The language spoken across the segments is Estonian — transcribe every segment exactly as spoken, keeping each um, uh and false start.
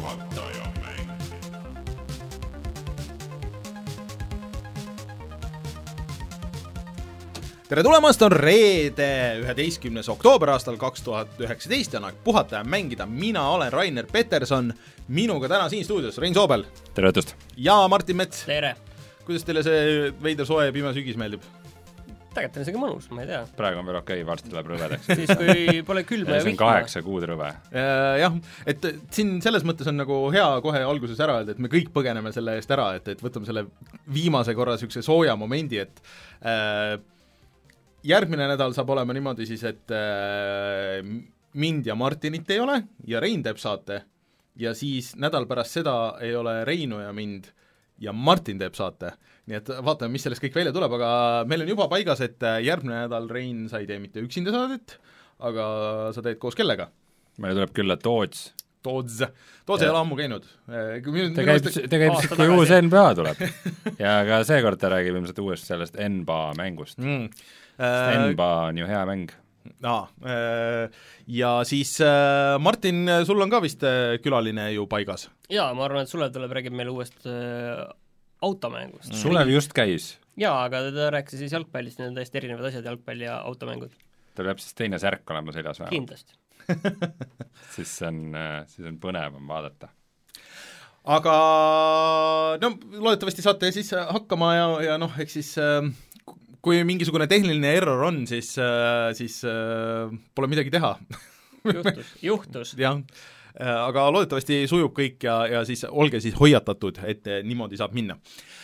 puhataja mäng. tere tulemast, on reede, üheteistkümnes oktoober aastal kaks tuhat üheksateist ja on aeg puhata ja mängida. Mina olen Rainer Peterson, minuga täna siin stuudios Rein Soobel. Tere õhtust. Ja Martin Mets. Tere. Kuidas teile see veider soe ja pime sügis meeldib? Tegelikult on isegi mõnus, ma ei tea. Praegu on veel okei, varsti tuleb rõvedaks. Siis kui pole külma ja see on vihma. kaheksa kuud rõve. Jah, et siin selles mõttes on nagu hea kohe alguses ära öelda, et me kõik põgeneme selle eest ära, et, et võtame selle viimase korra sükse sooja momendi, et äh, järgmine nädal saab olema niimoodi siis, et äh, mind ja Martinit ei ole ja Rein teeb saate ja siis nädal pärast seda ei ole Reinu ja mind ja Martin teeb saate. Nii et vaatame, mis sellest kõik välja tuleb, aga meil on juba paigas, et järgmine nädal Rein sa ei tee mitte üksinda saadet, aga sa teed koos kellega? Meile tuleb külla Toots. Toots. Toots ei ole ammu käinud. Ta käib, ta käib siis, kui uus N B A tuleb. Ja ka seekord ta räägib ilmselt uuesti sellest N B A mängust. Mm. N B A on ju hea mäng. Aa, ja siis Martin, sul on ka vist külaline ju paigas? Jaa, ma arvan, et Sulev tuleb räägib meil uuest automängust. Mm. Sulev just käis. Jaa, aga ta rääkis siis jalgpallist, need on täiesti erinevad asjad, jalgpall ja automängud. Ta peab siis teine särk olema seljas vähemalt. Kindlasti. siis, on, siis on põnev on vaadata. Aga no loodetavasti saate siis hakkama ja, ja noh, eks siis kui mingisugune tehniline error on, siis, siis pole midagi teha. Juhtus, juhtus. Jah, aga loodetavasti sujub kõik ja, ja siis olge siis hoiatatud, et niimoodi saab minna.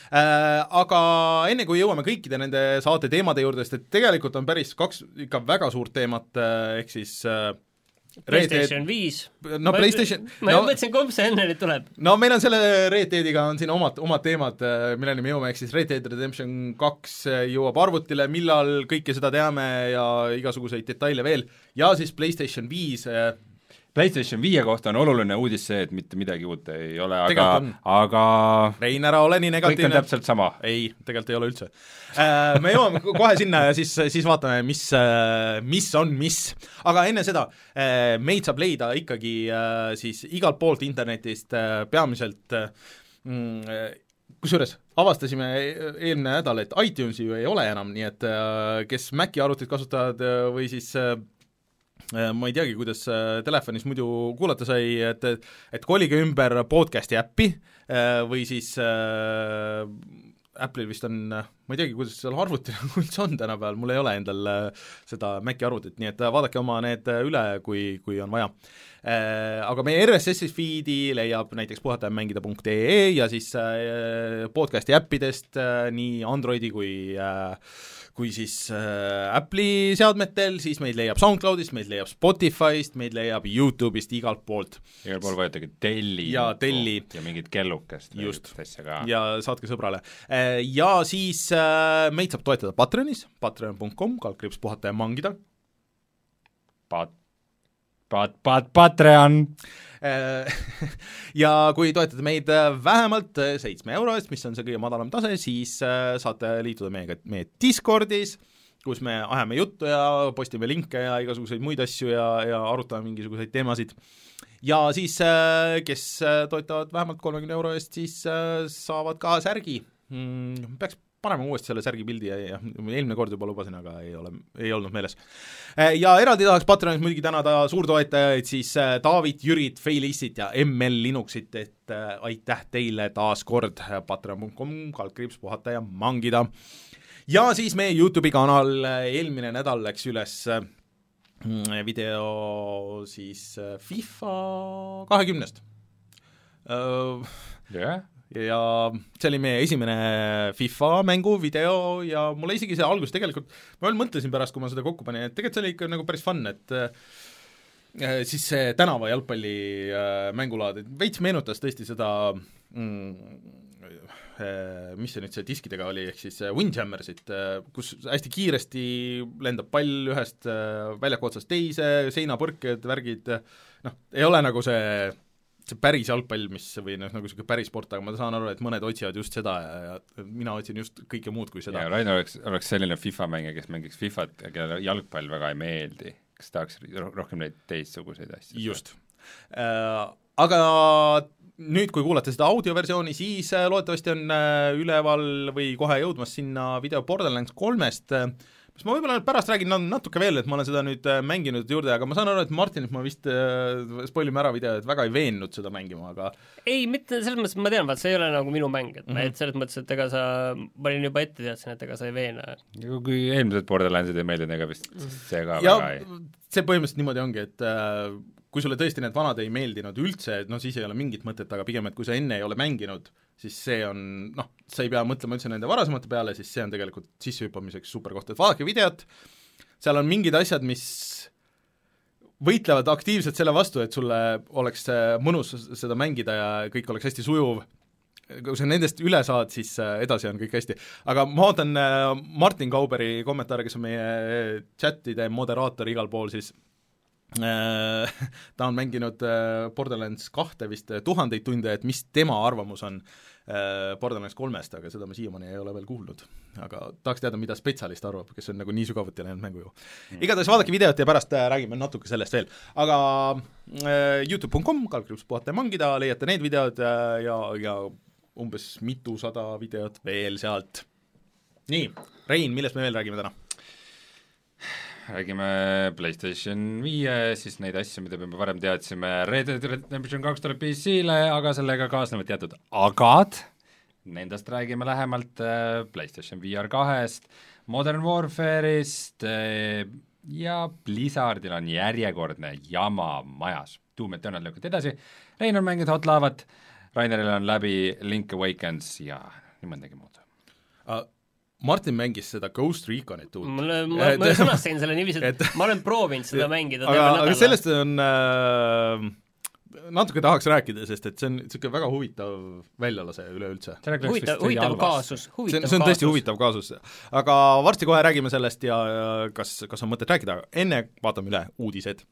Aga enne kui jõuame kõikide nende saate teemade juurde, sest et tegelikult on päris kaks ikka väga suurt teemat, ehk siis PlayStation viis. No ma PlayStation... Ma no, mõtlesin, kumb see enne nüüd tuleb. No meil on selle Red Deadiga on siin omad, omad teemad, milleni me jõuame, ehk siis Red Dead Redemption kaks jõuab arvutile, millal kõike seda teame ja igasuguseid detaile veel, ja siis PlayStation viis... PlayStation viie kohta on oluline uudis see, et mitte midagi uut ei ole, aga, aga... Rein, ära ole nii negatiivne. Kõik on täpselt sama. Ei, tegelikult ei ole üldse. Me jõuame kohe sinna ja siis, siis vaatame, mis, mis on mis. Aga enne seda, meid saab leida ikkagi siis igalt poolt internetist peamiselt kusjuures avastasime eelmine nädal, et iTunesi ju ei ole enam, nii et kes Maci arvutit kasutavad või siis ma ei teagi, kuidas telefonis muidu kuulata sai, et, et kolige ümber podcasti äppi või siis äh, Apple'il vist on, ma ei teagi, kuidas seal arvutil üldse on tänapäeval, mul ei ole endal seda Maci arvutit, nii et vaadake oma need üle, kui, kui on vaja. Aga meie R S S feedi leiab näiteks puhatajamängida punkt ee ja siis podcasti äppidest nii Androidi kui kui siis äh, Apple'i seadmetel, siis meid leiab SoundCloudist, meid leiab Spotify'st, meid leiab YouTube'ist, igalt poolt. Igal pool vajutage telli ja, telli. ja mingit kellukest. Just, ka. ja saatke sõbrale. Ja siis äh, meid saab toetada Patreonis, patreon punkt com, kaldkriips puhata ja mangida. Pat, pat, pat, Patreon! ja kui toetate meid vähemalt seitsme euro eest, mis on see kõige madalam tase, siis saate liituda meiega meie Discordis, kus me ajame juttu ja postime linke ja igasuguseid muid asju ja, ja arutame mingisuguseid teemasid. Ja siis, kes toetavad vähemalt kolmekümne euro eest, siis saavad ka särgi. Peaks paneme uuesti selle särgi pildi ja, ja eelmine kord juba lubasin, aga ei, ole, ei olnud meeles. Ja eraldi tahaks Patreonis muidugi tänada suurtoetajaid siis David, Jürit, Feilissit ja M L Linuxit, et aitäh teile taas kord patreon punkt com, kaldkriips puhata ja mangida. Ja siis meie YouTube'i kanal eelmine nädal läks üles video siis FIFA kahekümnest. Jah? Yeah. Ja see oli meie esimene FIFA mängu video ja mulle isegi see algus tegelikult, ma veel mõtlesin pärast, kui ma seda kokku panin, et tegelikult see oli ikka nagu päris fun, et äh, siis see tänava jalgpalli äh, mängulaad, et veits meenutas tõesti seda mm, äh, mis see nüüd see diskidega oli, ehk siis Windjammersit, äh, kus hästi kiiresti lendab pall ühest äh, väljaku otsast teise, seinapõrked, värgid, noh, ei ole nagu see see päris jalgpall, mis või noh, nagu selline päris sport, aga ma saan aru, et mõned otsivad just seda ja, ja mina otsin just kõike muud kui seda. Ja Rainer oleks, oleks selline FIFA mängija, kes mängiks FIFAt, kelle jalgpall väga ei meeldi, kes tahaks rohkem neid teistsuguseid asju. Just. Äh, aga nüüd, kui kuulate seda audioversiooni, siis loodetavasti on üleval või kohe jõudmas sinna video Borderlands kolmest, mis ma võib-olla pärast räägin natuke veel, et ma olen seda nüüd mänginud juurde, aga ma saan aru, et Martinit ma vist spoilime ära video, et väga ei veennud seda mängima, aga ei, mitte selles mõttes, ma tean, vaat see ei ole nagu minu mäng, et, mm -hmm. et selles mõttes, et ega sa, ma olin juba ette teadsin, et ega sa ei veena. Kui eelmised Borderlandsid ei meeldinud, ega vist see ka ja väga ei. See põhimõtteliselt niimoodi ongi, et äh, kui sulle tõesti need vanad ei meeldinud üldse, no siis ei ole mingit mõtet, aga pigem, et kui sa enne ei ole mänginud, siis see on, noh, sa ei pea mõtlema üldse nende varasemate peale, siis see on tegelikult sissehüppamiseks super koht, et vaadake videot, seal on mingid asjad, mis võitlevad aktiivselt selle vastu, et sulle oleks mõnus seda mängida ja kõik oleks hästi sujuv. Kui sa nendest üle saad, siis edasi on kõik hästi. Aga ma ootan Martin Kauberi kommentaare, kes on meie chatide moderaator igal pool, siis ta on mänginud Borderlands kahte vist tuhandeid tunde, et mis tema arvamus on Borderlands kolmest, aga seda ma siiamaani ei ole veel kuulnud. Aga tahaks teada, mida spetsialist arvab, kes on nagu nii sügavuti läinud mängu ju. Igatahes vaadake videot ja pärast räägime natuke sellest veel. Aga youtube punkt com, kalkriips puhata ja mangida, leiate need videod ja, ja umbes mitusada videot veel sealt. Nii, Rein, millest me veel räägime täna? Räägime PlayStation viie, siis neid asju, mida me varem teadsime, Red Dead Redemption kaks tuleb P C-le, aga sellega kaasnevad teatud agad, nendest räägime lähemalt, PlayStation V R kahest, Modern Warfare'ist ja Blizzardil on järjekordne jama majas. Doom Eternal lükkad edasi, Rein on mänginud Hot Lavat, Raineril on läbi Link Awakens ja nii mõndagi muud. Uh. Martin mängis seda Ghost Reconit uut. Ma, ma, ma sõnastasin selle niiviisi, et, et ma olen proovinud seda mängida. Aga, aga sellest on äh, natuke tahaks rääkida, sest et see on niisugune väga huvitav väljalase üleüldse. Huvitav, huvitav kaasus. See on, see on tõesti huvitav kaasus. Aga varsti kohe räägime sellest ja kas, kas on mõtet rääkida. Enne vaatame üle uudised.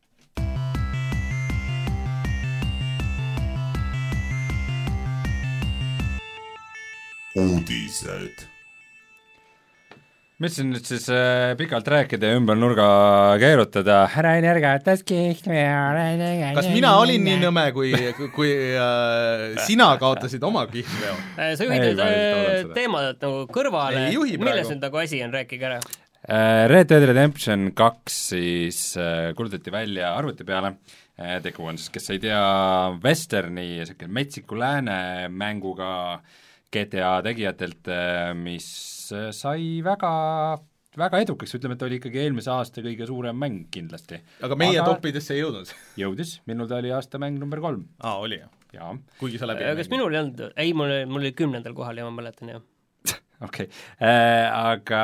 Uudised. Mõtlesin nüüd siis äh, pikalt rääkida ja ümber nurga keerutada. Rainer kaotas kihlveo. Kas mina olin nii nõme, kui, kui, kui äh, sina kaotasid oma kihlveo? Sa juhid nüüd teemad nagu kõrvale. Milles nüüd nagu asi on, rääkige ära? Red Dead Redemption kaks siis äh, kuulutati välja arvuti peale. Äh, Teku on siis, kes ei tea, Westerni metsiku lääne mänguga G T A tegijatelt, mis sai väga, väga edukaks, ütleme, et oli ikkagi eelmise aasta kõige suurem mäng kindlasti. Aga meie aga topidesse ei jõudnud? Jõudis, minul ta oli aasta mäng number kolm. Aa, oli jah? Jaa. Kuigi sa läbi kas minul ei olnud? Ei, mul, mul oli kümnendal kohal ja ma mäletan, jah. Okei, äh, aga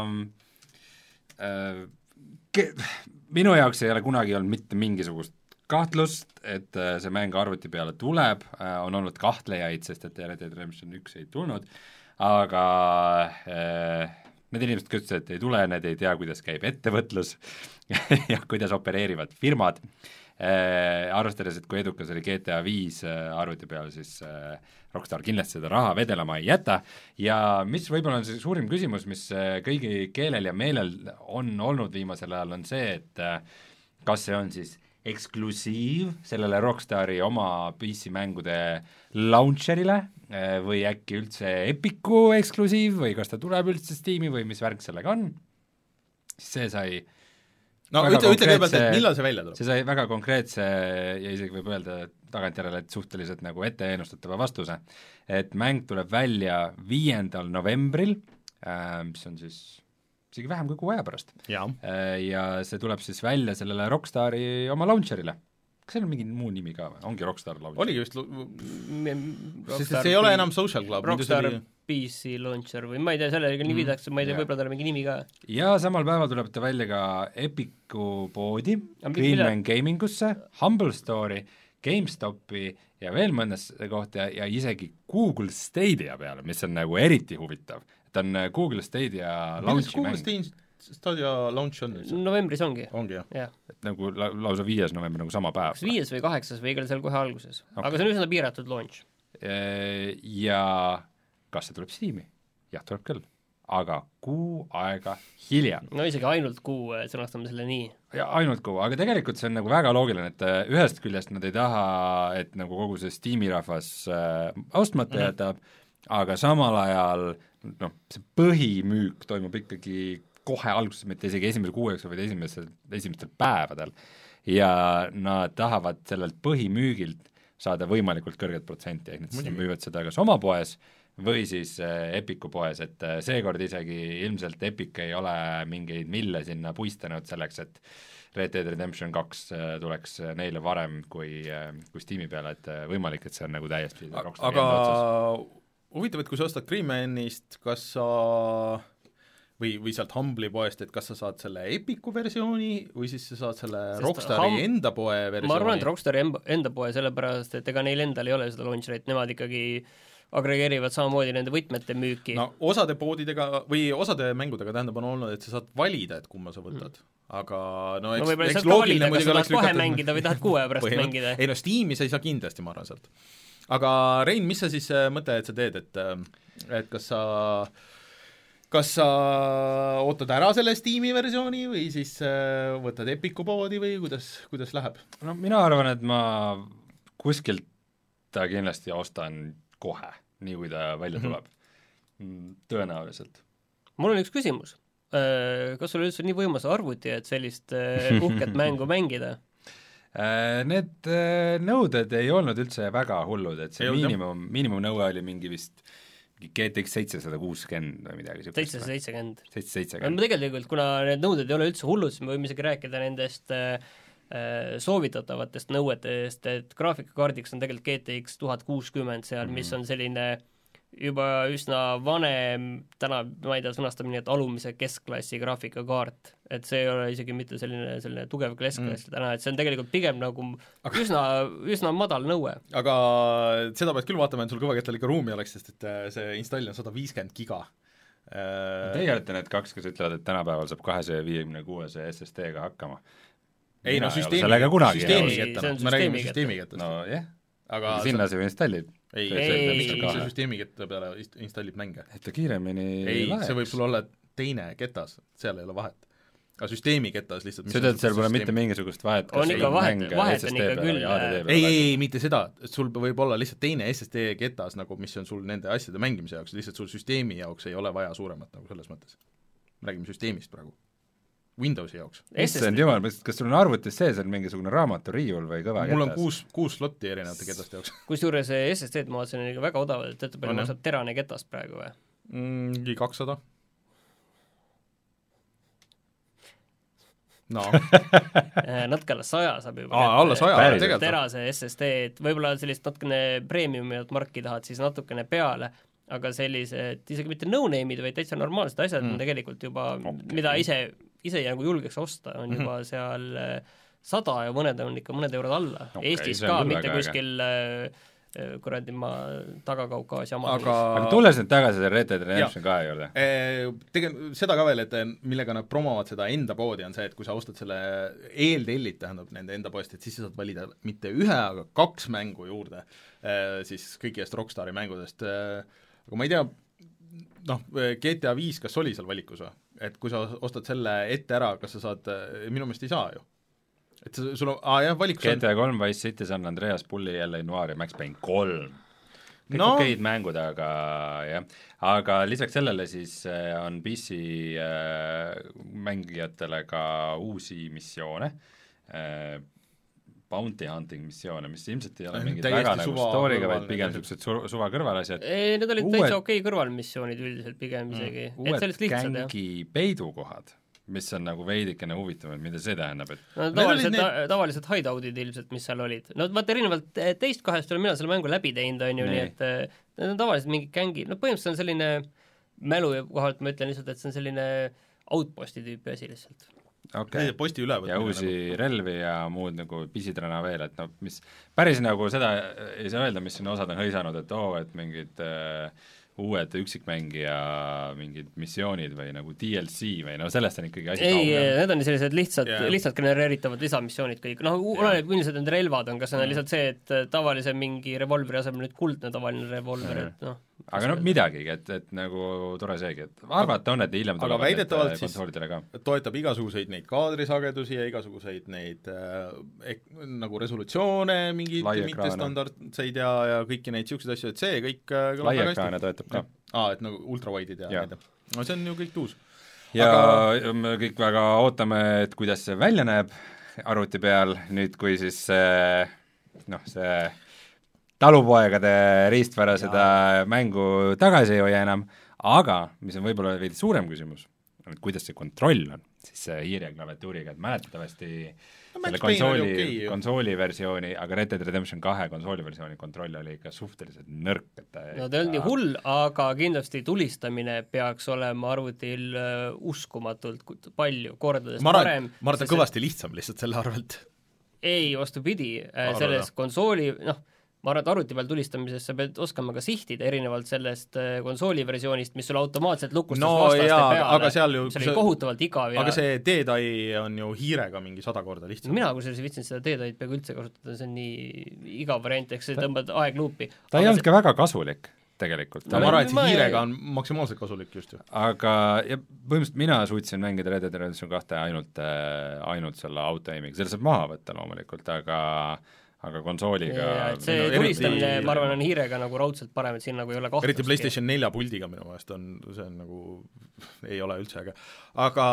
äh, ke, minu jaoks ei ole kunagi olnud mitte mingisugust kahtlust, et see mäng arvuti peale tuleb, on olnud kahtlejaid, sest et Red Dead Redemption üks ei tulnud, aga äh, need inimesed, kes ütlesid, et ei tule, need ei tea, kuidas käib ettevõtlus ja kuidas opereerivad firmad, äh, arvestades, et kui edukas oli G T A viis arvuti peal, siis äh, Rockstar kindlasti seda raha vedelema ei jäta ja mis võib-olla on see suurim küsimus, mis kõigi keelel ja meelel on olnud viimasel ajal, on see, et äh, kas see on siis eksklusiiv sellele Rockstari oma P C-mängude launcherile või äkki üldse Epicu eksklusiiv või kas ta tuleb üldse Steam'i või mis värk sellega on, see sai no ütle, ütle kõigepealt, et millal see välja tuleb? See sai väga konkreetse ja isegi võib öelda tagantjärele, et suhteliselt nagu ette ennustatava vastuse, et mäng tuleb välja viiendal novembril, mis on siis isegi vähem kui kuu aja pärast. Ja. ja see tuleb siis välja sellele Rockstari oma launcherile. Kas seal on mingi muu nimi ka või? Ongi Rockstar launcher? Oligi vist, sest see ei ole enam Social Club. Rockstar P C launcher või ma ei tea, sellega nii viidaks, ma ei tea, võib-olla tal on mingi nimi ka. Ja samal päeval tuleb ta välja ka Epicu poodi, Greenman Gamingusse, Humble Story, GameStopi ja veel mõnes kohta ja isegi Google Stadia peale, mis on nagu eriti huvitav. Ta on Google Stadia launchi mäng. Google Stadia launch on? Novembris ongi. Ongi, jah. Ja. Et nagu la, lausa viies november, nagu sama päev. Kas viies või kaheksas või igal seal kohe alguses. Okay. Aga see on üsna piiratud launch. Ja kas see tuleb Steam'i? Jah, tuleb küll. aga kuu aega hiljem. no isegi ainult kuu, sõnastame selle nii. ja ainult kuu, aga tegelikult see on nagu väga loogiline, et ühest küljest nad ei taha, et nagu kogu see Steam'i rahvas äh, ostmata mm-hmm. jätab, aga samal ajal noh, see põhimüük toimub ikkagi kohe alguses, mitte isegi esimesel kuueks, vaid esimesel, esimestel päevadel. Ja nad tahavad sellelt põhimüügilt saada võimalikult kõrget protsenti, ehk nad müüvad seda kas oma poes või siis Epiku poes, et seekord isegi ilmselt Epic ei ole mingeid mille sinna puistanud selleks, et Red Dead Redemption kaks tuleks neile varem kui, kui Steam'i peale, et võimalik, et see on nagu täiesti aga huvitav, et kui sa ostad Greenmanist, kas sa või, või sealt Humble'i poest, et kas sa saad selle Epiku versiooni või siis sa saad selle Sest Rockstari ham... enda poe versiooni? Ma arvan, et Rockstari enda poe, sellepärast et ega neil endal ei ole seda launch rate, nemad ikkagi agregeerivad samamoodi nende võtmete müüki. No osade poodidega või osade mängudega tähendab on olnud, et sa saad valida, et kumma sa võtad. Aga no eks, no eks loogiline muidugi oleks lükata. Kohe mängida või tahad kuue pärast Põhjana. mängida? Ei no Steam'i sa ei saa kindlasti, ma arvan sealt. Aga Rein, mis sa siis mõtle, et sa teed, et, et kas sa kas sa ootad ära selle Steam'i versiooni või siis võtad Epiku poodi või kuidas, kuidas läheb? No mina arvan, et ma kuskilt ta kindlasti ostan kohe, nii kui ta välja tuleb. Mm-hmm. Tõenäoliselt. Mul on üks küsimus. Kas sul üldse nii võimas arvuti, et sellist uhket mängu mängida? Need nõuded ei olnud üldse väga hullud, et see miinimum, miinimumnõue oli mingi vist G T X seitsesada kuuskümmend või midagi seitsesada seitsekümmend seitsesada seitsekümmend No tegelikult, kuna need nõuded ei ole üldse hullud, siis me võime isegi rääkida nendest soovitatavatest nõuetest, et graafikakaardiks on tegelikult G T X tuhat kuuskümmend seal, mis on selline juba üsna vanem, täna ma ei tea, sõnastab nii, et alumise keskklassi graafikakaart, et see ei ole isegi mitte selline, selline tugev keskklass mm. täna, et see on tegelikult pigem nagu aga... üsna, üsna madal nõue. Aga seda pead küll vaatama, et sul kõvakettal ikka ruumi oleks, sest et see install on sada viiskümmend giga. Teie olete need kaks, kes ütlevad, et tänapäeval saab kahesaja viiekümne kuuese S S D-ga hakkama. Ei Mina no süsteemi, süsteemi kettana, me räägime süsteemi kettast. No jah, aga sinna sa ju installid. Ei, ei, see süsteemi ketta peale installib mänge. Et ta kiiremini ei, laeks. See võib sul olla teine ketas, seal ei ole vahet. Aga süsteemi ketas lihtsalt see tead, seal pole mitte mingisugust vahet on ikka vahet, vahet on ikka küll ei, ei, ei, mitte seda, sul võib olla lihtsalt teine S S D ketas, nagu mis on sul nende asjade mängimise jaoks, lihtsalt sul süsteemi jaoks ei ole vaja suuremat nagu selles mõttes. Me räägime süsteemist praegu Windowsi jaoks. Issand jumal, kas sul on arvutis sees on mingisugune raamaturiiul või kõva ketas? Mul on ketas? kuus, kuus slotti erinevate ketaste jaoks. Kusjuures S S D-d ma vaatasin ikka väga odavad, et palju maksab terane ketas praegu või? Mingi kakssada. No. natuke alla saja saab juba Aa, alla saja, tegelikult. terase S S D, et võib-olla sellist natukene premiumiat marki tahad siis natukene peale, aga sellised, isegi mitte no-name'id, vaid täitsa normaalsed asjad mm. on tegelikult juba, okay. mida ise, ise nagu julgeks osta, on juba mm-hmm. seal sada ja mõned on ikka mõned eurod alla okay,. Eestis ka, mitte kuskil kuradi ma Taga-Kaukaasia maal. Aga, aga tulles nüüd tagasi Red Dead Redemption kahe juurde? Tegelikult seda ka veel, et millega nad promovad seda enda poodi, on see, et kui sa ostad selle eeltellid, tähendab nende enda poest, et siis sa saad valida mitte ühe, aga kaks mängu juurde siis kõigist Rockstari mängudest. Aga ma ei tea, noh, G T A viis, kas oli seal valikus või? Et kui sa ostad selle ette ära, kas sa saad, minu meelest ei saa ju. Et sul on, aa jah, valikus on G T A kolm, Vice City, San Andreas, Bulli, L A Noir ja Max Payne kolm. Kõik no. okeid mängud, aga jah. Aga lisaks sellele siis on P C mängijatele ka uusi missioone, bounty hunting missioone, mis ilmselt ei ole mingid väga nagu story'ga, vaid pigem niisugused su- suva kõrvalasjad. Ei, need olid uued, täitsa okei kõrvalmissioonid üldiselt pigem isegi. Mm, uued gängi peidukohad, mis on nagu veidikene huvitav, mida see tähendab, et no, tavaliselt, need... tavaliselt hideoutid ilmselt, mis seal olid. No vaata erinevalt teist kahest olen mina selle mängu läbi teinud, on ju, nii et need on tavaliselt mingi gängi, no põhimõtteliselt on selline mälu ja kohalt ma ütlen lihtsalt, et see on selline outposti tüüpi asi lihtsalt. Okay. Posti üle ja uusi nagu... relvi ja muud nagu pisitrana veel, et no mis päris nagu seda ei saa öelda, mis siin osad on hõisanud, et oo, et mingid äh, uued üksikmängija mingid missioonid või nagu D L C või no sellest on ikkagi asi ei, need on sellised lihtsalt, yeah. lihtsalt genereeritavad lisamissioonid kõik, noh, oleneb millised need relvad on, kas on mm. lihtsalt see, et tavalise mingi revolveri asemel nüüd kuldne tavaline revolver, mm. et noh, aga noh, midagigi, et, et nagu tore seegi, et arvata on, et hiljem aga väidetavalt siis ka. toetab igasuguseid neid kaadrisagedusi ja igasuguseid neid äh, ek, nagu resolutsioone, mingeid mittestandardseid ja, ja kõiki neid niisuguseid asju, et see kõik äh, laiekraane toetab ka. Aa, et nagu ultrawide'id ja, ja. Need. No see on ju kõik uus. ja aga... me kõik väga ootame, et kuidas see välja näeb arvuti peal, nüüd kui siis see, noh, see talupoegade riistvara seda mängu tagasi ei hoia enam, aga mis on võib-olla veidi suurem küsimus, et kuidas see kontroll on, siis see hiireklaviatuuriga, et mäletatavasti no, selle konsooli, okay, konsooli versiooni, aga Red Dead Redemption kahe konsooli versiooni kontroll oli ikka suhteliselt nõrk, et ta no ta ei olnud nii hull, aga kindlasti tulistamine peaks olema arvutil uh, uskumatult palju kordades ma parem. Ma arvan, kõvasti lihtsam lihtsalt selle arvelt. Ei, vastupidi, selles konsooli, noh, ma arvan, et arvuti peal tulistamisest sa pead oskama ka sihtida erinevalt sellest konsooli versioonist, mis sul automaatselt lukustas no, vastaste jaa, peale, aga seal ju, see oli kohutavalt igav. Aga ja... see Dead-Eye on ju hiirega mingi sada korda lihtsam. No mina kusjuures ei viitsinud seda Dead-Eye'd peaaegu üldse kasutada, see on nii igav variant, eks see tõmbad aegluupi. Ta ei olnud see... ka väga kasulik tegelikult. No, ma arvan, et see hiirega on maksimaalselt kasulik just ju. Aga ja põhimõtteliselt mina suutsin mängida Red Dead Redemption kahte ainult, ainult selle auto-aimiga, selle saab maha võtta loomulikult, aga aga konsooliga ja, see no, tulistamine, eriti... ma arvan, on hiirega nagu raudselt parem, et siin nagu ei ole kahtlustki. Eriti PlayStation nelja puldiga minu meelest on, see on nagu, ei ole üldse äge. Aga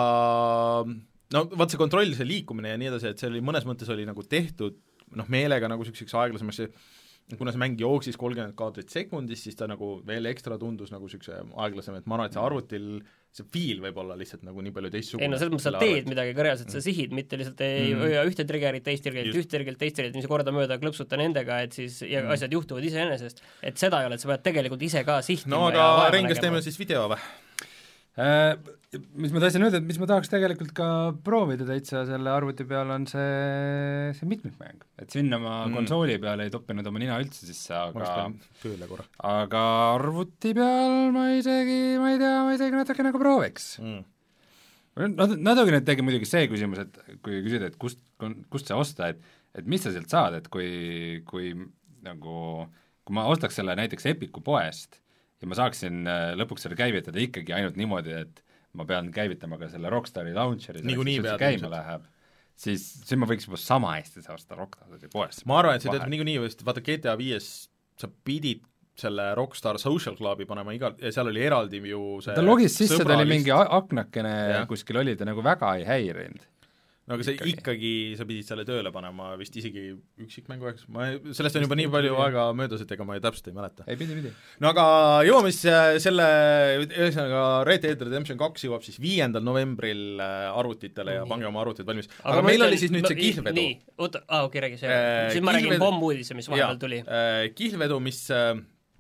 no vaat see kontroll, see liikumine ja nii edasi, et see oli mõnes mõttes oli nagu tehtud noh, meelega nagu selliseks aeglasemaks, kuna see mäng jooksis kolmkümmend kaadrit sekundis, siis ta nagu veel ekstra tundus nagu selline aeglasem, et ma arvan, et see arvutil see feel võib olla lihtsalt nagu nii palju teistsugune. ei no selles mõttes sa teed midagi ka reaalselt, sa sihid, mitte lihtsalt ei mm. hoia ühte triggerit, teist triggerit, ühte triggerit, teist triggerit, mis kordamööda klõpsuta nendega, et siis ja mm. asjad juhtuvad iseenesest. Et seda ei ole, et sa pead tegelikult ise ka sihtima. No aga Rengas teeme siis video või? Äh, mis ma tahtsin öelda, et mis ma tahaks tegelikult ka proovida täitsa selle arvuti peal on see, see mitmikmäng. Et sinna ma mm. konsooli peal ei toppinud oma nina üldse sisse, aga aga arvuti peal ma isegi, ma ei tea, ma isegi natuke nagu prooviks. Mm. Nad, natuke nüüd tegi muidugi see küsimus, et kui küsida, et kust, kust see osta, et, et mis sa sealt saad, et kui, kui nagu, kui ma ostaks selle näiteks Epiku poest ja ma saaksin lõpuks selle käivitada ikkagi ainult niimoodi, et ma pean käivitama ka selle Rockstari launcheri, selleks, et see käima läheb, siis, siis ma võiks juba sama hästi saada Rockstari poes. Ma arvan, et see teeb niikuinii, vaata G T A viies sa pidid selle Rockstar Social Clubi panema igal, ja seal oli eraldi ju see ta logis sisse, ta oli mingi aknakene ja. Kuskil oli, ta nagu väga ei häirinud. No aga see ikkagi, ikkagi sa pidid selle tööle panema vist isegi üksikmängu eks, ma sellest on juba nii palju aega möödas, et ega ma täpselt ei mäleta. ei pidi, pidi. No aga jõuame siis selle, ühesõnaga Red Dead Redemption kaks jõuab siis viiendal novembril arvutitele ja pange oma arvutid valmis. Aga, aga meil oli siis nüüd see kihlvedu. Nii, oota, aa okei, räägi see. Äh, siis ma räägin kihlvedu, pommuudise, mis vahepeal tuli. Äh, kihlvedu, mis äh,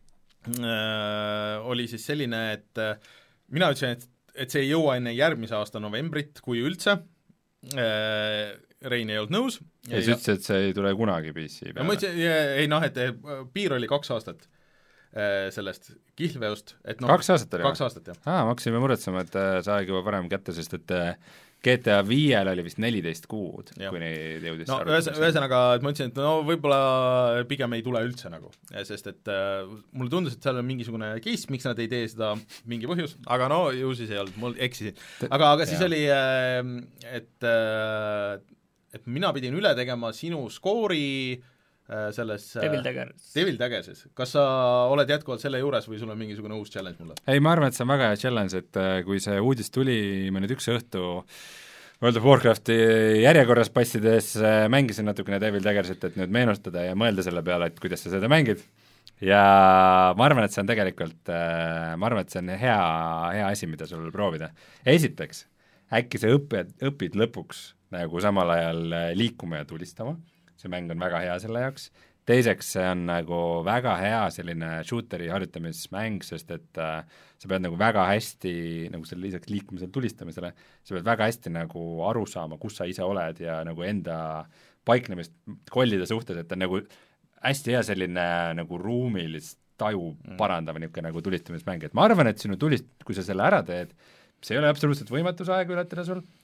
oli siis selline, et äh, mina ütlesin, et, et see ei jõua enne järgmise aasta novembrit, kui üldse. Rein ei olnud nõus. Ja siis ütles, et see ei tule kunagi P C peale. Ma ütlesin, ei noh, et piir oli kaks aastat sellest kihlveost. Et no, kaks aastat oli? Kaks aastat, jah. Aa, ma hakkasime muretsema, et sa aeg juba varem kätte, sest et G T A viiel oli vist neliteist kuud, ja. Kuni jõudis no ühesõnaga, et ma ütlesin, et no võib-olla pigem ei tule üldse nagu, sest et äh, mulle tundus, et seal on mingisugune case, miks nad ei tee seda, mingi põhjus, aga no ju siis ei olnud, mul eksisin. Aga, aga siis ja. Oli, äh, et, äh, et mina pidin üle tegema sinu skoori äh, selles Devil Daggers. Devil Daggersis. Kas sa oled jätkuvalt selle juures või sul on mingisugune uus challenge mulle? Ei, ma arvan, et see on väga hea challenge, et kui see uudis tuli, ma nüüd üks õhtu World of Warcrafti järjekorras passides mängisin natukene Devil Daggersit, et nüüd meenustada ja mõelda selle peale, et kuidas sa seda mängid. Ja ma arvan, et see on tegelikult, ma arvan, et see on hea, hea asi, mida sul proovida. Esiteks, äkki sa õpid, õpid lõpuks nagu samal ajal liikuma ja tulistama, see mäng on väga hea selle jaoks. Teiseks, see on nagu väga hea selline shooteri harjutamismäng, sest et äh, sa pead nagu väga hästi, nagu selle lisaks liikumisele tulistamisele, sa pead väga hästi nagu aru saama, kus sa ise oled ja nagu enda paiknemist kollide suhtes, et on nagu hästi hea selline nagu ruumilist taju parandav niisugune nagu tulistamismäng, et ma arvan, et sinu tulist, kui sa selle ära teed, see ei ole absoluutselt võimatus aega ületada sul,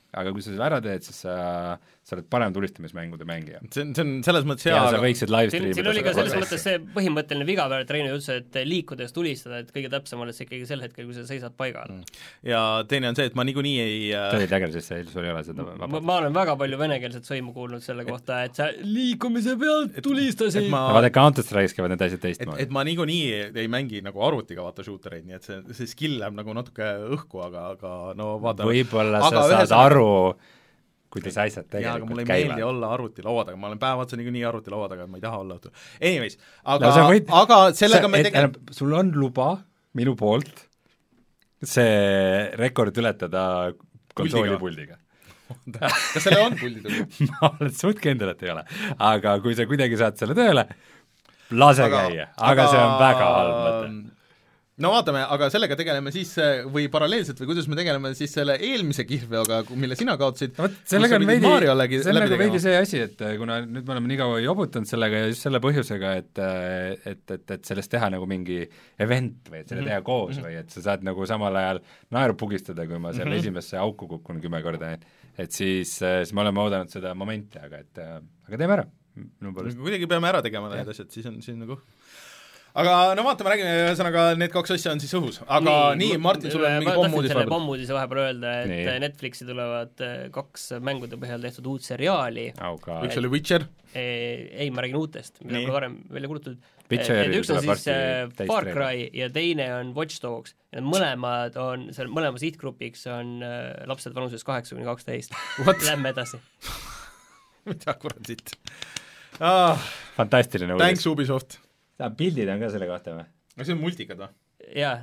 aga kui sa seda ära teed, siis sa, sa oled parem tulistamismängude mängija. see on, see on selles mõttes hea, ja aga sa võiksid live siin, streamida siin oli ka selles mõttes see põhimõtteline viga peal, et Reinu ütles, et liikudes tulistada, et kõige täpsem oled see ikkagi sel hetkel, kui sa seisad paigal. ja teine on see, et ma niikuinii ei see oli tegelikult, sest see sul ei ole seda ma, ma olen väga palju venekeelset sõimu kuulnud selle kohta, et sa liikumise pealt tulistasid. ma, no vaata, Counter-Strike'is käivad need asjad teistmoodi. et, et ma niikuinii ei mängi nagu arvutiga vaata shootereid, nii et see, see skill läheb nagu natuke õhku, aga, aga no vaata võib-olla sa saad ühes... aru, kuidas asjad tegelikult jaa, aga mulle ei käivad. meeldi olla arvutilaua taga, ma olen päev otsa niikuinii arvutilaua taga, ma ei taha olla õhtu. Anyways, aga no, võid... aga sellega sa, me tegelikult sul on luba minu poolt see rekord ületada konsoolipuldiga. kas selle on puldid? ma olen suht kindel, et ei ole. aga kui sa kuidagi saad selle tööle, lase aga, käia, aga, aga see on väga halb mõte. No vaatame, aga sellega tegeleme siis või paralleelselt või kuidas me tegeleme siis selle eelmise kihlveoga, mille sina kaotasid. No, sellega on veidi, sellega on veidi see asi, et kuna nüüd me oleme nii kaua jobutanud sellega ja just selle põhjusega, et et, et, et sellest teha nagu mingi event või et selle teha koos mm -hmm. või et sa saad nagu samal ajal naeru pugistada, kui ma seal mm -hmm. esimesse auku kukkun kümme korda, et siis, siis me oleme oodanud seda momenti, aga et aga teeme ära. kuidagi peame ära tegema need asjad, siis on siin nagu aga no vaatame, räägime, ühesõnaga need kaks asja on siis õhus, aga nii, nii Martin, sul on mingi pommuudis vahepeal. pommuudis vahepeal öelda, et nii. Netflixi tulevad kaks mängude põhjal tehtud uut seriaali. üks oli Witcher? Ei, ma räägin uutest, mida pole varem välja kuulutatud. üks on siis Far Cry ja teine on Watch Dogs. Ja mõlemad on, seal mõlema sihtgrupiks on lapsed vanuses kaheksa kuni kaksteist. Lähme edasi. mida kurat siit? Ah, fantastiline uudis. Thanks Ubisoft. Pildid on ka selle kohta või? no see on multikad või? jaa.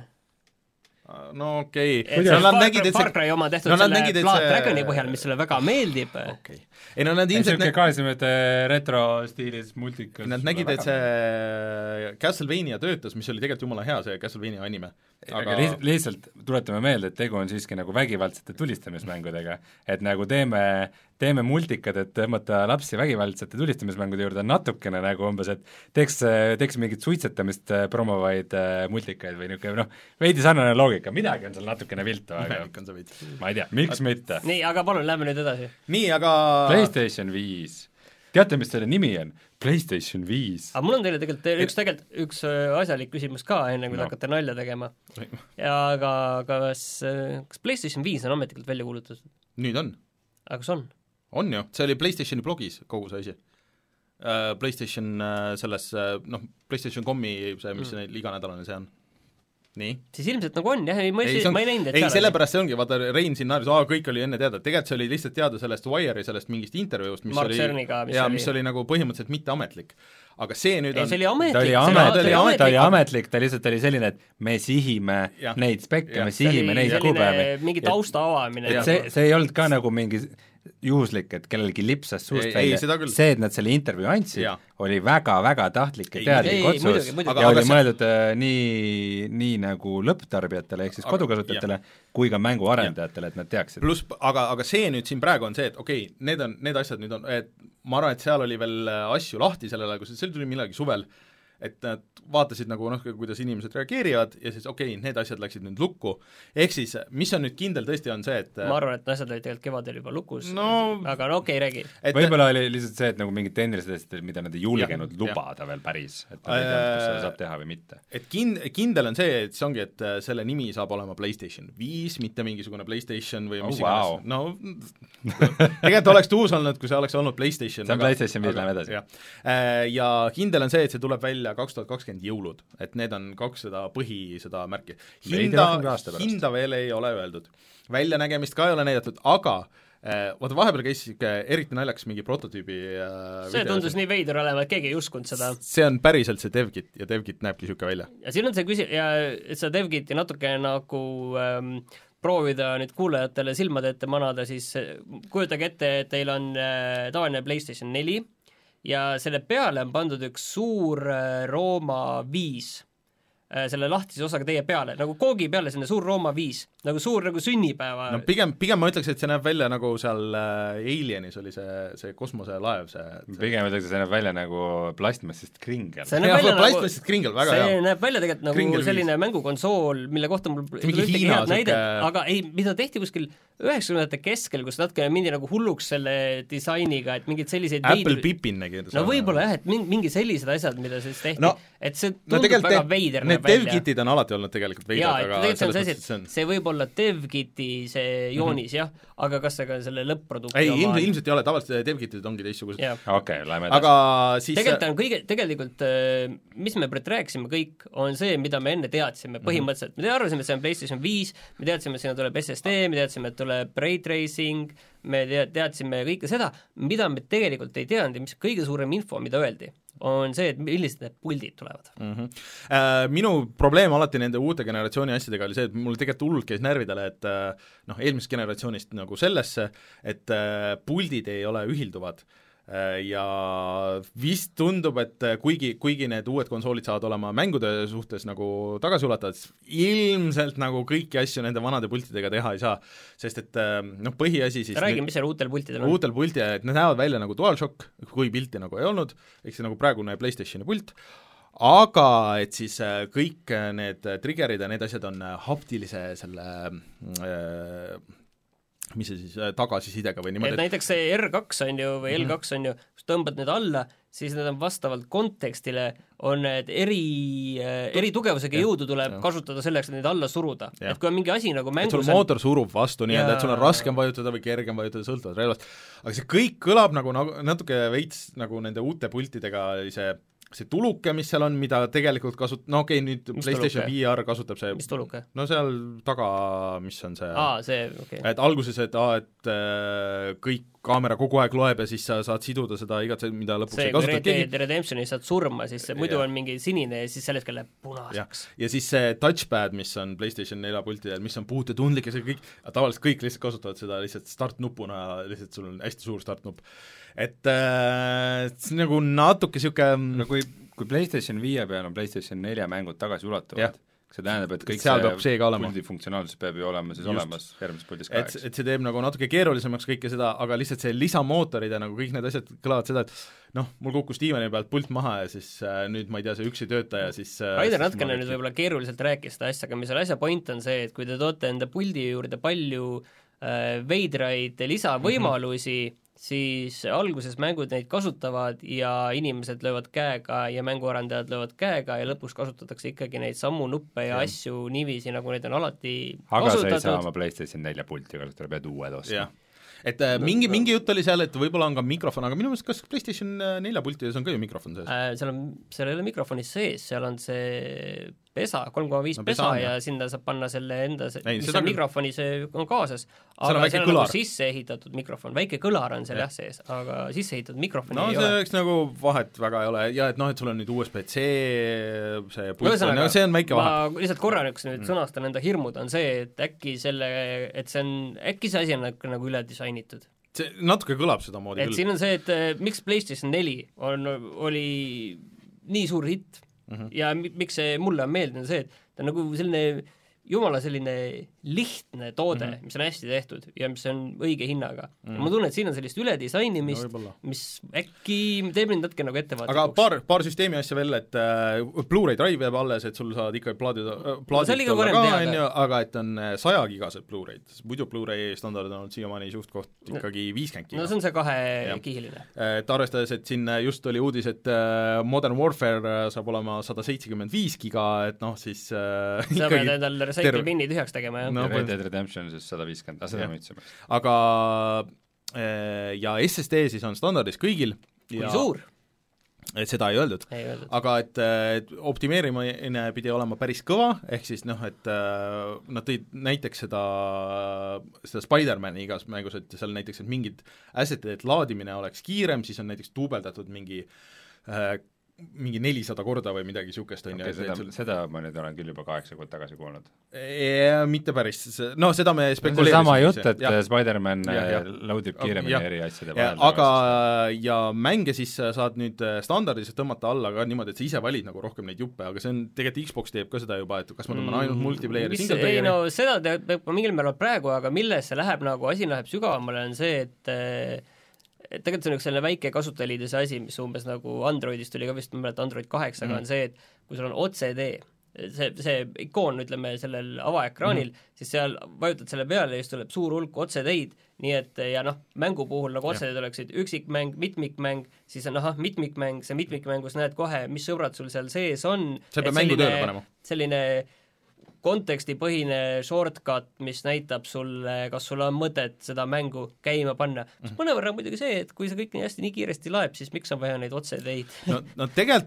no okei okay. no, Far, Far, Far Cry oma tehtud no, selle Blood see... Dragoni põhjal, mis sulle väga meeldib. Okay. ei no nad ilmselt niisugune ka niisugune retro-stiilis multikas. Nad nägid, et see Castlevania töötas, mis oli tegelikult jumala hea, see Castlevania anime. aga liht, lihtsalt tuletame meelde, et tegu on siiski nagu vägivaldsete tulistamismängudega, et nagu teeme teeme multikad, et tõmmata lapsi vägivaldsete tulistamismängude juurde natukene nagu umbes, et teeks, teeks mingit suitsetamist promovaid multikaid või niisugune noh, veidi sarnane loogika, midagi on seal natukene viltu, aga ma ei tea, miks aga... mitte. nii, aga palun, lähme nüüd edasi. nii, aga PlayStation viis. Teate, mis selle nimi on? PlayStation viis. aga mul on teile tegelikult üks, tegelikult üks asjalik küsimus ka, enne kui no. te hakkate nalja tegema. ja aga kas, kas PlayStation viis on ametlikult välja kuulutatud? nüüd on. aga kas on? on ju, see oli PlayStationi blogis kogu see asi. Uh, PlayStation uh, selles, uh, noh, PlayStation dot comi see, mis mm. see iganädalane see on. nii? siis ilmselt nagu on, jah, ei, ma ei, ei, ma ei näinud, et ei, sellepärast see ongi, vaata, Rein siin naeris, aa, kõik oli enne teada, tegelikult see oli lihtsalt teada sellest Wire'i, sellest mingist intervjuust, mis Mark oli, Cerniga, mis ja, oli... mis oli nagu põhimõtteliselt mitteametlik. aga see nüüd ei, on see oli ametlik, ta oli, amet, oli, ametlik, ta oli ametlik, ta lihtsalt oli selline, et me sihime ja. neid spekke, me sihime neid kuupäevi. mingi tausta avamine. see, see ei olnud ka nagu mingi juhuslik, et kellelgi lipsas suust ei, välja, ei, see, et nad selle intervjuu andsid, ja. oli väga-väga tahtlik ja teadlik otsus muidugi, muidugi. ja oli see... mõeldud äh, nii, nii nagu lõpptarbijatele ehk siis aga, kodukasutajatele ja. kui ka mänguarendajatele, et nad teaksid. pluss, aga, aga see nüüd siin praegu on see, et okei okay,, need on, need asjad nüüd on, et ma arvan, et seal oli veel asju lahti sellele, kui see tuli millegi suvel, et nad vaatasid nagu noh, kuidas inimesed reageerivad ja siis okei okay,, need asjad läksid nüüd lukku. ehk siis, mis on nüüd kindel tõesti, on see, et ma arvan, et asjad olid tegelikult kevadel juba lukus no,, aga no okei okay,, räägi. võib-olla oli lihtsalt see, et nagu mingid tehnilised asjad, mida nad ei julgenud ja, lubada ja. veel päris, et nad ei teadnud, kas seda saab teha või mitte. Et kin-, kindel on see, et see ongi, et selle nimi saab olema PlayStation viis, mitte mingisugune PlayStation või mis oh, wow. iganes, no tegelikult oleks tuus olnud, kui see oleks olnud PlayStation. see on aga, PlayStation viis, läheme edasi. Ja. ja kindel on see, et see tuleb välja kaks tuhat kakskümmend jõulud, et need on kaks seda põhi, seda märki. hinda, hinda veel ei ole öeldud. väljanägemist ka ei ole näidatud, aga äh, vaata vahepeal käis eriti naljakas mingi prototüübi äh, see tundus see. nii veider olema, et keegi ei uskunud seda. see on päriselt see DevKit ja DevKit näebki niisugune välja. ja siin on see küsi- ja et seda DevKiti natuke nagu ähm, proovida nüüd kuulajatele silmade ette manada, siis kujutage ette, et teil on äh, tavaline PlayStation neli ja selle peale on pandud üks suur Rooma viis, selle lahtise osaga teie peale, nagu koogi peale sinna suur Rooma viis, nagu suur nagu sünnipäeva. no pigem, pigem ma ütleks, et see näeb välja nagu seal äh, Alienis oli see, see kosmoselaev, see, see... pigem ütleks, et see näeb välja nagu plastmassist kringel. see näeb välja nagu, kringel, väga see hea. näeb välja tegelikult nagu kringel selline viis. Mängukonsool, mille kohta mul mingi Hiina näidet, aga ei, mida tehti kuskil üheksakümnendate keskel, kus natuke mindi nagu hulluks selle disainiga, et mingid selliseid Apple veidru... Pippin nägi no võib-olla jah, et mingi sellised asjad, mida siis tehti no, et see tundub no väga veider need dev-kitid on alati olnud tegelikult veider, aga tegelikult see, see, on... see võib olla dev-kiti see joonis mm -hmm. jah, aga kas see ka selle lõpp-produkti ei, ilmselt, ilmselt ei ole, tavaliselt dev-kitid ongi teistsugused okei okay,, lähme edasi aga siis tegelikult on kõige, tegelikult mis me praegu rääkisime kõik, on see, mida me enne teadsime põhimõtteliselt, me arvasime, et see on PlayStation viis, me teadsime, et sinna tuleb S S D, me teadsime, et tuleb Ray Tracing, me teadsime kõike seda, mida me tegelikult ei teadnud ja mis kõige suurem info, mida öeldi, on see, et millised need puldid tulevad mm. -hmm. Äh, minu probleem alati nende uute generatsiooni asjadega oli see, et mul tegelikult hullult käis närvidele, et noh, eelmisest generatsioonist nagu sellesse, et äh, puldid ei ole ühilduvad ja vist tundub, et kuigi, kuigi need uued konsoolid saavad olema mängude suhtes nagu tagasiulatavad, ilmselt nagu kõiki asju nende vanade pultidega teha ei saa, sest et noh, põhiasi siis räägi, mis seal uutel pultidel on? Uutel pultidel, et need näevad välja nagu DualShock, kui pilti nagu ei olnud, eks see nagu praegune PlayStationi pult, aga et siis kõik need triggerid ja need asjad on haptilise selle äh, mis see siis, tagasisidega või niimoodi. Et näiteks see R kaks on ju, või L kaks on ju, kus tõmbad need alla, siis need on vastavalt kontekstile, on need eri, eri tugevusega jõudu tuleb ja. Kasutada selleks, et neid alla suruda. Ja. Et kui on mingi asi nagu mängus et sul mootor surub vastu nii-öelda, et sul on raskem vajutada või kergem vajutada, sõltuvalt relvast. Aga see kõik kõlab nagu, nagu natuke veits nagu nende uute pultidega see see tuluke, mis seal on, mida tegelikult kasut-, no okei okay,, nüüd mis PlayStation tuluke? V R kasutab see mis tuluke? No seal taga, mis on see aa, see, okei okay. Et alguses, et aa, et äh, kõik kaamera kogu aeg loeb ja siis sa saad siduda seda igat, mida lõpuks see, ei kasuta keegi. See, kui Redemptionis saad surma, siis see, muidu ja. On mingi sinine ja siis sellest läheb punaseks. Ja. ja siis see touchpad, mis on PlayStation nelja pultidel, mis on puututundlik ja see kõik, tavaliselt kõik lihtsalt kasutavad seda lihtsalt start-nupuna, lihtsalt sul on hästi suur start-nupp. Et äh, see nagu natuke siuke no kui, kui PlayStation viie peal on PlayStation nelja mängud tagasi ulatuvad, see tähendab, et kõik seal see, see puldi funktsionaalsus peab ju olema siis Just. olemas järgmises puldis ka, eks. Et see teeb nagu natuke keerulisemaks kõike seda, aga lihtsalt see lisamootorid ja nagu kõik need asjad kõlavad seda, et noh, mul kukkus diivani pealt pult maha ja siis äh, nüüd ma ei tea, see üks ei tööta ja siis äh, Raider natukene nüüd võib-olla keeruliselt rääkis seda asja, aga mis selle asja point on see, et kui te toote enda puldi juurde palju äh, veidraid lisavõimalusi mm, -hmm. siis alguses mängud neid kasutavad ja inimesed löövad käega ja mänguarendajad löövad käega ja lõpuks kasutatakse ikkagi neid samu nuppe ja, ja. asju niiviisi, nagu neid on alati aga kasutatud. sa ei saa oma PlayStation nelja pulti kasutada, pead uued ostma. Et äh, no, mingi, mingi jutt oli seal, et võib-olla on ka mikrofon, aga minu meelest kas PlayStation nelja pultides on ka ju mikrofon sees äh,? Seal on, seal ei ole mikrofonis sees, seal on see pesa, kolm koma viis no, pesa, pesa ja sinna saab panna selle enda, mis on mikrofoni, see on kaasas, aga on seal on nagu sisse ehitatud mikrofon, väike kõlar on seal jah sees, aga sisse ehitatud mikrofoni no, ei see ole. Eks nagu vahet väga ei ole ja et noh, et sul on nüüd U S B C see pult on, no see on väike vahe. Ma lihtsalt korra üks nüüd mm. sõnastan enda hirmud on see, et äkki selle, et see on, äkki see asi on nagu üle disainitud. See natuke kõlab seda moodi et küll. Siin on see, et miks PlayStation neli on, oli nii suur hitt mm-hmm. ja miks see mulle on meeldinud see, et ta on nagu selline jumala selline lihtne toode mm, -hmm. mis on hästi tehtud ja mis on õige hinnaga mm. -hmm. ma tunnen, et siin on sellist üledisainimist no,, mis äkki teeb mind natuke nagu ettevaatlikuks. aga paar, paar süsteemi asja veel, et äh, Blu-ray drive jääb alles, et sul saad ikka plaadid äh,, plaadid no, olla ka, on ju, aga et on sajagigased Blu-ray'd, muidu Blu-ray standard on olnud siiamaani suht-koht ikkagi viiskümmend giga. no see on see kahekihiline. et arvestades, et siin just oli uudis, et äh, Modern Warfare saab olema sada seitsekümmend viis giga, et noh, siis äh, sa pead endal recycle pinni tühjaks tegema, jah no,. Red Dead Redemption siis sada viiskümmend, aga seda ma ütlesime. aga ja S S D siis on standardis kõigil kui ja suur? Et seda ei öeldud, ei öeldud. aga et, et optimeerimine pidi olema päris kõva, ehk siis noh, et nad tõid näiteks seda, seda Spider-mani igas mängus, et seal näiteks, et mingid asset'id laadimine oleks kiirem, siis on näiteks duubeldatud mingi äh, mingi nelisada korda või midagi niisugust on okay, ju. Seda, sul... seda ma nüüd olen küll juba kaheksa kuud tagasi kuulnud. Ja, mitte päris, no seda me spekuleerisime. sama jutt, et ja. Spider-Man ja, ja. loadib kiiremini ja. eri asjade vahel. aga ja mänge siis saad nüüd standardiliselt tõmmata alla ka niimoodi, et sa ise valid nagu rohkem neid juppe, aga see on, tegelikult Xbox teeb ka seda juba, et kas ma tõmban ainult multiplayeri, single playeri. ei no seda teeb mingil määral praegu, aga milles see läheb nagu, asi läheb sügavamale, on see, et et tegelikult see on üks selline väike kasutajaliiduse asi, mis umbes nagu Androidist tuli ka vist, ma mäletan Android kaheksaga mm. on see, et kui sul on O C D see, see ikoon, ütleme, sellel avaekraanil mm, -hmm. siis seal vajutad selle peale ja siis tuleb suur hulk otseteid, nii et ja noh, mängu puhul nagu otseteid oleksid üksikmäng, mitmikmäng, siis on ahah, mitmikmäng, see mitmikmängus näed kohe, mis sõbrad sul seal sees on, see peab mängu tööle panema. Selline kontekstipõhine shortcut, mis näitab sulle, kas sul on mõtet seda mängu käima panna. Mm -hmm. Mõnevõrra muidugi see, et kui see kõik nii hästi nii kiiresti laeb, siis miks on vaja neid otseteid? no, no tegelikult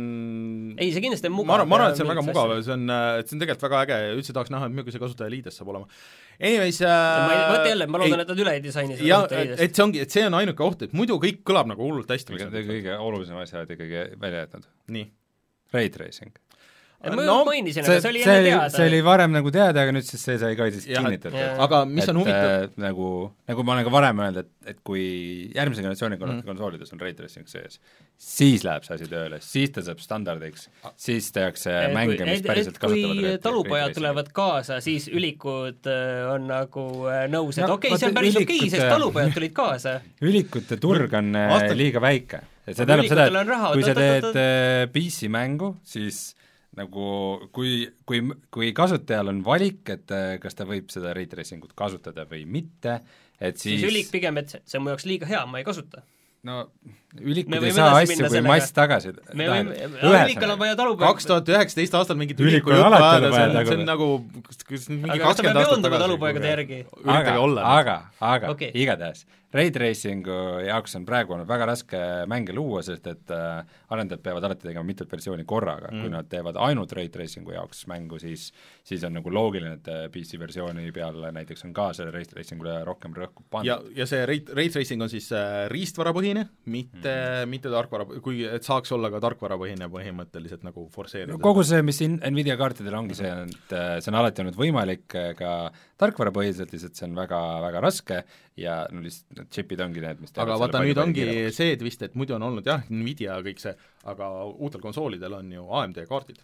on ei, see kindlasti on mugav. ma arvan, et see on väga mugav ja see on, et see on tegelikult väga äge ja üldse tahaks näha, et milline see kasutaja-liides saab olema. Anyways äh, võtta jälle, ma loodan, et nad üle ei disaini seda kasutaja-liidest. Et see ongi, et see on ainuke oht, et muidu kõik kõlab nagu hullult hästi. Kõige olulisem asja oled ikkagi välja jätnud. Nii. Ray tracing. ma no, mainisin, aga see oli enne teada. See oli varem nagu teada, aga nüüd siis see sai ka siis kinnitatud. Aga mis on huvitav? Äh, nagu, nagu ma olen ka varem öelnud, et, et kui järgmise generatsiooni mm. konsoolides on Ray tracing sees, siis läheb see asi tööle, siis ta saab standardiks, siis tehakse mänge, mis et, päriselt et, kasutavad kui talupojad tulevad kaasa, siis ülikud on nagu nõus, et no, okei okay,, see on päris okei okay,, sest talupojad tulid kaasa. Ülikute turg on Aastal... liiga väike. Et see tähendab seda, et kui sa teed P C mängu, siis nagu kui, kui, kui kasutajal on valik, et kas ta võib seda ray tracingut kasutada või mitte, et siis siis ülik pigem, et see on mu jaoks liiga hea, ma ei kasuta. No ülikud ei saa asju, kui mass tagasi me võime, ülikul on vaja talupoja kaks tuhat üheksateist aastal mingit ülikul juttu ajada, see, see on nagu mingi kakskümmend aastat tagasi. talupoegade järgi. aga, aga, aga okay. Igatahes Ray tracingu jaoks on praegu olnud väga raske mänge luua, sest et äh, arendajad peavad alati tegema mitut versiooni korraga mm., kui nad teevad ainult Ray tracingu jaoks mängu, siis siis on nagu loogiline, et P C versiooni peal näiteks on ka selle Ray tracingule rohkem rõhku pandud. ja, ja see Ray, Ray tracing on siis äh, riistvarapõhine, mitte mm., mitte tarkvara, kui et saaks olla ka tarkvarapõhine põhimõtteliselt nagu forsseerida. No, kogu see, mis in, Nvidia kaartidel ongi see, et see on alati olnud võimalik ka tarkvarapõhiselt, lihtsalt see on väga, väga raske ja no lihtsalt need chipid ongi need, mis aga vaata, nüüd ongi see, et vist, et muidu on olnud jah, Nvidia kõik see, aga uutel konsoolidel on ju A M D kaardid.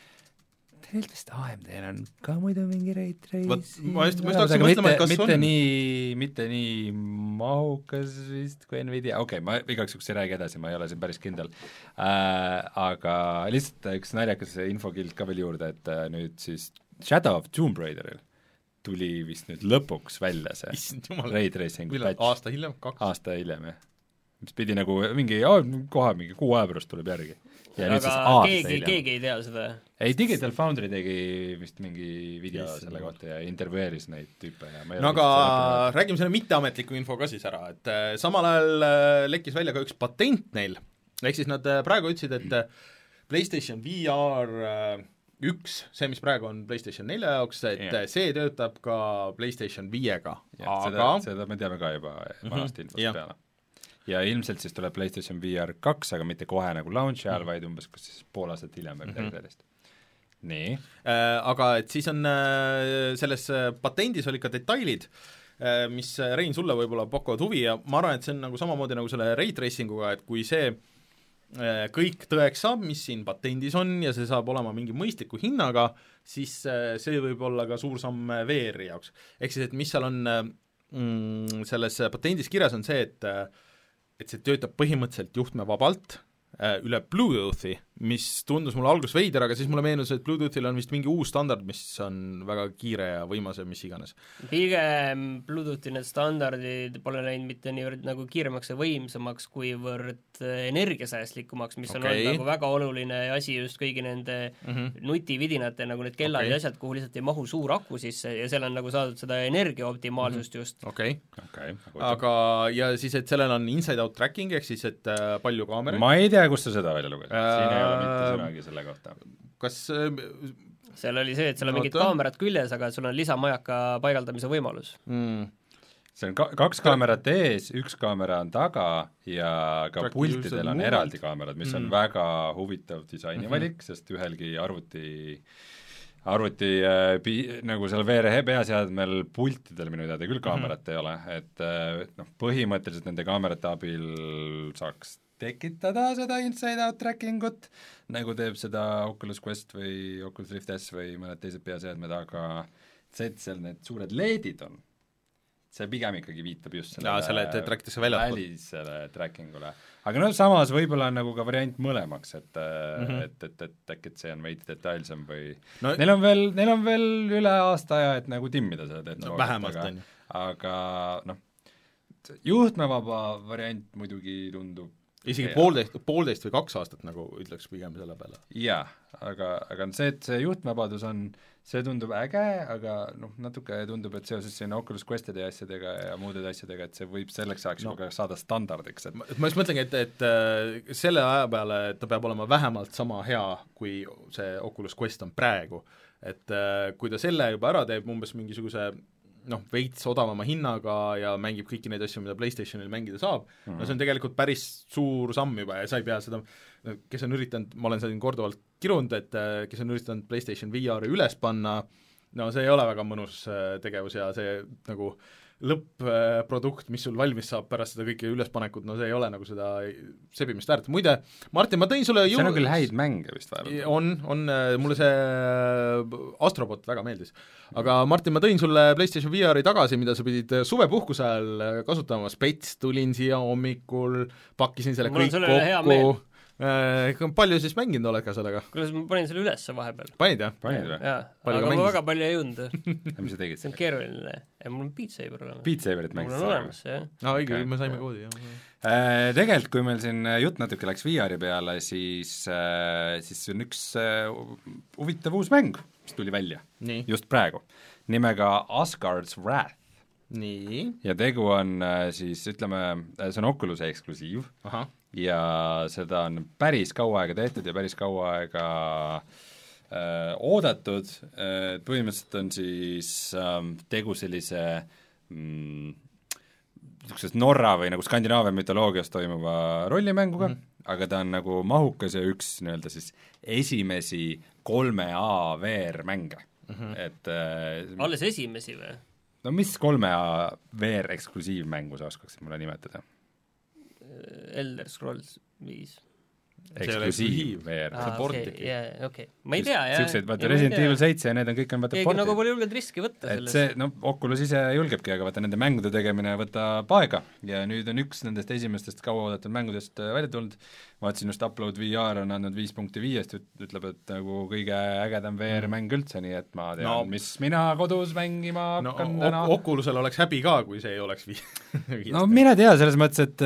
Tegelikult A M D-l on ka muidu mingi ray tracing, ma just, ma just hakkasin mõtlema, et kas mitte on nii, mitte nii mahukas vist kui Nvidia, okei okay,, ma igaks juks ei räägi edasi, ma ei ole siin päris kindel äh,, aga lihtsalt üks naljakas infokild ka veel juurde, et äh, nüüd siis Shadow of Tomb Raideril tuli vist nüüd lõpuks välja see ray tracing patch. Aasta hiljem? Kaks? Aasta hiljem, jah. Mis pidi nagu mingi, oh, kohe mingi kuu aja pärast tuleb järgi. Ja aga keegi, keegi ei tea seda? Ei, Digital Foundry tegi vist mingi video yes, selle kohta ja intervjueeris neid tüüpe ja ma ei no aga räägime selle mitteametliku info ka siis ära, et äh, samal ajal äh, lekkis välja ka üks patent neil, ehk siis nad äh, praegu ütlesid, et äh, PlayStation V R äh, üks, see, mis praegu on PlayStation nelja jaoks, et yeah. see töötab ka PlayStation viiega, aga seda, seda me teame ka juba vanast infost mm -hmm. peale. Ja ilmselt siis tuleb PlayStation V R kaks, aga mitte kohe nagu launch ajal mm, -hmm. vaid umbes kas siis pool aastat hiljem või midagi mm -hmm. sellist. Nii äh,. Aga et siis on äh, selles patendis olid ka detailid, äh, mis Rein, sulle võib-olla pakuvad huvi ja ma arvan, et see on nagu samamoodi nagu selle ray tracinguga, et kui see kõik tõeks saab, mis siin patendis on ja see saab olema mingi mõistliku hinnaga, siis see võib olla ka suur samm V R-i jaoks. Ehk siis, et mis seal on mm, selles patendis kirjas on see, et et see töötab põhimõtteliselt juhtmevabalt üle Bluetoothi, mis tundus mulle alguses veider, aga siis mulle meenus, et Bluetoothil on vist mingi uus standard, mis on väga kiire ja võimas ja mis iganes. Pigem Bluetoothi need standardid pole läinud mitte niivõrd nagu kiiremaks ja võimsamaks, kuivõrd energiasäästlikumaks, mis okay. on olnud nagu väga oluline asi just kõigi nende mm -hmm. nutividinate, nagu need kellad okay. ja asjad, kuhu lihtsalt ei mahu suur aku sisse ja seal on nagu saadud seda energiaoptimaalsust mm -hmm. just. okei okay. okay., aga ja siis, et sellel on inside-out tracking, ehk siis, et äh, palju kaameraid? Ma ei tea, kus sa seda välja lugesid, siin ei ole mitte sõnagi selle kohta. Kas seal oli see, et seal on mingid kaamerad küljes, aga sul on lisamajaka paigaldamise võimalus mm.? See on ka, kaks kaamerat ees, üks kaamera on taga ja ka Track pultidel on eraldi kaamerad, mis mm. on väga huvitav disainivalik mm, -hmm. sest ühelgi arvuti arvuti äh, pi, nagu seal V R peaseadmel pultidel minu teada küll kaamerat mm -hmm. ei ole, et äh, noh, põhimõtteliselt nende kaamerate abil saaks tekitada seda inside-out tracking ut, nagu teeb seda Oculus Quest või Oculus Rift S või mõned teised peaseadmed, aga see, et seal need suured leedid on, see pigem ikkagi viitab just Jaa, selle, et trackitakse väljaspool. välisele trackingule. Aga no samas võib-olla on nagu ka variant mõlemaks, et mm -hmm. et, et, et äkki et see on veidi detailsem või no, neil on veel, neil on veel üle aasta aja, et nagu timmida seda tehnoloogiat, no, vähemalt on ju. Aga noh, juhtmevaba variant muidugi tundub isegi poolteist, poolteist või kaks aastat nagu ütleks pigem selle peale. Jaa, aga, aga see, et see juhtmevabadus on, see tundub äge, aga noh, natuke tundub, et seoses siin Oculus Questide ja asjadega ja muude asjadega, et see võib selleks ajaks no. juba saada standardiks, et ma just mõtlengi, et, et selle aja peale ta peab olema vähemalt sama hea, kui see Oculus Quest on praegu. Et kui ta selle juba ära teeb umbes mingisuguse noh, veits odavama hinnaga ja mängib kõiki neid asju, mida PlayStationil mängida saab, mm-hmm. no see on tegelikult päris suur samm juba ja sa ei pea seda, kes on üritanud, ma olen siin korduvalt kirunud, et kes on üritanud PlayStation V R-i üles panna, no see ei ole väga mõnus tegevus ja see nagu lõpp-produkt, mis sul valmis saab pärast seda kõike ülespanekut, no see ei ole nagu seda sebimist väärt. Muide, Martin, ma tõin sulle jõu... see on küll häid mänge vist vaevalt. On, on, mulle see Astrobot väga meeldis. Aga Martin, ma tõin sulle PlayStation V R-i tagasi, mida sa pidid suvepuhkuse ajal kasutama, spets, tulin siia hommikul, pakkisin selle kõik kokku. Palju siis mänginud oled ka sellega? Kuidas ma panin selle ülesse vahepeal? Panid, jah? Panid või? Jaa, aga ma väga palju ei jõudnud. Mis sa tegid? See on keeruline. Ja mul on Beat Saber olemas. Beat Saberit mängisid sa? Mul on olemas, jah. Aa, õige, me saime koodi, jah. Tegelikult, kui meil siin jutt natuke läks V R-i peale, siis, siis on üks huvitav uus mäng, mis tuli välja. Nii. Just praegu. Nimega Asgard's Wrath. Nii. Ja tegu on siis, ütleme, see on Oculus'e eksklusiiv. Aha. Ja seda on päris kaua aega tehtud ja päris kaua aega äh, oodatud, äh, põhimõtteliselt on siis äh, tegu sellise mm, Norra või nagu Skandinaavia mütoloogias toimuva rollimänguga, mm. aga ta on nagu mahukas ja üks nii-öelda siis esimesi kolme A V R-mänge mm. -hmm. Et, äh, alles esimesi või? No mis kolme A V R eksklusiivmängu sa oskaksid mulle nimetada? Elder Scrolls viis. Eksklusiiv V R. Ah, okei, okay, okay. Ma ei tea, jah. Siuksed, vaata Resident Evil seitse ja need on kõik on vaata keegi portid. nagu pole julgenud riski võtta et selles. See, no Oculus ise julgebki, aga vaata nende mängude tegemine võtab aega ja nüüd on üks nendest esimestest kauaoodatud mängudest välja tulnud. Vaatasin just Upload V R on andnud viis punkti viiest, ütleb, et nagu kõige ägedam V R-mäng üldse, nii et ma tean no., mis mina kodus mängima hakkan no, täna. Oculusel oleks häbi ka, kui see ei oleks vi- viiest. No mina tea, selles mõttes, et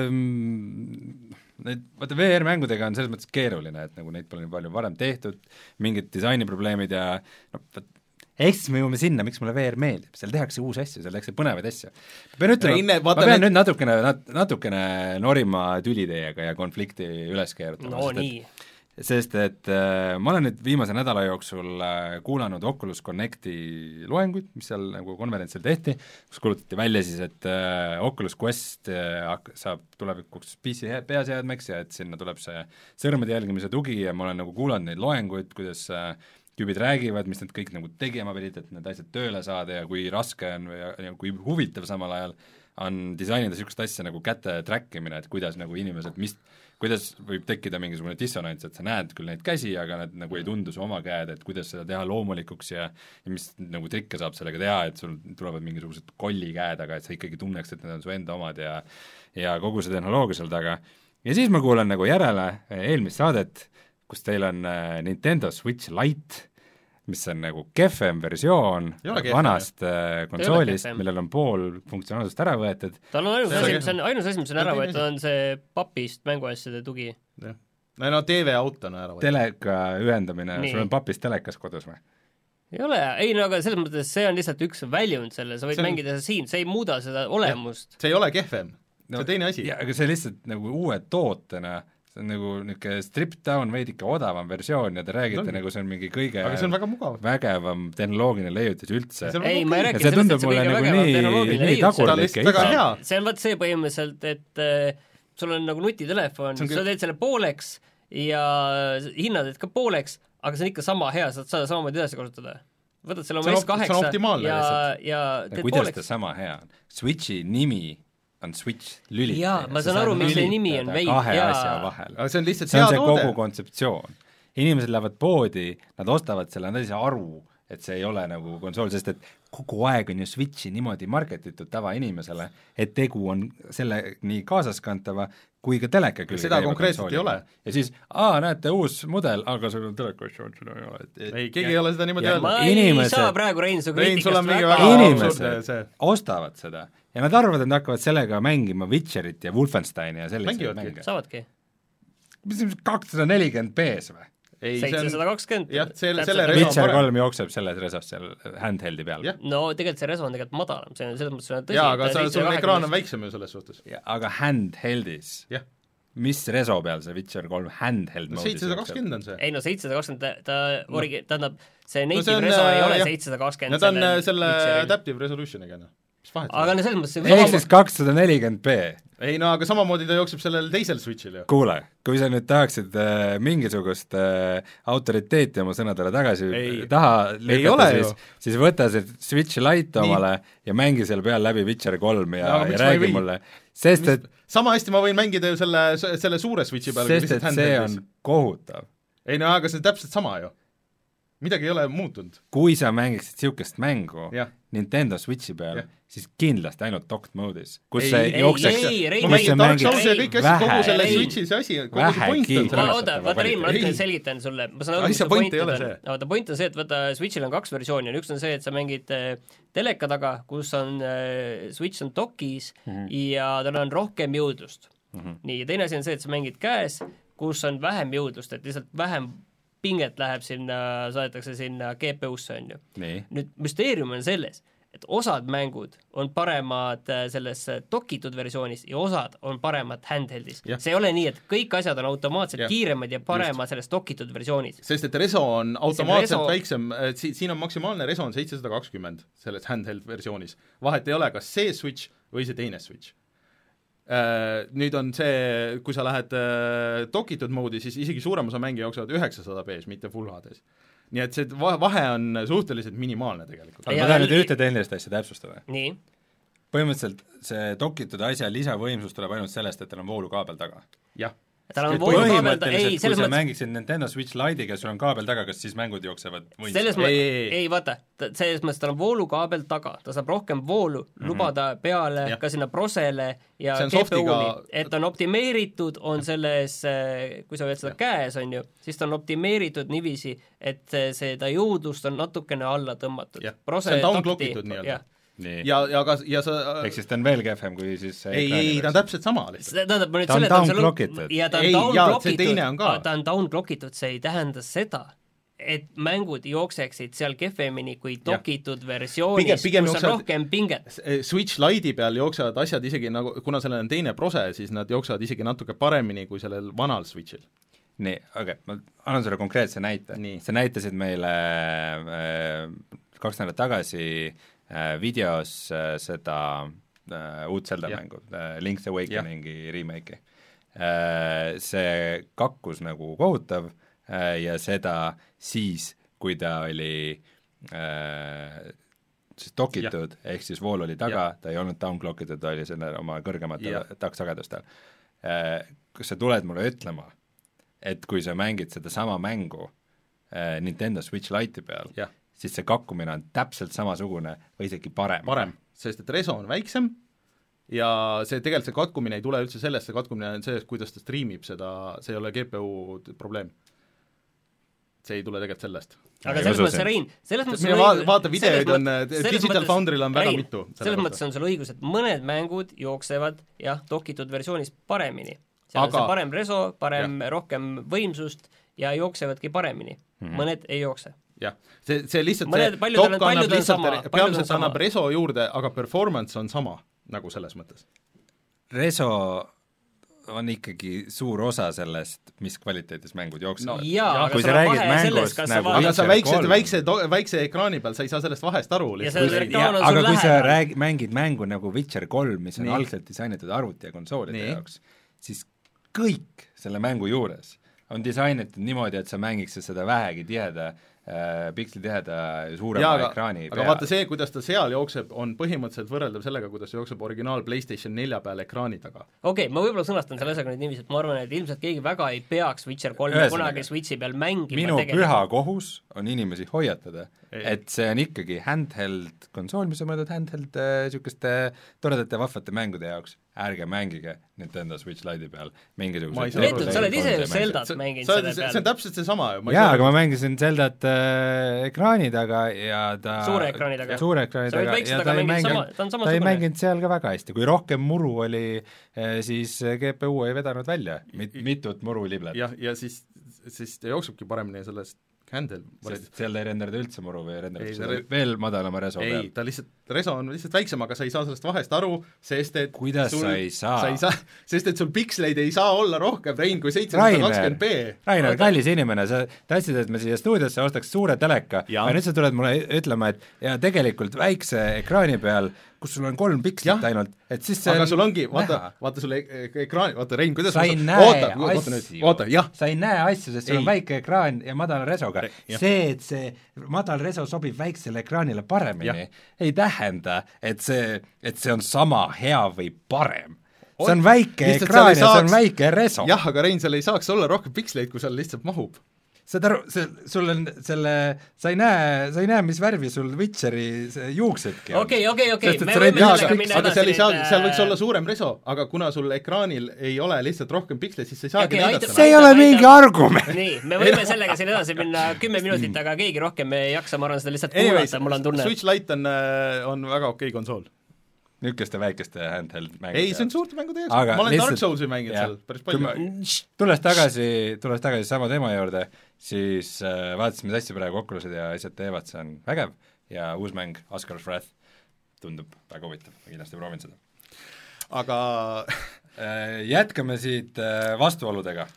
äh, Need, vaata V R-mängudega on selles mõttes keeruline, et nagu neid pole nii palju varem tehtud, mingid disainiprobleemid ja no, eks me jõuame sinna, miks mulle V R meeldib, seal tehakse uusi asju, seal tehakse põnevaid asju. Ma pean ütlema, Inne, ma pean need... nüüd natukene, nat, natukene norima tüli teiega ja konflikti üles keerutama. No sest, nii. Sest et äh, ma olen nüüd viimase nädala jooksul äh, kuulanud Oculus Connecti loenguid, mis seal nagu konverentsil tehti, kus kuulutati välja siis, et äh, Oculus Quest äh, saab tulevikuks P C peaseadmeks ja et sinna tuleb see sõrmede jälgimise tugi ja ma olen nagu kuulanud neid loenguid, kuidas äh, tüübid räägivad, mis nad kõik nagu tegema pidid, et need asjad tööle saada ja kui raske on ja, ja kui huvitav samal ajal on disainida niisugust asja nagu käte trackimine, et kuidas nagu inimesed, mis kuidas võib tekkida mingisugune dissonants, et sa näed küll neid käsi, aga nad nagu ei tundu su oma käed, et kuidas seda teha loomulikuks ja, ja mis nagu trikke saab sellega teha, et sul tulevad mingisugused kollikäed, aga et sa ikkagi tunneks, et need on su enda omad ja ja kogu see tehnoloogia seal taga. Ja siis ma kuulan nagu järele eelmist saadet, kus teil on Nintendo Switch Lite, mis on nagu kehvem versioon vanast äh, konsoolist, millel on pool funktsionaalsust ära võetud. tal on ainus asi, mis on, ainus asi, mis on ära võetud, on see papist mänguasjade tugi. Ja. No, no T V-aut on ära võetud. Teleka ühendamine, sul on papist telekas kodus või? Ei ole, ei no aga selles mõttes see on lihtsalt üks väljund selle, sa võid on... mängida siin, see ei muuda seda olemust. See ei ole kehvem, see no, teine asi. Ja, aga see lihtsalt nagu uue tootena see on nagu niisugune stripped down veidike odavam versioon ja te räägite no, nagu see on mingi kõige aga see on väga mugav. Vägevam tehnoloogiline leiutis üldse. Ei, ma ei räägi sellest, et see kõige vägevam tehnoloogiline leiutis. See on vaat see põhimõtteliselt, et äh, sul on nagu nutitelefon, sa teed selle pooleks ja hinnad teed ka pooleks, aga see on ikka sama hea, saad seda samamoodi edasi kasutada. Võtad selle oma S kaheksa ja, ja teed kuidas pooleks. Kuidas ta sama hea on? Switchi nimi on Switch lülitaja. Jaa, ma saan aru, mis see nimi on veid. Kahe ja... asja vahel. Aga see on lihtsalt see on see toode. Kogu kontseptsioon. Inimesed lähevad poodi, nad ostavad selle, nad ei saa aru, et see ei ole nagu konsool, sest et kogu aeg on ju Switchi niimoodi marketitud tavainimesele, et tegu on selle nii kaasaskantava kui ka teleka külge. Seda konkreetselt ei ole. Ja siis, aa, näete, uus mudel, aga sul on telekasjoon, seda ei ole. Et, ei, keegi ei ole seda niimoodi öelda. Ma ei inimesed, saa praegu Rein su kriitikast väga inimesed ostavad seda ja nad arvavad, et nad hakkavad sellega mängima Witcherit ja Wolfensteini ja selliseid mänge. Saavadki. Mis on kakssada nelikümmend p-s või? seitsesada kakskümmend jah, selle, selle reso Witcher kolm jookseb selles resas seal handheldi peal. No tegelikult see reso on tegelikult madalam, see on selles mõttes on tõsi. Jaa, aga sa, sul ekraan on väiksem ju selles suhtes. Aga handheldis, mis reso peal see Witcher kolm handheld moodis? seitsesada kakskümmend on see. Ei no seitsesada kakskümmend, ta, ta origi-, tähendab, see native no reso ei ole seitsesada kakskümmend. No ta on selle adaptive resolutioniga, noh. Aga no selles mõttes ehk siis kakssada nelikümmend p. Ei no aga samamoodi ta jookseb sellel teisel Switchil ju. Kuule, kui sa nüüd tahaksid äh, mingisugust äh, autoriteeti oma sõnadele tagasi ei, taha lükata, siis, siis võta see Switch Lite omale Nii. ja mängi seal peal läbi Witcher kolm ja, no, ja räägi mulle, sest et sama hästi ma võin mängida ju selle, selle suure Switchi peal sest et see on kohutav. Ei no aga see on täpselt sama ju. Midagi ei ole muutunud. Kui sa mängiksid siukest mängu ja. Nintendo Switchi peal, ja. siis kindlasti ainult docked mode'is, kus ei, see jookseks ma mängin Dark Soulsi ja kõik asjad, kogu selle Switchi see asi, kogu see point on selle oota, vaata Rein, ma ütlen, selgitan sulle ma saan aru, mis see point on vaata, point on see, et vaata Switchil on kaks versiooni, üks on see, et sa mängid teleka taga, kus on Switch on dockis mm -hmm. ja tal on rohkem jõudlust mm -hmm. nii, ja teine asi on see, et sa mängid käes, kus on vähem jõudlust, et lihtsalt vähem pinget läheb sinna, saadetakse sinna G P U-sse, on ju. Nüüd müsteerium on selles, et osad mängud on paremad selles dokitud versioonis ja osad on paremad handheldis. Ja. See ei ole nii, et kõik asjad on automaatselt ja. kiiremad ja paremad Just. selles dokitud versioonis. Sest et reso on automaatselt reso... väiksem, si siin on maksimaalne reso on seitsesada kakskümmend selles handheld versioonis. Vahet ei ole, kas see Switch või see teine Switch. Uh, nüüd on see, kui sa lähed uh, dokitud moodi, siis isegi suurem osa mänge jooksevad üheksasada p-s, mitte Full H D-s. Nii et see vahe on suhteliselt minimaalne tegelikult. aga ma tahan nüüd ühte tehnilist asja täpsustada. Nii? Põhimõtteliselt see dokitud asja lisavõimsus tuleb ainult sellest, et tal on voolukaabel taga. Jah. põhimõtteliselt, ei, kui sa mõttes... mängiksid Nintendo Switch Lite'iga, sul on kaabel taga, kas siis mängud jooksevad võimsust? Selles mõttes, ei, ei vaata, selles mõttes tal on voolukaabel taga, ta saab rohkem voolu mm -hmm. lubada peale ja. ka sinna prosele ja G P U-ni, et on optimeeritud, on selles, kui sa võid seda ja. käes, on ju, siis ta on optimeeritud niiviisi, et seda jõudlust on natukene alla tõmmatud. see on down-clockitud nii-öelda. Nii. ja, ja ka, ja sa ehk siis ta on veel kehvem kui siis ei, ei, ta on täpselt sama lihtsalt. Tähendab, ma nüüd ta on down-clockitud. ja ta on down-clockitud, ta on down-clockitud, see ei tähenda seda, et mängud jookseksid seal kehvemini kui dokitud versioonis, kus jooksevad, on rohkem pinget. Switch Lite'i peal jooksevad asjad isegi nagu, kuna sellel on teine prose, siis nad jooksevad isegi natuke paremini kui sellel vanal Switchil. Nii, okei okay,, ma annan sulle konkreetse näite. Sa näitasid meile äh, kaks nädalat tagasi äh, videos äh, seda äh, uut Zelda yeah. mängu, äh, Link's Awakeningi yeah. remake'i. Äh, see kakkus nagu kohutav äh, ja seda siis, kui ta oli äh, siis dokitud, yeah. ehk siis vool oli taga yeah., ta ei olnud downclockitud, ta oli selle oma kõrgematel yeah. takksagedustel. Äh, kas sa tuled mulle ütlema, et kui sa mängid seda sama mängu äh, Nintendo Switch Lite'i peal, yeah. siis see kakkumine on täpselt samasugune või isegi parem. Parem, sest et reso on väiksem ja see tegelikult see katkumine ei tule üldse sellest, see katkumine on sellest, kuidas ta streamib seda, see ei ole G P U probleem. See ei tule tegelikult sellest. aga selles mõttes, Rein, selles mõttes Mine va vaata videoid on, Digital Foundry'l on väga Rein, mitu. Selles mõttes on sul õigus, et mõned mängud jooksevad jah, dokitud versioonis paremini. seal aga, on see parem reso, parem jah. rohkem võimsust ja jooksevadki paremini. Mm -hmm. Mõned ei jookse. jah, see, see lihtsalt mõned, see dokk annab lihtsalt, peamiselt annab reso juurde, aga performance on sama, nagu selles mõttes. Reso on ikkagi suur osa sellest, mis kvaliteedis mängud jooksevad. No, jaa, kui sa räägid mängust nagu aga sa väikse, väikse, väikse ekraani peal, sa ei saa sellest vahest aru. Ja ja, aga kui sa räägi, mängid mängu nagu Witcher kolm, mis on Nii. algselt disainitud arvuti ja konsoolide Nii. jaoks, siis kõik selle mängu juures on disainitud niimoodi, et sa mängiksid seda vähegi tiheda äh, pikslitiheda suurema Jaa, aga, ekraani aga peal. vaata see, kuidas ta seal jookseb, on põhimõtteliselt võrreldav sellega, kuidas jookseb originaal PlayStation nelja peal ekraani taga. okei okay,, ma võib-olla sõnastan selle asjaga nüüd niiviisi, et ma arvan, et ilmselt keegi väga ei peaks Witcher kolme kunagi Switchi peal mängima minu tegelikult. püha kohus on inimesi hoiatada, et see on ikkagi handheld konsool, mis on mõeldud handheld niisuguste äh, toredate vahvate mängude jaoks. Ärge mängige Nintendo Switch Lite'i peal mingisuguse Leetud, sa oled ise ju Zeldat mänginud selle peal. See on täpselt seesama. Jaa, aga ma mängisin Zeldat äh, ekraani taga ja ta suure ekraani taga. Suure ekraani taga ja ta ei mänginud, ta, ta ei mänginud seal ka väga hästi. Kui rohkem muru oli, siis G P U ei vedanud välja mit, mitut muru liblet. Ja, ja siis, siis ta jooksebki paremini sellest handheld. Sest seal ei renderda üldse muru või renderda seda re... veel madalama reso ei, peal? Ei, ta lihtsalt, reso on lihtsalt väiksem, aga sa ei saa sellest vahest aru, sest et kuidas sul, sa ei saa? Sa ei saa, sest et sul piksleid ei saa olla rohkem, Rein, kui seitsesada kakskümmend p. Rainer, kallis inimene, sa tahtsid, et me siia stuudiosse ostaks suure teleka, aga nüüd sa tuled mulle ütlema, et ja tegelikult väikse ekraani peal, kus sul on kolm pikslit ainult, et siis see aga sul ongi, vaata, vaata sul ekraan, vaata Rein, kuidas sa ei ma... näe oota, asju, oota nüüd, oota, jah. Sa ei näe asju, sest sul on väike ekraan ja madala resoga. Re, see, et see madal reso sobib väiksele ekraanile paremini, ja. Ei tähenda, et see, et see on sama hea või parem. See on väike lihtsalt ekraan ja saaks... see on väike reso. Jah, aga Rein, seal ei saaks olla rohkem piksleid, kui seal lihtsalt mahub. Saad aru, see, sul on selle, sa ei näe, sa ei näe, mis värvi sul Witcheri juuksedki on. okei, okei, okei, me võime sellega minna edasi. Seal, seal, seal võiks olla suurem reso, aga kuna sul ekraanil ei ole lihtsalt rohkem piksleid, siis sa ei saagi okay, näidata. See ei ole mingi argument. Nii, me võime sellega siin edasi minna kümme minutit, aga keegi rohkem ei jaksa, ma arvan seda lihtsalt kuulata, mul on tunne. Switch Lite on, on väga okei konsool. Niisuguste väikeste handheld mängude ei, see on suurte mängude jaoks, ma olen lihtsalt, Dark Soulsi mänginud seal päris palju. Tulles tagasi, tulles tagasi sama teema juurde, siis äh, vaadates, mis asja praegu kokkulased ja asjad teevad, see on vägev ja uus mäng, Askar's Wrath, tundub väga huvitav, ma kindlasti proovin seda. Aga äh, jätkame siit äh, vastuoludega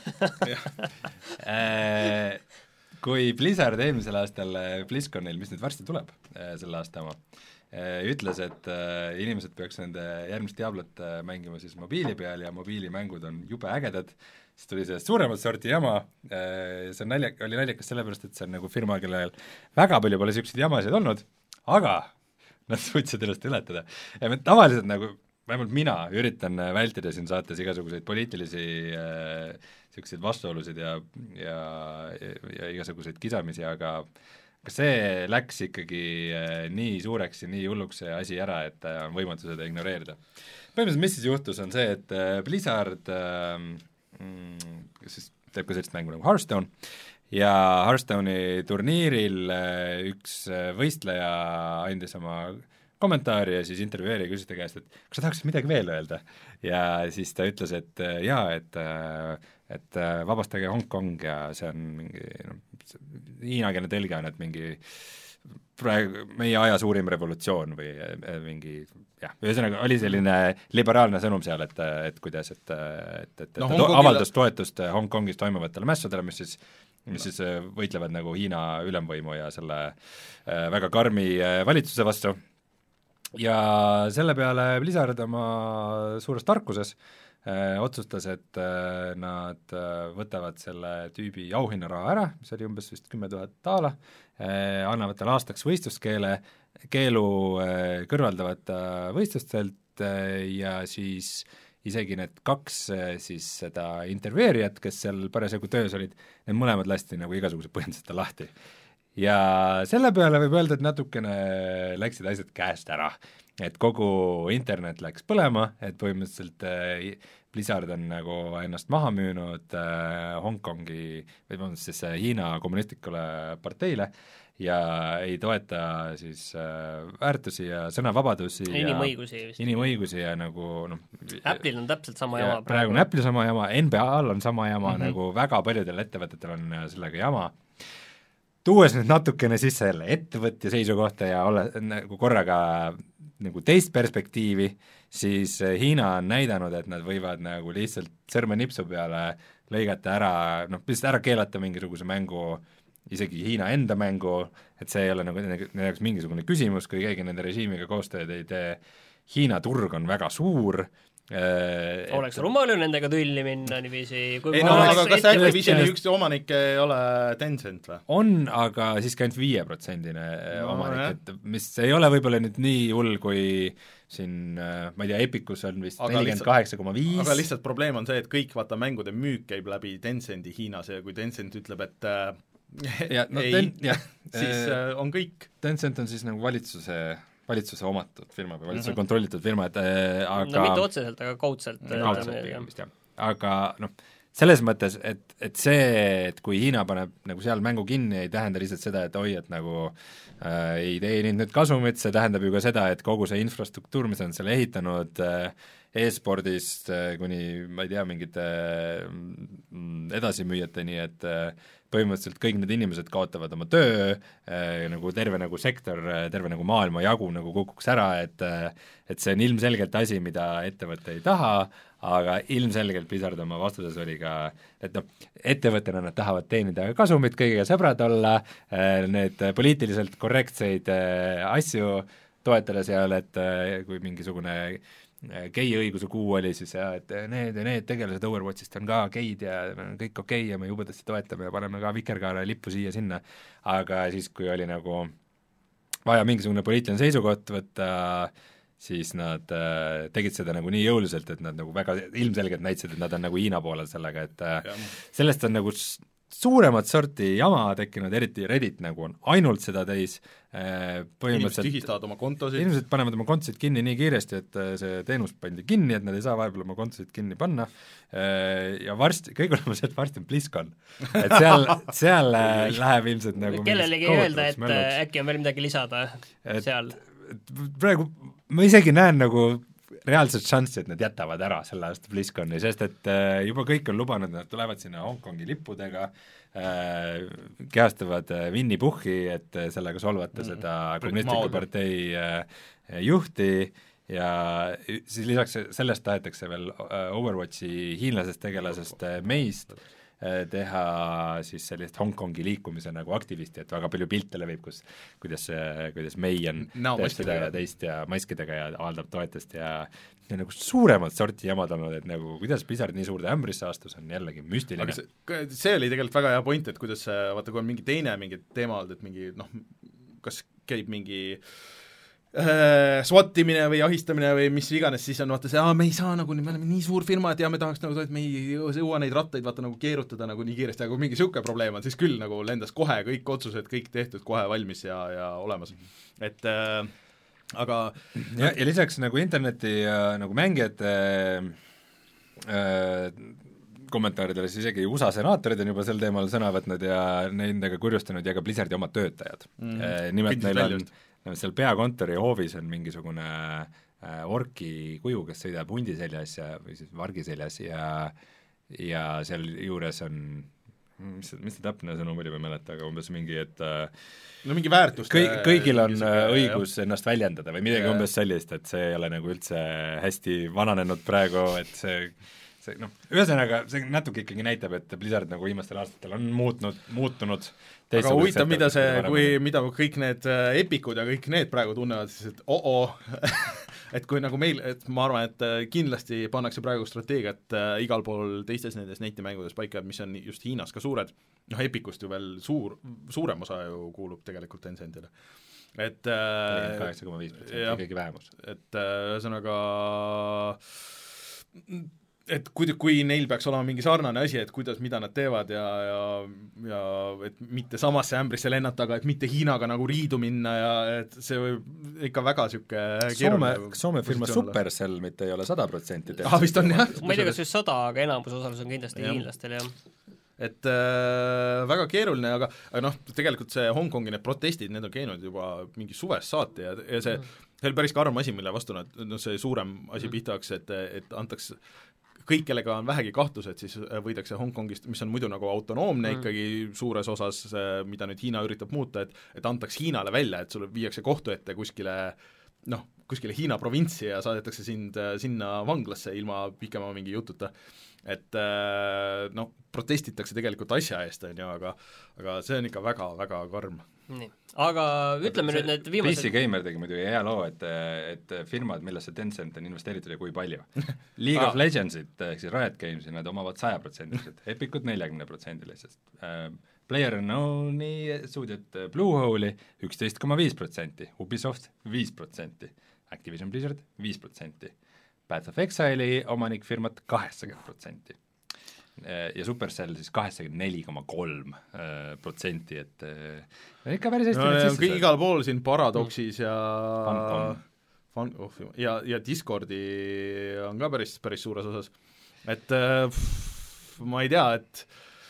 äh, kui Blizzard eelmisel aastal BlizzConil, mis nüüd varsti tuleb, äh, selle aasta oma, ütles, et äh, inimesed peaks nende järgmist Diablot äh, mängima siis mobiili peal ja mobiilimängud on jube ägedad, siis tuli sellest suuremat sorti jama äh,, see on nalja, oli naljakas sellepärast, et see on nagu firma, kellel väga palju pole niisuguseid jamasid olnud, aga nad suutsid ennast ületada. ja me tavaliselt nagu, vähemalt mina üritan vältida siin saates igasuguseid poliitilisi niisuguseid äh, vastuolusid ja, ja, ja, ja igasuguseid kisamisi, aga kas see läks ikkagi äh, nii suureks ja nii hulluks see asi ära, et äh, on võimatu seda ignoreerida. Põhimõtteliselt, mis siis juhtus, on see, et äh, Blizzard äh, mm, siis teeb ka sellist mängu nagu Hearthstone ja Hearthstone'i turniiril äh, üks võistleja andis oma kommentaari ja siis intervjueeri küsis ta käest, et kas sa tahaksid midagi veel öelda? Ja siis ta ütles, et äh, jaa, et äh, et äh, vabastage Hongkong ja see on mingi no, hiinakeelne tõlge on, et mingi praegu meie aja suurim revolutsioon või äh, mingi jah, ühesõnaga oli selline liberaalne sõnum seal, et, et kuidas, et, et, et, no, et to, avaldas toetust Hongkongis toimuvatele mässudele, mis siis mis siis võitlevad nagu Hiina ülemvõimu ja selle äh, väga karmi äh, valitsuse vastu. Ja selle peale Blizzard oma suures tarkuses äh, otsustas, et äh, nad äh, võtavad selle tüübi auhinnaraha ära, mis oli umbes vist kümme tuhat daala, äh, annavad talle aastaks võistluskeele, keelu äh, kõrvaldavad võistlustelt äh, ja siis isegi need kaks äh, siis seda intervjueerijat, kes seal parasjagu töös olid, need mõlemad lasti nagu igasuguse põhjenduseta lahti. Ja selle peale võib öelda, et natukene läksid asjad käest ära, et kogu internet läks põlema, et põhimõtteliselt äh, Blizzard on nagu ennast maha müünud äh, Hongkongi või põhimõtteliselt siis Hiina kommunistlikule parteile ja ei toeta siis äh, väärtusi ja sõnavabadusi ja inimõigusi, ja inimõigusi ja nagu noh Apple'il on täpselt sama jama praegu. praegu on Apple'il sama jama, N B A-l on sama jama mm, -hmm. nagu väga paljudel ettevõtetel on sellega jama. Tuues nüüd natukene sisse jälle ettevõtja seisukohta ja ole nagu korraga nagu teist perspektiivi, siis Hiina on näidanud, et nad võivad nagu lihtsalt sõrmenipsu peale lõigata ära, noh, lihtsalt ära keelata mingisuguse mängu, isegi Hiina enda mängu, et see ei ole nagu nende jaoks mingisugune küsimus, kui keegi nende režiimiga koostööd ei tee. Hiina turg on väga suur, äh, oleks et... rumal ju nendega tülli minna niiviisi. Ei no aga kas Activisioni üks omanik ei ole Tencent või? On, aga siiski ainult viie protsendine no, omanik, et mis ei ole võib-olla nüüd nii hull, kui siin, ma ei tea, Epicus on vist nelikümmend kaheksa koma viis. Aga lihtsalt probleem on see, et kõik vaata mängude müük käib läbi Tencendi Hiinas ja kui Tencent ütleb, et äh, ja, no, ei, ten, ja, siis äh, on kõik. Tencent on siis nagu valitsuse, valitsuse omatud firma või valitsuse mm -hmm. kontrollitud firma, et äh, aga no mitte otseselt, aga kaudselt. kaudselt pigem vist, jah. Aga noh, selles mõttes, et, et see, et kui Hiina paneb nagu seal mängu kinni, ei tähenda lihtsalt seda, et oi, et nagu äh, ei teeninud nüüd kasumit, see tähendab ju ka seda, et kogu see infrastruktuur, mis on selle ehitanud äh, e-spordist äh, kuni, ma ei tea, mingite äh, edasimüüjateni, et äh, põhimõtteliselt kõik need inimesed kaotavad oma töö äh,, nagu terve nagu sektor, terve nagu maailma jagu nagu kukuks ära, et äh, et see on ilmselgelt asi, mida ettevõte ei taha, aga ilmselgelt Blizzard oma vastuses oli ka, et noh, ettevõttena nad tahavad teenida kasumit, kõigiga sõbrad olla, need poliitiliselt korrektseid asju toetada seal, et kui mingisugune gei-õiguse kuu oli, siis jah, et need ja need tegelased Overwatchist on ka geid ja kõik okei okay ja me jubedasti toetame ja paneme ka vikerkaare lippu siia-sinna, aga siis, kui oli nagu vaja mingisugune poliitiline seisukoht võtta, siis nad äh, tegid seda nagu nii jõuliselt, et nad nagu väga ilmselgelt näitasid, et nad on nagu Hiina poolel sellega, et äh, sellest on nagu suuremat sorti jama tekkinud, eriti Reddit nagu on ainult seda täis äh,, põhimõtteliselt inimesed tühistavad oma kontosid. Inimesed panevad oma kontosid kinni nii kiiresti, et äh, see teenus pandi kinni, et nad ei saa vahepeal oma kontosid kinni panna äh, ja varsti, kõige olema see, et varsti on BlizzCon. Et seal, seal äh, läheb ilmselt nagu kellelegi öelda, et mälluks. Äkki on veel midagi lisada et, seal? Praegu ma isegi näen nagu reaalset šanssi, et nad jätavad ära selle aasta BlizzConi, sest et äh, juba kõik on lubanud, nad tulevad sinna Hongkongi lippudega äh,, kehastavad äh, Winnie Puhhi, et äh, sellega solvata mm, seda kommunistliku partei äh, juhti ja siis lisaks sellest tahetakse veel äh, Overwatchi hiinlasest tegelasest äh, meist teha siis sellist Hongkongi liikumise nagu aktivisti, et väga palju pilte levib, kus kuidas, kuidas Mei on no, teeb seda ja teist ja maskidega ja avaldab toetust ja, ja nagu suuremat sorti jamad olnud, et nagu kuidas Blizzard nii suurde ämbrisse astus, on jällegi müstiline. See, see oli tegelikult väga hea point, et kuidas vaata, kui on mingi teine mingi teema olnud, et mingi noh, kas käib mingi äh, swattimine või ahistamine või mis iganes, siis on vaata see, aa, me ei saa nagu, me oleme nii suur firma, et ja me tahaks nagu, et me ei jõua neid rattaid vaata nagu keerutada nagu nii kiiresti, aga kui mingi niisugune probleem on, siis küll nagu lendas kohe kõik otsused, kõik tehtud, kohe valmis ja, ja olemas. Et äh, aga ja, ja lisaks nagu interneti ja nagu mängijate äh, kommentaaridele, siis isegi U S A senaatorid on juba sel teemal sõna võtnud ja nendega kurjustanud ja ka Blizzardi oma töötajad mm,. Äh, nimelt neil on no, seal peakontori hoovis on mingisugune äh, orki kuju, kes sõidab hundi seljas ja, või siis vargi seljas ja ja seal juures on mis, mis see täpne sõnum oli, ma ei mäleta, aga umbes mingi, et äh, no mingi väärtust kõi, kõigil on õigus jah. ennast väljendada või midagi ja. umbes sellist, et see ei ole nagu üldse hästi vananenud praegu, et see see noh, ühesõnaga see natuke ikkagi näitab, et Blizzard nagu viimastel aastatel on muutnud, muutunud aga huvitav, mida see, kui, mida kõik need Epicud ja kõik need praegu tunnevad, siis et oo-oo et kui nagu meil, et ma arvan, et kindlasti pannakse praegu strateegiat äh, igal pool teistes nendes netimängudes paika, mis on just Hiinas ka suured, noh Epicust ju veel suur, suurem osa ju kuulub tegelikult Tencentile. Et kaheksa koma viis protsenti kõigi vähemus. Et ühesõnaga äh, et kui, kui neil peaks olema mingi sarnane asi, et kuidas, mida nad teevad ja, ja, ja et mitte samasse ämbrisse lennata, aga et mitte Hiinaga nagu riidu minna ja et see võib ikka väga niisugune Soome, Soome firma Supercell mitte ei ole sada protsenti ah, vist on jah. Ma ei tea, kas just sada, aga enamus osalus on kindlasti ja. hiinlastel, jah. Et äh, väga keeruline, aga, aga noh, tegelikult see Hongkongi need protestid, need on käinud juba mingi suvest saati ja, ja see, see oli päris karm asi, mille vastu nad, no see suurem asi mm. pihta hakkas, et, et antaks kõik, kellega on vähegi kahtlused, siis võidakse Hongkongist, mis on muidu nagu autonoomne mm. ikkagi suures osas, mida nüüd Hiina üritab muuta, et, et antaks Hiinale välja, et sulle viiakse kohtu ette kuskile noh, kuskile Hiina provintsi ja saadetakse sind sinna vanglasse ilma pikema mingi jututa. Et noh, protestitakse tegelikult asja eest, on ju, aga, aga see on ikka väga-väga karm. nii, aga ütleme nüüd need viimased P C Gamer tegi muidugi hea loo, et, et firmad, millesse Tencent on investeeritud ja kui palju. League of Legendsit, ehk siis Riot Gamesi, nad omavad saja protsendiliselt, Epicut neljakümne protsendiliselt, PlayerUnknown'i stuudiot Bluehole'i üksteist koma viis protsenti, Ubisoft viis protsenti, Activision Blizzard viis protsenti, Path of Exile'i omanikfirmat kaheksakümmend protsenti ja Supercell siis kaheksakümmend neli koma kolm protsenti, et ikka päris hästi no, need sisse igal pool siin Paradoxis ja Fun, oh, ja, ja Discordi on ka päris, päris suures osas, et pff, ma ei tea, et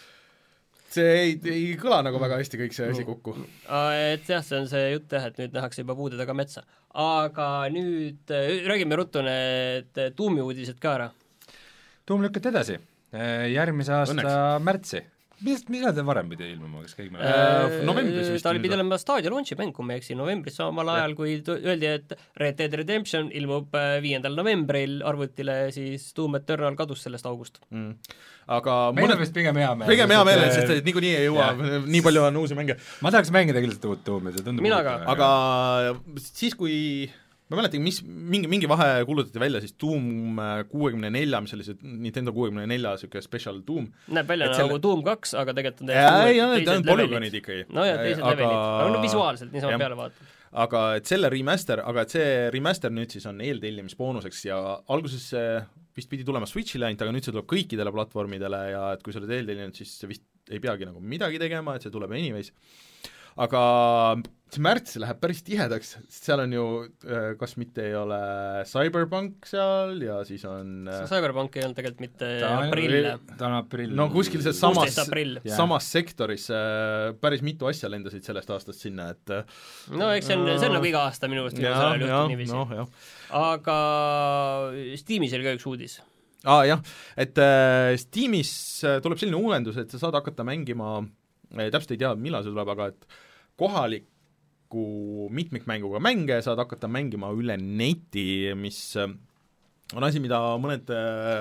see ei, ei kõla nagu väga hästi kõik see asi kokku. Et jah, see on see jutt jah, et nüüd nähakse juba puude taga metsa. Aga nüüd räägime ruttu need Doomi uudised ka ära. Doom lükkati edasi, järgmise aasta Õnneks. Märtsi. Mis, mida te varem pidi ilmuma, kas kõik äh, novembris vist ta oli pidi olema Stadia launchi mäng, kui me eksi, novembris samal ajal, kui öeldi, et Red Dead Redemption ilmub viiendal novembril arvutile, siis Doom Eternal kadus sellest august mm. Aga meil mõned... on vist pigem hea meel pigem hea meel, sest et niikuinii ei jõua yeah. nii palju on uusi mänge. Ma tahaks mängida küll seda uut Doomi, see tundub mina ka, aga siis kui ma mäletan, mis mingi, mingi vahe kuulutati välja siis Doom kuuekümne nelja, mis oli see Nintendo kuuekümne nelja niisugune special Doom. Näeb välja et nagu selle... Doom kaks, aga tegelikult on täiesti ja, ja, teised polügonid ikkagi. No ja teised aga... levelid, aga no visuaalselt niisama peale vaatad. Aga et selle remaster, aga et see remaster nüüd siis on eeltellimisboonuseks ja alguses see vist pidi tulema Switchile ainult, aga nüüd see tuleb kõikidele platvormidele ja et kui sa oled eeltellinud, siis vist ei peagi nagu midagi tegema, et see tuleb anyways. Aga see märts läheb päris tihedaks, sest seal on ju, kas mitte ei ole Cyberpunk seal ja siis on see Cyberpunk ei olnud tegelikult mitte aprill. Ta on aprill. No kuskil see samas, samas sektoris päris mitu asja lendasid sellest aastast sinna, et no eks see on, see on nagu iga aasta minu arust no, no, aga Steamis oli ka üks uudis. Aa jah, et äh, Steamis tuleb selline uuendus, et sa saad hakata mängima täpselt ei tea, millal see tuleb, aga et kohaliku mitmikmänguga mänge saad hakata mängima üle neti, mis on asi, mida mõned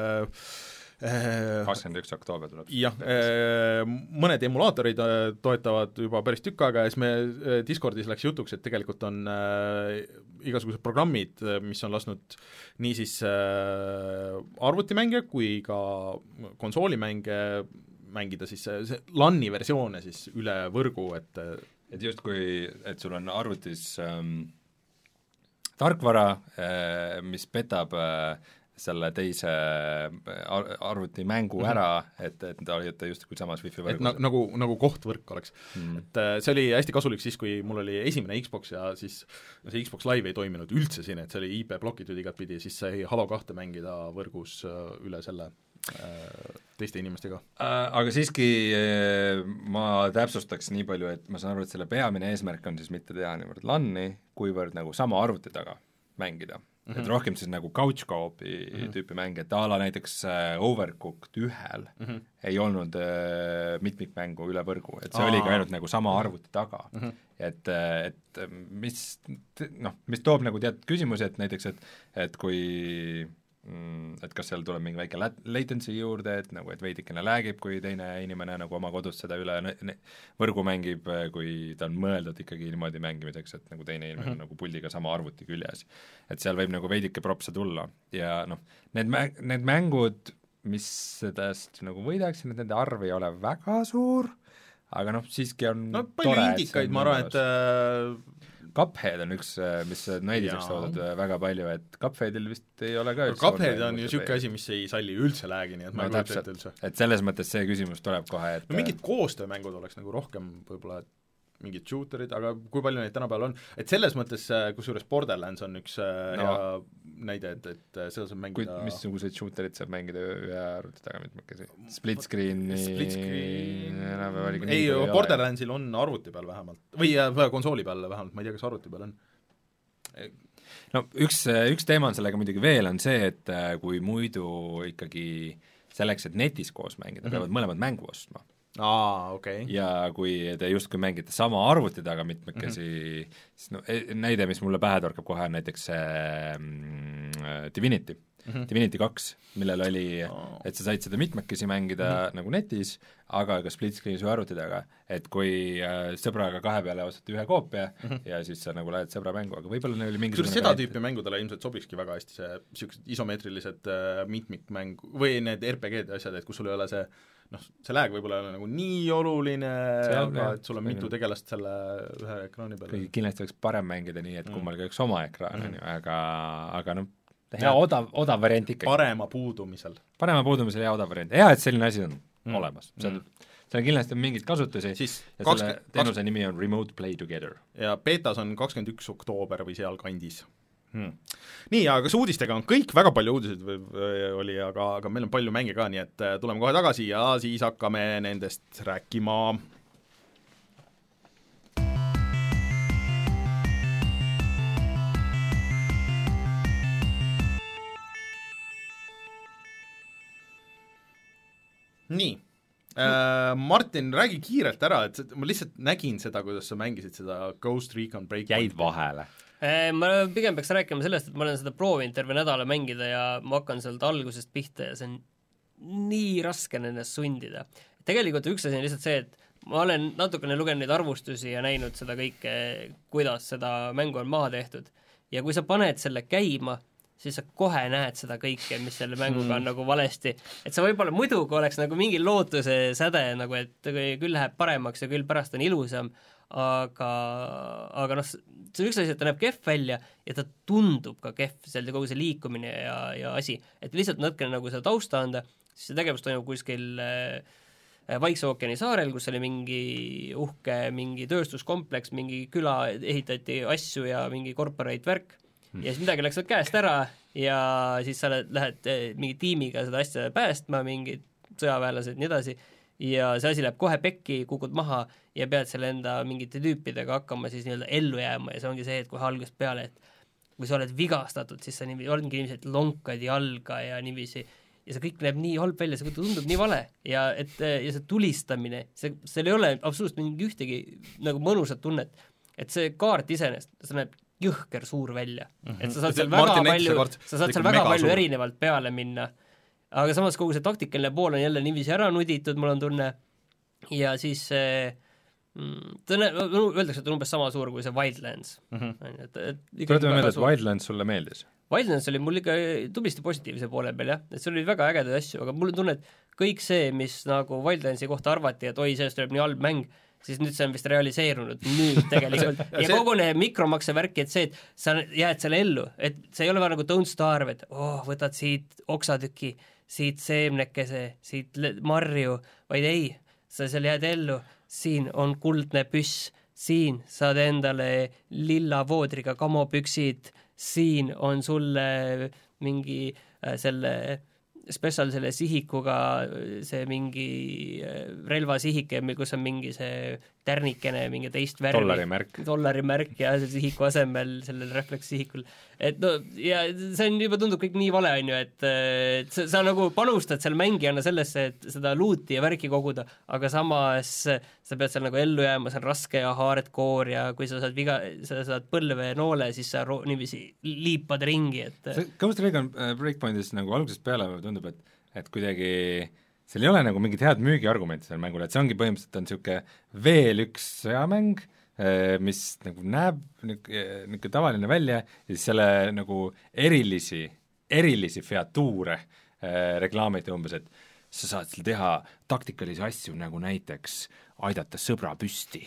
kakskümmend üks oktoober tuleb. Jah, mõned emulaatorid toetavad juba päris tükk aega ja siis me Discordis läks jutuks, et tegelikult on igasugused programmid, mis on lasknud nii siis arvutimänge kui ka konsoolimänge mängida siis see LAN-i versioone siis üle võrgu, et et just kui, et sul on arvutis ähm, tarkvara äh,, mis petab äh, selle teise ar arvutimängu ära, et, et ta oli just kui samas wifi võrgus. Na, nagu, nagu kohtvõrk oleks mm.. et äh, see oli hästi kasulik siis, kui mul oli esimene Xbox ja siis see Xbox Live ei toiminud üldse siin, et see oli I P blokitud igat pidi, siis sai Halo kahte mängida võrgus äh, üle selle teiste inimestega. Aga siiski ma täpsustaks nii palju, et ma saan aru, et selle peamine eesmärk on siis mitte teha niivõrd LAN-i, kuivõrd nagu sama arvuti taga mängida. Mm -hmm. et rohkem siis nagu couch co-op'i mm -hmm. tüüpi mänge, et a la näiteks Overcooked ühel mm -hmm. ei olnud äh, mitmikmängu üle võrgu, et see Aa. oli ka ainult nagu sama arvuti taga mm. -hmm. et, et mis noh, mis toob nagu teatud küsimusi, et näiteks, et, et kui et kas seal tuleb mingi väike latency juurde, et nagu, et veidikene läägib, kui teine inimene nagu oma kodus seda üle võrgu mängib, kui ta on mõeldud ikkagi niimoodi mängimiseks, et nagu teine inimene mm -hmm. nagu puldiga sama arvuti küljes. Et seal võib nagu veidike propsa tulla ja noh, need, mäng, need mängud, mis sellest nagu võidaksid, nende arv ei ole väga suur, aga noh, siiski on no palju indikaid, ma arvan, et äh... Cuphead on üks, mis näidiseks toodud väga palju, et Cupheadil vist ei ole ka üldse Cuphead on ju niisugune asi, mis ei salli üldse läägi, nii et ma no, ei kujuta üldse. Et selles mõttes see küsimus tuleb kohe, et no mingid koostöömängud oleks nagu rohkem võib-olla mingid shooterid, aga kui palju neid tänapäeval on, et selles mõttes, kusjuures Borderlands on üks no. hea näide, et, et seda saab mängida kui, missuguseid shooterid saab mängida ühe arvuti taga mitmekesi? Split screen'i Split screen ei, Borderlandsil on arvuti peal vähemalt, või äh, konsooli peal vähemalt, ma ei tea, kas arvuti peal on. No üks, üks teema on sellega muidugi veel, on see, et kui muidu ikkagi selleks, et netis koos mängida, mm-hmm. peavad mõlemad mängu ostma. Aa, okei okay. Ja kui te justkui mängite sama arvuti taga mitmekesi mm-hmm. siis no näide, mis mulle pähe torkab kohe on näiteks see mm, Divinity mm-hmm. Divinity kaks, millel oli oh., et sa said seda mitmekesi mängida mm-hmm. nagu netis, aga ka split-screen'is või arvuti taga, et kui äh, sõbraga kahe peale ostati ühe koopia mm-hmm. ja siis sa nagu lähed sõbra mängu, aga võib-olla neil oli mingisugune seda tüüpi mängudele ilmselt sobikski väga hästi see niisugused isomeetrilised äh, mitmikmäng või need R P G-d asjad, et kus sul ei ole see noh, see lag võib-olla ei ole nagu nii oluline, aga et sul on mitu tegelast selle ühe ekraani peal. Kindlasti võiks parem mängida nii, et mm. kummalgi oleks oma ekraan, mm. aga, aga noh, hea ja, odav, odav variant ikkagi. Parema puudumisel. Parema puudumisel hea odav variant. Hea, et selline asi on mm. olemas. See on, mm. see on kindlasti mingeid kasutusi siis ja kakskümmend, selle teenuse nimi on Remote Play Together. Ja betas on kakskümmend üks oktoober või seal kandis. Hmm. Nii, aga kas uudistega on kõik, väga palju uudiseid või, või oli, aga, aga meil on palju mänge ka, nii et tuleme kohe tagasi ja siis hakkame nendest rääkima. Nii äh,, Martin, räägi kiirelt ära, et ma lihtsalt nägin seda, kuidas sa mängisid seda Ghost Recon Breakpointi. Jäid vahele. Ma pigem peaks rääkima sellest, et ma olen seda proovinud terve nädala mängida ja ma hakkan sealt algusest pihta ja see on nii raske ennast sundida. Tegelikult üks asi on lihtsalt see, et ma olen natukene lugenud neid arvustusi ja näinud seda kõike, kuidas seda mängu on maha tehtud. Ja kui sa paned selle käima, siis sa kohe näed seda kõike, mis selle mänguga on mm. nagu valesti. Et sa võib-olla muidu, kui oleks nagu mingi lootuse säde, nagu et küll läheb paremaks ja küll pärast on ilusam, aga, aga noh, see on üks asi, et ta näeb kehv välja ja ta tundub ka kehv, seal kogu see liikumine ja, ja asi, et lihtsalt natukene nagu seda tausta anda, siis see tegevus toimub kuskil äh, Vaikse ookeani saarel, kus oli mingi uhke mingi tööstuskompleks, mingi küla, ehitati asju ja mingi corporate värk hmm. ja siis midagi läks käest ära ja siis sa lähed mingi tiimiga seda asja päästma, mingid sõjaväelased ja nii edasi, ja see asi läheb kohe pekki, kukud maha ja pead selle enda mingite tüüpidega hakkama siis nii-öelda ellu jääma ja see ongi see, et kohe algusest peale, et kui sa oled vigastatud, siis sa nii, ongi inimesed lonkad jalga ja niiviisi ja see kõik näeb nii halb välja, see tundub nii vale ja, et, ja see tulistamine, see, seal ei ole absoluutselt mingi ühtegi nagu mõnusat tunnet, et see kaart iseenesest, see näeb jõhker suur välja mm, -hmm. et sa saad seal väga Martin palju, sa saad seal väga palju suur. Erinevalt peale minna, aga samas kogu see taktikaline pool on jälle niiviisi ära nuditud, mul on tunne, ja siis mm, tõne, öeldakse, et on umbes sama suur kui see Wildlands mm. -hmm. et, et, Tuletan meelde, et Wildlands sulle meeldis? Wildlands oli mul ikka tublisti positiivse poole peal, jah, et see oli väga ägedaid asju, aga mul on tunne, et kõik see, mis nagu Wildlandsi kohta arvati, et oi, sellest tuleb nii halb mäng, siis nüüd see on vist realiseerunud nüüd tegelikult ja, ja see... kogu need mikromakse värki, et see, et sa jääd selle ellu, et see ei ole väga nagu Don't Starve, et oh, võtad siit oksatüki, siit seemnekese, siit marju, vaid ei, sa seal jääd ellu, siin on kuldne püss, siin saad endale lilla voodriga kamopüksid, siin on sulle mingi äh, selle spetsial selle sihikuga see mingi relvasihike, kus on mingi see tärnikene, mingi teist värvi. Dollarimärk. Dollarimärk ja selle sihiku asemel, sellel reflekssihikul. Et no, ja see on juba tundub kõik nii vale, on ju, et, et sa, sa nagu panustad seal mängijana sellesse, et seda luuti ja värki koguda, aga samas sa pead seal nagu ellu jääma, see on raske ja hardcore ja kui sa saad viga, sa saad põlve noole, siis sa ro- niiviisi liipad ringi, et see Ghost Recon Breakpointis nagu algusest peale tundub, et, et kuidagi seal ei ole nagu mingit head müügiargumenti seal mängule, et see ongi põhimõtteliselt on niisugune veel üks sõjamäng, mis nagu näeb niisugune tavaline välja ja siis selle nagu erilisi, erilisi featuure äh, reklaamiti umbes, et sa saad seal teha taktikalisi asju, nagu näiteks aidata sõbra püsti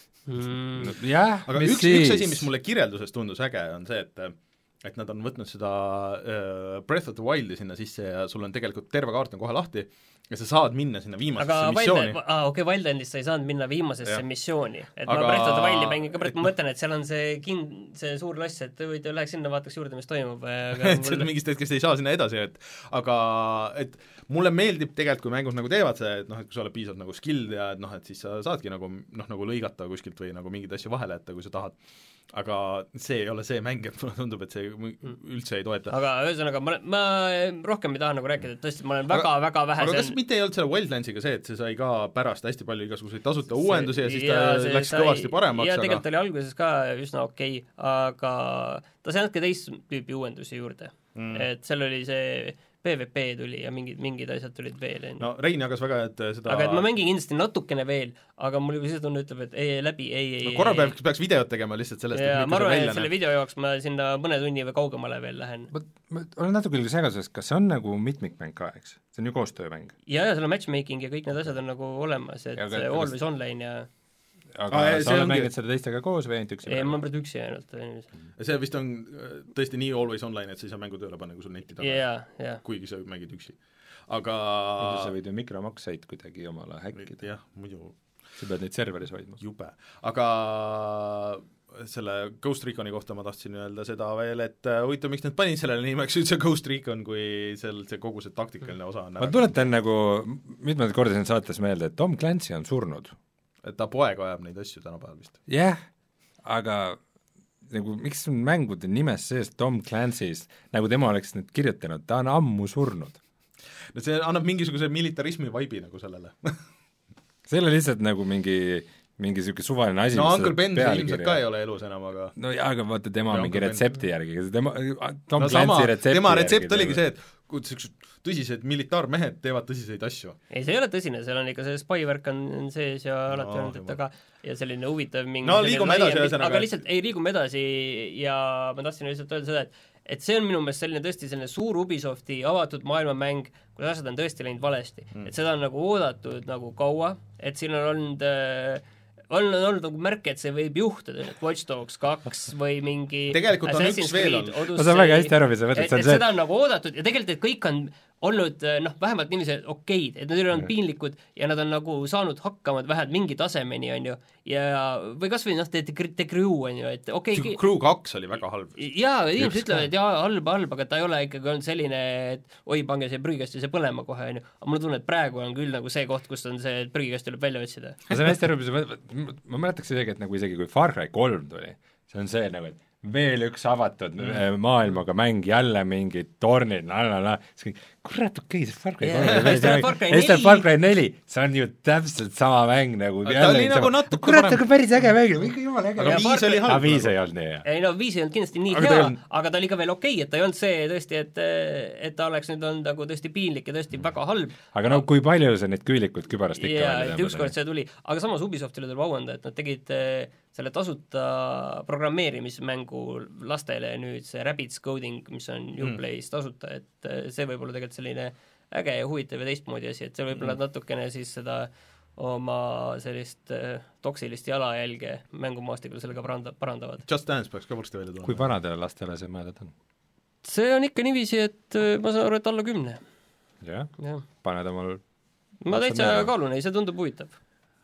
mm.. No, jah, aga üks, üks asi, mis mulle kirjelduses tundus äge, on see, et et nad on võtnud seda uh, Breath of the Wildi sinna sisse ja sul on tegelikult terve kaart on kohe lahti ja sa saad minna sinna viimasesse aga missiooni. Aga ah, okei, okay, Wildlandist sa ei saanud minna viimasesse ja. missiooni. Et aga... ma Breath of the Wildi mängin ka, ma mõtlen, et seal on see kin-, see suur loss, et võid läheks sinna, vaataks juurde, mis toimub. et mulle... mingist hetkest ei saa sinna edasi, et aga et mulle meeldib tegelikult, kui mängud nagu teevad see, et noh, et kui sa oled piisavalt nagu skilled ja et noh, et siis sa saadki nagu, noh, nagu lõigata kuskilt või nagu mingeid asju vahele jätta, kui sa tahad. Aga see ei ole see mäng, et mulle tundub, et see üldse ei toeta. Aga ühesõnaga, ma, ma rohkem ei taha nagu rääkida, et tõesti, ma olen väga, aga, väga vähe aga seal... kas mitte ei olnud selle Wildlandsiga see, et see sai ka pärast hästi palju igasuguseid tasuta uuendusi ja siis ta ja läks sai... kõvasti paremaks? Ja tegelikult aga... oli alguses ka üsna okei, okay, aga ta sai natuke teist tüüpi uuendusi juurde. mm., et seal oli see P V P tuli ja mingid, mingid asjad tulid veel. no Rein jagas väga, et seda aga et ma mängin kindlasti natukene veel, aga mul juba sisetunne ütleb, et ei, läbi, ei, ei no korra peaks, peaks videot tegema lihtsalt sellest, ja ma arvan, et selle video jaoks ma sinna mõne tunni või kaugemale veel lähen. ma, ma olen natuke küll segaduses, kas see on nagu mitmikmäng ka, eks? See on ju koostöömäng. ja, ja seal on matchmaking ja kõik need asjad on nagu olemas, et ja, see always online ja aga ah, sa oled mängid seda teistega koos või ainult üksi? ei, ma olen praegu üksi ainult. see vist on tõesti nii always online, et sa ei saa mängu tööle panna, kui sul netti taga yeah, yeah. kuigi sa mängid üksi. Aga sa võid ju mikromakseid kuidagi omale häkkida. jah, muidu sa pead neid serveris hoidma. Jube. Aga selle Ghost Reconi kohta ma tahtsin öelda seda veel, et huvitav, miks nad panid sellele nimeks üldse Ghost Recon, kui seal see kogu see taktikaline osa on ma tuletan nagu mitmed korda siin saates meelde, et Tom Clancy on surnud. Et ta poeg ajab neid asju tänapäeval vist. jah yeah,, aga nagu miks on mängude nimes sees Tom Clancy's, nagu tema oleks nüüd kirjutanud, ta on ammu surnud. no see annab mingisuguse militarismi vaibi nagu sellele see oli lihtsalt nagu mingi mingi niisugune suvaline asi. no Uncle Ben ilmselt ka ei ole elus enam, aga no jaa, aga vaata, tema ja mingi retsepti ben... järgi, tema, Tom no Clancy sama, retsepti tema retsept järgi, oligi see, et kui niisugused tõsised militaarmehed teevad tõsiseid asju. ei, see ei ole tõsine, seal on ikka see spy-värk on sees ja alati no, olnud, et aga ja selline huvitav mingi no liigume edasi ühesõnaga. aga lihtsalt ei liigume edasi ja ma tahtsin lihtsalt öelda seda, et et see on minu meelest selline tõesti selline suur Ubisofti avatud maailmamäng, kus asjad on tõesti läinud valesti mm.. et seda on nagu oodatud nagu kaua, et siin on olnud äh, on olnud nagu märke, et see võib juhtuda, et Watch Dogs kaks või mingi tegelikult on üks veel on. ma saan väga hästi aru, mis sa mõtled, see on see. Seda on nagu oodatud ja tegelikult, et kõik on olnud noh, vähemalt niiviisi okeid, et nad ei ole piinlikud ja nad on nagu saanud hakkama vähemalt mingi tasemeni, on ju, ja või kas või noh, The, The Crew, on ju, et okei okay, Crew kaks oli väga halb. jaa, inimesed ütlevad, et jaa, halb, halb, aga ta ei ole ikkagi olnud selline, et oi, pange see prügikasti see põlema kohe, on ju, aga mulle tunne, et praegu on küll nagu see koht, kus on see, et prügikast tuleb välja otsida. ma saan hästi aru, ma mäletaks isegi, et nagu isegi kui Far Cry kolm tuli, see on see nagu, et veel üks avatud mm. maailmaga mäng, jälle mingid tornid, lalala, kurat, okei, see Far Cry kolm, Eesti Far Cry neli, see on ju täpselt sama mäng nagu ta oli nagu natuke kurat, aga päris äge mäng, ikka jumala äge. aga viis oli halb. viis ei olnud nii, jah. ei no viis ei olnud kindlasti nii hea, aga ta oli ka veel okei, et ta ei olnud see tõesti, et et ta oleks nüüd olnud nagu tõesti piinlik ja tõesti väga halb. aga no kui palju see need küülikud kübarast ikka jaa, et ükskord see tuli, aga samas Ubisoftile tuleb auanda, et nad tegid selle tasuta programmeerimismängu lastele nüüd see Rabbids Coding, mis on Uplay's tasuta, et see võib olla tegelikult selline äge ja huvitav ja teistmoodi asi, et seal võib-olla mm. natukene siis seda oma sellist toksilist jalajälge mängumaastikul sellega paranda, parandavad. Just Dance peaks ka varsti välja tulema. kui vanadele lastele see mõeldud on? see on ikka niiviisi, et ma saan aru, et alla kümne. jah ja., paned omal ma täitsa kaalun, ei, see tundub huvitav.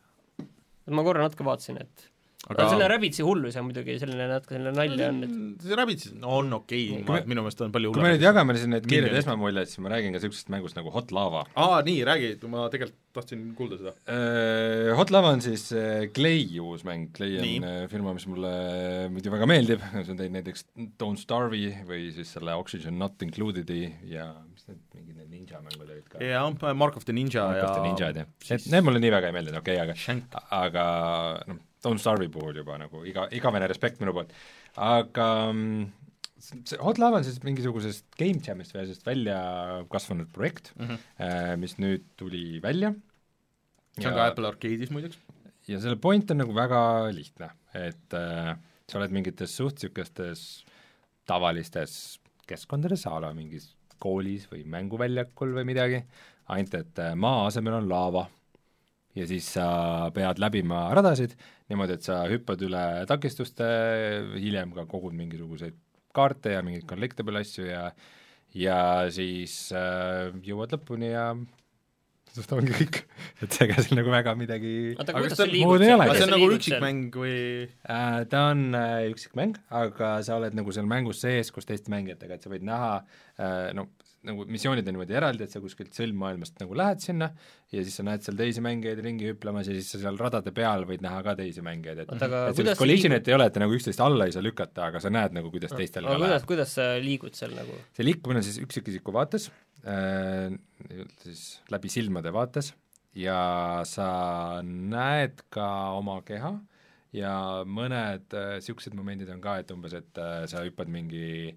ma korra natuke vaatasin, et aga no, selline Rabbitsi hullus ja muidugi selline natuke selline nalja on, et see Rabbitsi no, on okei okay,, minu meelest on palju hullem. kui me nüüd jagame siin need kiired esmamuljed, siis ma räägin ka sellisest mängust nagu Hot Lava. aa, nii, räägi, ma tegelikult tahtsin kuulda seda uh,. Hot Lava on siis uh, Clay uus mäng, Clay on nii. firma, mis mulle muidu väga meeldib, see on teinud näiteks Don't Starve'i või siis selle Oxygen Not Included'i ja mis need mingid need ninja mängud olid ka. jaa, Mark of the Ninja Mark ja of the Ninjad, jah. Need, need mulle nii väga ei meeldinud, okei okay,, aga aga noh, Don't Starve'i puhul juba nagu iga, igavene respekt minu poolt, aga see Hot Lava on siis mingisugusest Game Jamist või sellest välja kasvanud projekt mm, -hmm. mis nüüd tuli välja. see on ja, ka Apple Arcade'is muideks. ja selle point on nagu väga lihtne, et äh, sa oled mingites suht niisugustes tavalistes keskkondades, a la mingis koolis või mänguväljakul või midagi, ainult et äh, maa asemel on laava. ja siis sa pead läbima radasid niimoodi, et sa hüppad üle takistuste, hiljem ka kogud mingisuguseid kaarte ja mingeid collectible asju ja ja siis äh, jõuad lõpuni ja sest ongi kõik, et see ka seal nagu väga midagi aga kuidas see liigud? see on nagu üksikmäng või äh, ta on äh, üksikmäng, aga sa oled nagu seal mängus sees koos teiste mängijatega, et sa võid näha äh, no nagu missioonid on niimoodi eraldi, et sa kuskilt sõlmmaailmast nagu lähed sinna ja siis sa näed seal teisi mängijaid ringi hüplamas ja siis sa seal radade peal võid näha ka teisi mängijaid, et, et sellist collision'it liigud? Ei ole, et nagu üksteist alla ei saa lükata, aga sa näed nagu, kuidas teistel aga kuidas, kuidas sa liigud seal nagu? see liikumine on siis üksikisiku vaates äh,, siis läbi silmade vaates ja sa näed ka oma keha ja mõned niisugused äh, momendid on ka, et umbes, et äh, sa hüppad mingi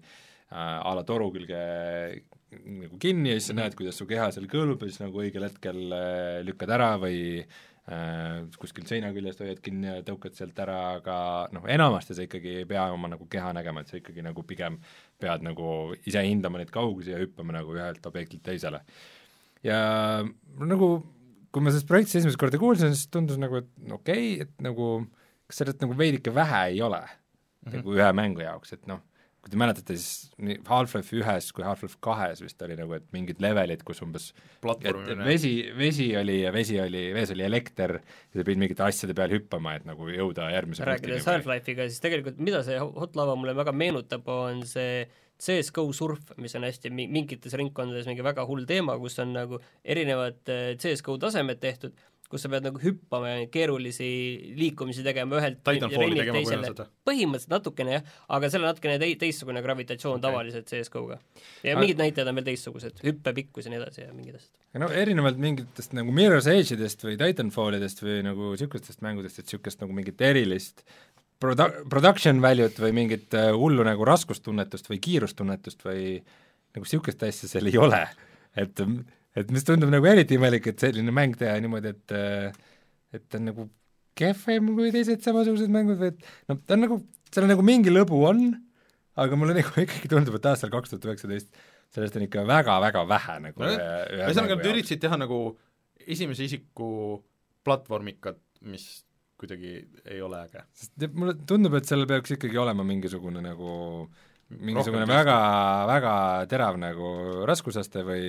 a la toru külge nagu kinni ja siis sa näed, kuidas su keha seal kõlub ja siis nagu õigel hetkel lükkad ära või äh, kuskil seina küljest hoiad kinni ja tõukad sealt ära, aga noh, enamasti sa ikkagi ei pea oma nagu keha nägema, et sa ikkagi nagu pigem pead nagu ise hindama neid kaugusi ja hüppama nagu ühelt objektilt teisele. Ja nagu kui ma sellest projektist esimest korda kuulsin, siis tundus nagu, et okei okay,, et nagu kas sellest nagu veidike vähe ei ole mm-hmm. nagu ühe mängu jaoks, et noh, kui te mäletate, siis nii Half-Life ühes kui Half-Life kahes vist oli nagu, et mingid levelid, kus umbes et, et vesi, vesi oli ja vesi oli, vees oli elekter ja sa pidid mingite asjade peal hüppama, et nagu jõuda järgmise rääkides Half-Life'iga, siis tegelikult mida see Hot Lava mulle väga meenutab, on see C S G O surf, mis on hästi mingites ringkondades mingi väga hull teema, kus on nagu erinevad C S G O tasemed tehtud, kus sa pead nagu hüppama ja keerulisi liikumisi tegema ühelt rennilt teisele. Põhimõtteliselt natukene jah, aga selle natukene te- teistsugune gravitatsioon okay. tavaliselt C S G O-ga. Ja aga... mingid näitajad on veel teistsugused, hüppepikkus ja nii edasi ja mingid asjad. No erinevalt mingitest nagu Mirror's Edge'idest või Titanfallidest või nagu sihukestest mängudest, et sihukest nagu mingit erilist produ- production value't või mingit uh, hullu nagu raskustunnetust või kiirustunnetust või nagu sihukest asja seal ei ole, et et mis tundub nagu eriti imelik, et selline mäng teha niimoodi, et et ta on nagu kehvem kui teised samasugused mängud või et noh, ta on nagu, seal on nagu mingi lõbu on, aga mulle nagu ikkagi tundub, et aastal kaks tuhat üheksateist sellest on ikka väga-väga vähe nagu no, ühesõnaga, nad üritasid teha nagu esimese isiku platvormikat, mis kuidagi ei ole äge. Sest mulle tundub, et seal peaks ikkagi olema mingisugune nagu mingisugune väga, väga terav nagu raskusaste või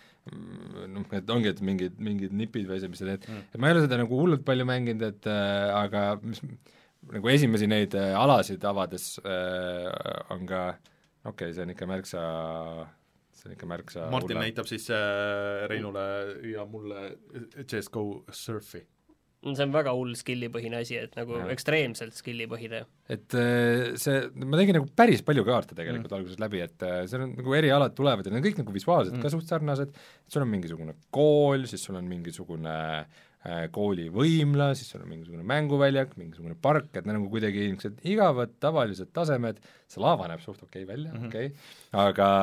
noh, et ongi, et mingid, mingid nipid või see, mis sa teed mm., et ma ei ole seda nagu hullult palju mänginud, et äh, aga mis, nagu esimesi neid äh, alasid avades äh, on ka, okei okay,, see on ikka märksa, see on ikka märksa Martin hulla. Näitab siis äh, Reinule ja mulle C S G O surfi. See on väga hull skillipõhine asi, et nagu ja. ekstreemselt skillipõhine. Et see, ma tegin nagu päris palju kaarte tegelikult mm. alguses läbi, et seal on nagu erialad tulevad ja need kõik nagu visuaalselt mm. ka suht sarnased, et sul on mingisugune kool, siis sul on mingisugune äh, kooli võimla, siis sul on mingisugune mänguväljak, mingisugune park, et need nagu kuidagi niisugused igavad tavalised tasemed, see laava näeb suht okei okay välja mm, -hmm. okei okay., aga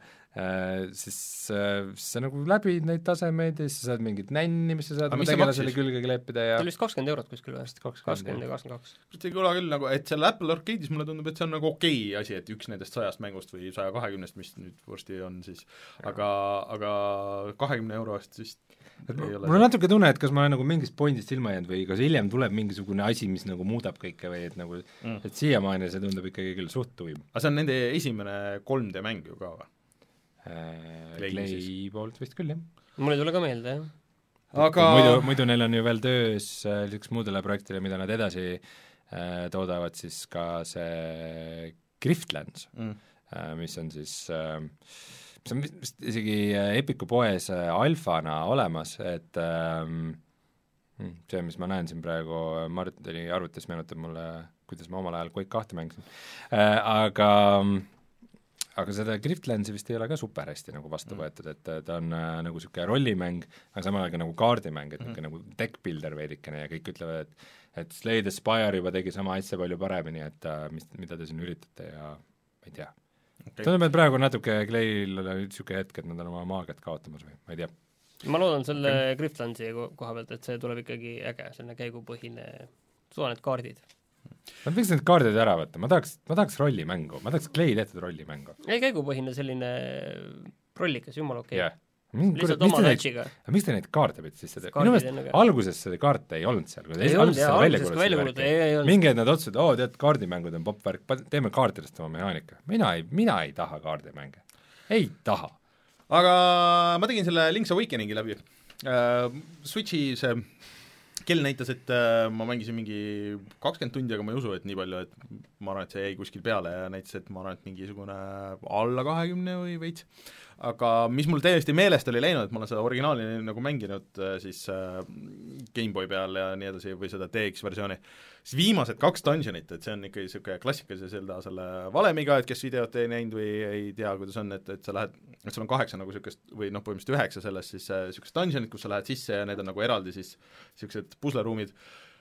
Äh, siis äh, sa nagu läbid neid tasemeid ja siis sa saad mingit nänni, mis sa saad oma tegelasele külge kleepida ja see oli vist kakskümmend eurot kuskil või? kakskümmend ja kakskümmend kaks. See ei kõla küll nagu, et seal Apple Arcade'is mulle tundub, et see on nagu okei okay asi, et üks nendest sajast mängust või saja kahekümnest, mis nüüd vorsti on siis, aga, aga kahekümne euro eest vist mul on natuke tunne, et kas ma olen nagu mingist pointist ilma jäänud või kas hiljem tuleb mingisugune asi, mis nagu muudab kõike või et nagu mm. et siiamaani see tundub ikkagi küll suht tuim. aga see on nende esimene kolm D mäng ju ka või? Clay poolt vist küll, jah. mul ei tule ka meelde, jah. aga muidu, muidu neil on ju veel töös üks muudele projektile, mida nad edasi äh, toodavad, siis ka see Griftlands mm., äh, mis on siis äh, mis on vist isegi Epiku poes äh, alfana olemas, et äh, see, mis ma näen siin praegu Martini arvutis, meenutab mulle, kuidas ma omal ajal Quake kahte mängisin äh,, aga aga seda Griftlandsi vist ei ole ka super hästi nagu vastu võetud, et ta on äh, nagu niisugune rollimäng, aga samal ajal ka nagu kaardimäng, et niisugune mm -hmm. nagu deck builder veidikene ja kõik ütlevad, et et Slay the Spire juba tegi sama asja palju paremini, et äh, mis, mida te siin üritate ja ma ei tea okay.. tundub, et praegu natuke Clay'l oli niisugune hetk, et nad on oma maagiat kaotamas või ma ei tea. ma loodan selle okay. Griftlandsi koha pealt, et see tuleb ikkagi äge, selline käigupõhine, suva need kaardid. Nad võiks need kaardid ära võtta, ma tahaks, ma tahaks rollimängu, ma tahaks Clay tehtud rollimängu. ei, käigupõhine selline rollikas, jumala okei okay. yeah.. lihtsalt oma tätšiga. Miks te neid kaarte pidite sisse teha? minu meelest alguses seda kaarte ei olnud seal, ei olnud, jah, alguses ka välja kuulutada, ei, ei olnud. mingi hetk nad otsusid, oo, tead, kaardimängud on popvärk, teeme kaartidest oma mehaanika. mina ei, mina ei taha kaardimänge. ei taha. aga ma tegin selle Link's Awakeningi läbi uh,. Switchi see kell näitas, et äh, ma mängisin mingi kakskümmend tundi, aga ma ei usu, et nii palju, et ma arvan, et see jäi kuskil peale ja näitas, et ma arvan, et mingisugune alla kahekümne või veits. Aga mis mul täiesti meelest oli läinud, et ma olen seda originaali nagu mänginud siis äh, Gameboy peal ja nii edasi või seda D X versiooni, siis viimased kaks dungeonit, et see on ikka niisugune klassikalise Zelda selle valemiga, et kes videot ei näinud või ei tea, kuidas on, et, et sa lähed, et sul on kaheksa nagu niisugust või noh, põhimõtteliselt üheksa sellest siis niisugust dungeonit, kus sa lähed sisse ja need on nagu eraldi siis niisugused pusleruumid,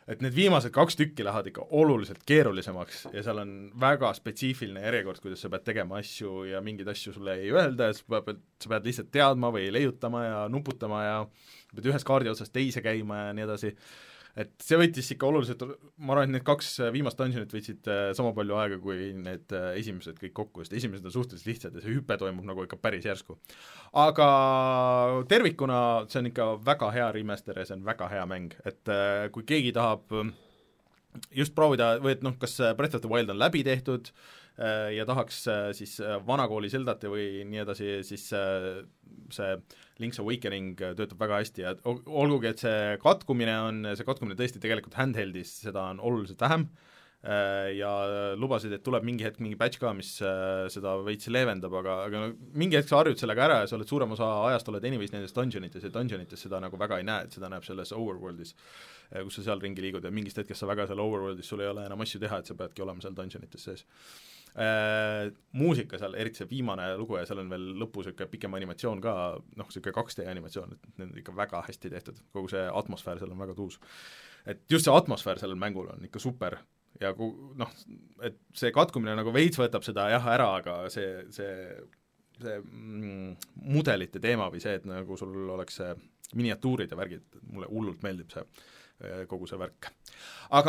et need viimased kaks tükki lähevad ikka oluliselt keerulisemaks ja seal on väga spetsiifiline järjekord, kuidas sa pead tegema asju ja mingeid asju sulle ei öelda ja sa pead, sa pead lihtsalt teadma või leiutama ja nuputama ja pead ühest kaardi otsast teise käima ja nii edasi. Et see võttis ikka oluliselt, ma arvan, et need kaks viimast dungeonit võtsid sama palju aega kui need esimesed kõik kokku, sest esimesed on suhteliselt lihtsad ja see hüpe toimub nagu ikka päris järsku. Aga tervikuna see on ikka väga hea remaster ja see on väga hea mäng, et kui keegi tahab just proovida, või et noh, kas Breath of the Wild on läbi tehtud ja tahaks siis vanakooli Zeldate või nii edasi, siis see Link's Awakening töötab väga hästi ja olgugi, et see katkumine on, see katkumine tõesti tegelikult handheldis, seda on oluliselt vähem ja lubasid, et tuleb mingi hetk mingi patch ka, mis seda veits leevendab, aga, aga mingi hetk sa harjud sellega ära ja sa oled suurem osa ajast oled anyways nendes dungeonites ja dungeonites seda nagu väga ei näe, et seda näeb selles overworldis, kus sa seal ringi liigud ja mingist hetkest sa väga seal overworldis, sul ei ole enam asju teha, et sa peadki olema seal dungeonites sees. Äh, muusika seal, eriti see viimane lugu ja seal on veel lõpus ikka pikem animatsioon ka, noh, see kaks D animatsioon, et need on ikka väga hästi tehtud, kogu see atmosfäär seal on väga tuus. Et just see atmosfäär sellel mängul on ikka super ja ku, noh, et see katkumine nagu veits võtab seda jah ära, aga see, see, see mm, mudelite teema või see, et nagu sul oleks see miniatuurid ja värgid, mulle hullult meeldib see kogu see värk. Aga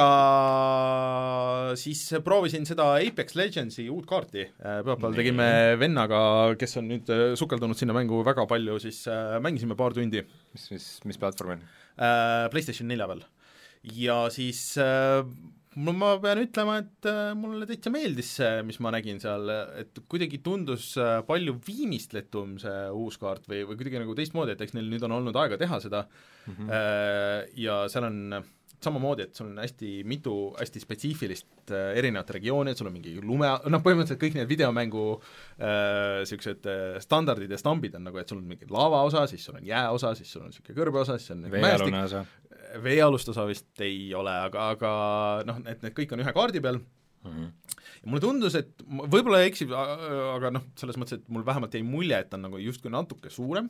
siis proovisin seda Apex Legendsi uut kaarti, pühapäeval tegime vennaga, kes on nüüd sukeldunud sinna mängu väga palju, siis mängisime paar tundi. Mis, mis, mis platvormil? PlayStation nelja peal. Ja siis ma pean ütlema, et mulle täitsa meeldis see, mis ma nägin seal, et kuidagi tundus palju viimistletum see uus kaart või, või kuidagi nagu teistmoodi, et eks neil nüüd on olnud aega teha seda mm-hmm. ja seal on samamoodi, et sul on hästi mitu hästi spetsiifilist erinevat regiooni, et sul on mingi lume, noh põhimõtteliselt kõik need videomängu niisugused standardid ja stambid on nagu, et sul on mingi lava osa, siis sul on jää osa, siis sul on niisugune kõrbe osa, siis on veealune osa. Veealust osa vist ei ole, aga, aga noh, et need kõik on ühe kaardi peal mm-hmm. ja mulle tundus, et võib-olla eksib, aga noh, selles mõttes, et mul vähemalt jäi mulje, et on nagu justkui natuke suurem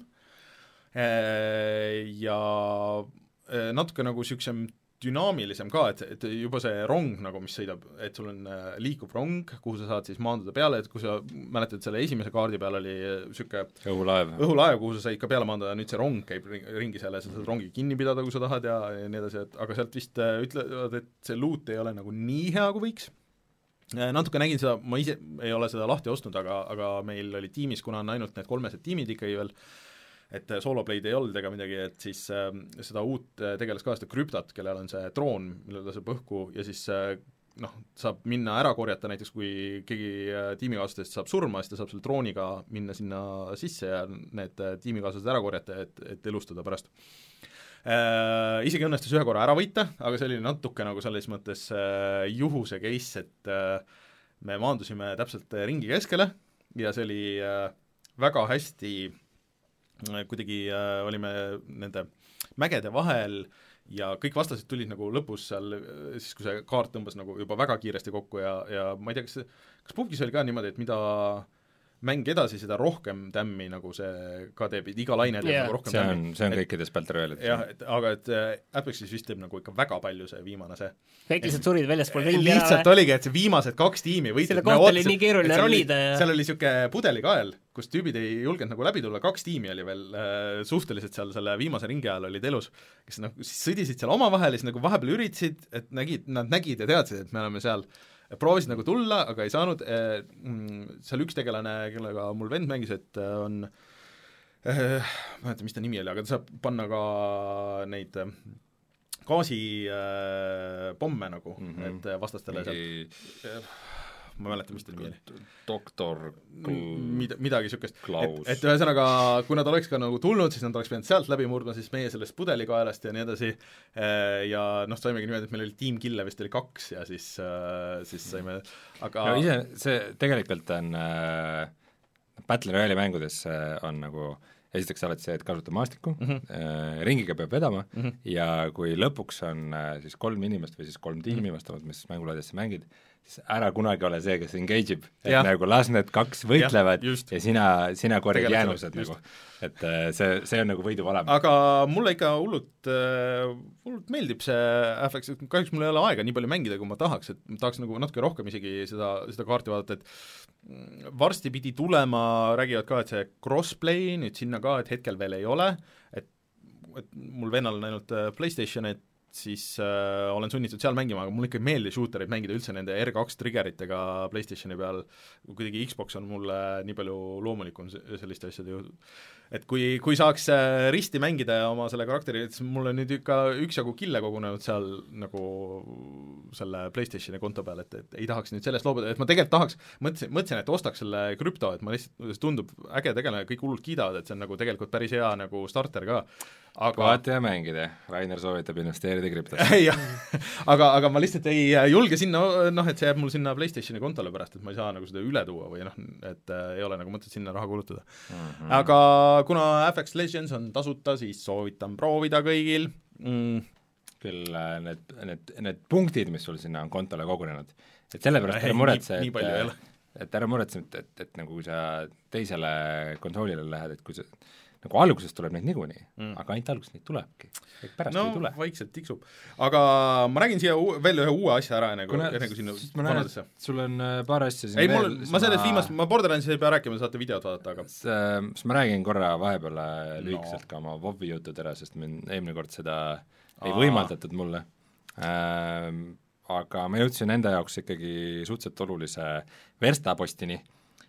ja natuke nagu niisugusem dünaamilisem ka, et, et juba see rong nagu, mis sõidab, et sul on liikuv rong, kuhu sa saad siis maanduda peale, et kui sa mäletad, selle esimese kaardi peal oli niisugune õhulaev, õhulaev, kuhu sa said ka peale maanduda, nüüd see rong käib ringi seal ja sa saad rongi kinni pidada, kui sa tahad ja, ja nii edasi, et aga sealt vist ütlevad, et see loot ei ole nagu nii hea, kui võiks. Natuke nägin seda, ma ise ei ole seda lahti ostnud, aga, aga meil oli tiimis, kuna on ainult need kolmesed tiimid ikkagi veel, et soloplay'd ei olnud ega midagi, et siis äh, seda uut äh, tegelas ka seda Kryptat, kellel on see troon, millel laseb õhku ja siis äh, noh, saab minna ära korjata, näiteks kui keegi äh, tiimikaaslastest saab surma, siis ta saab selle trooniga minna sinna sisse ja need äh, tiimikaaslased ära korjata, et, et elustada pärast. Äh, isegi õnnestus ühe korra ära võita, aga see oli natuke nagu selles mõttes äh, juhuse case, et äh, me maandusime täpselt ringi keskele ja see oli äh, väga hästi kuidagi äh, olime nende mägede vahel ja kõik vastased tulid nagu lõpus seal, siis kui see kaart tõmbas nagu juba väga kiiresti kokku ja, ja ma ei tea, kas, kas pubgis oli ka niimoodi, et mida mäng edasi, seda rohkem tämmi nagu see ka teeb, iga laine teeb yeah. nagu rohkem see on, tämmi. See on kõikides Battle Royale'ides. jah, et aga et Apexis vist teeb nagu ikka väga palju see viimane see. kõik lihtsalt surid väljaspool ringi ära. Lihtsalt oligi, et see viimased kaks tiimi võitsid. selle kohta oli nii keeruline ronida ja seal oli niisugune pudelikael, kus tüübid ei julgenud nagu läbi tulla, kaks tiimi oli veel äh, suhteliselt seal selle viimase ringi ajal olid elus, kes nagu siis sõdisid seal omavahel ja siis nagu vahepeal üritasid, et nägid, nad nägid ja teadsid, et me oleme seal proovisid nagu tulla, aga ei saanud, seal üks tegelane, kellega mul vend mängis, et on ma ei mäleta, mis ta nimi oli, aga ta saab panna ka neid gaasipomme nagu mm-hmm. et vastastele Mingi... sealt ma ei mäleta, mis ta nimi oli. Doktor Mid, midagi niisugust. Et, et ühesõnaga, kui nad oleks ka nagu tulnud, siis nad oleks pidanud sealt läbi murdma, siis meie sellest pudelikaelast ja nii edasi ja noh, saimegi niimoodi, et meil oli tiimkille vist oli kaks ja siis, siis saime aga no ise, see tegelikult on äh, Battle Royale'i mängudes on nagu esiteks alati see, et kasuta maastikku mm-hmm. äh, ringiga peab vedama mm-hmm. ja kui lõpuks on äh, siis kolm inimest või siis kolm tiimi mm-hmm. vastavalt, mis mängulaadesse mängid, siis ära kunagi ole see, kes engage ib, et ja. nagu las need kaks võitlevad ja, ja sina, sina korjad jäänused nagu, et see, see on nagu võidu valem. aga mulle ikka hullult, hullult meeldib see F X, kahjuks mul ei ole aega nii palju mängida, kui ma tahaks, et ma tahaks nagu natuke rohkem isegi seda, seda kaarti vaadata, et varsti pidi tulema, räägivad ka, et see crossplay nüüd sinna ka, et hetkel veel ei ole, et, et mul vennal on ainult PlayStation, et siis äh, olen sunnitud seal mängima, aga mulle ikka ei meeldi shootereid mängida üldse nende R kaks triggeritega PlayStationi peal, kuidagi Xbox on mulle nii palju loomulikum selliste asjade ju, et kui, kui saaks äh, risti mängida ja oma selle karakteri, et mul on nüüd ikka üksjagu kille kogunenud seal nagu selle PlayStationi konto peal, et, et ei tahaks nüüd sellest loobuda, et ma tegelikult tahaks, mõtlesin, mõtlesin, et ostaks selle krüpto, et ma lihtsalt, tundub äge tegelane, kõik hullult kiidavad, et see on nagu tegelikult päris hea nagu starter ka, aga vaata ja mängida, Rainer soovitab investeerida krüptosse. jah, aga, aga ma lihtsalt ei julge sinna, noh, et see jääb mul sinna PlayStationi kontole pärast, et ma ei saa nagu seda üle tuua või noh, et äh, ei ole nagu mõtet sinna raha kulutada mm. -hmm. aga kuna F X Legends on tasuta, siis soovitan proovida kõigil mm.. küll need, need, need punktid, mis sul sinna on kontole kogunenud, et sellepärast ära muretse, et, et ära muretse, et, et, et nagu kui sa teisele konsoolile lähed, et kui sa nagu alguses tuleb neid niikuinii mm., aga ainult alguses neid tulebki, et pärast no, ei tule. vaikselt tiksub. Aga ma räägin siia uu, veel ühe uue asja ära, enne kui, enne kui sinna vanadesse. Sul on paar asja siin ei, veel. Mul, ma sellest viimast, ma Borderlandsi ei pea rääkima, saate videot vaadata, aga siis ma räägin korra vahepeal lühikeselt no. ka oma WoW-i jutud ära, sest mind eelmine kord seda ei Aa. võimaldatud mulle ähm,. Aga ma jõudsin enda jaoks ikkagi suhteliselt olulise verstapostini.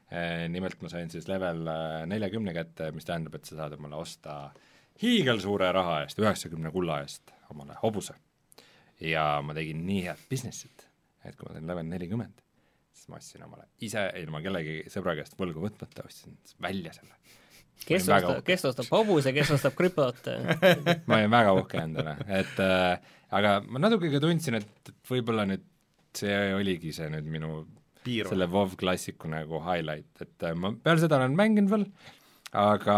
Nimelt ma sain siis level neljakümne kätte, mis tähendab, et sa saad omale osta hiigelsuure raha eest, üheksakümne kulla eest omale hobuse. Ja ma tegin nii head businessit, et kui ma sain level nelikümmend, siis ma ostsin omale ise ilma kellegi sõbra käest võlgu võtmata, ostsin välja selle. Kes ostab, kes ostab hobuse, kes ostab krüptot? ma olin väga uhke endale, et äh, aga ma natuke ka tundsin, et, et võib-olla nüüd see oligi see nüüd minu Piiru. Selle WoW klassiku nagu highlight, et ma peale seda olen mänginud veel, aga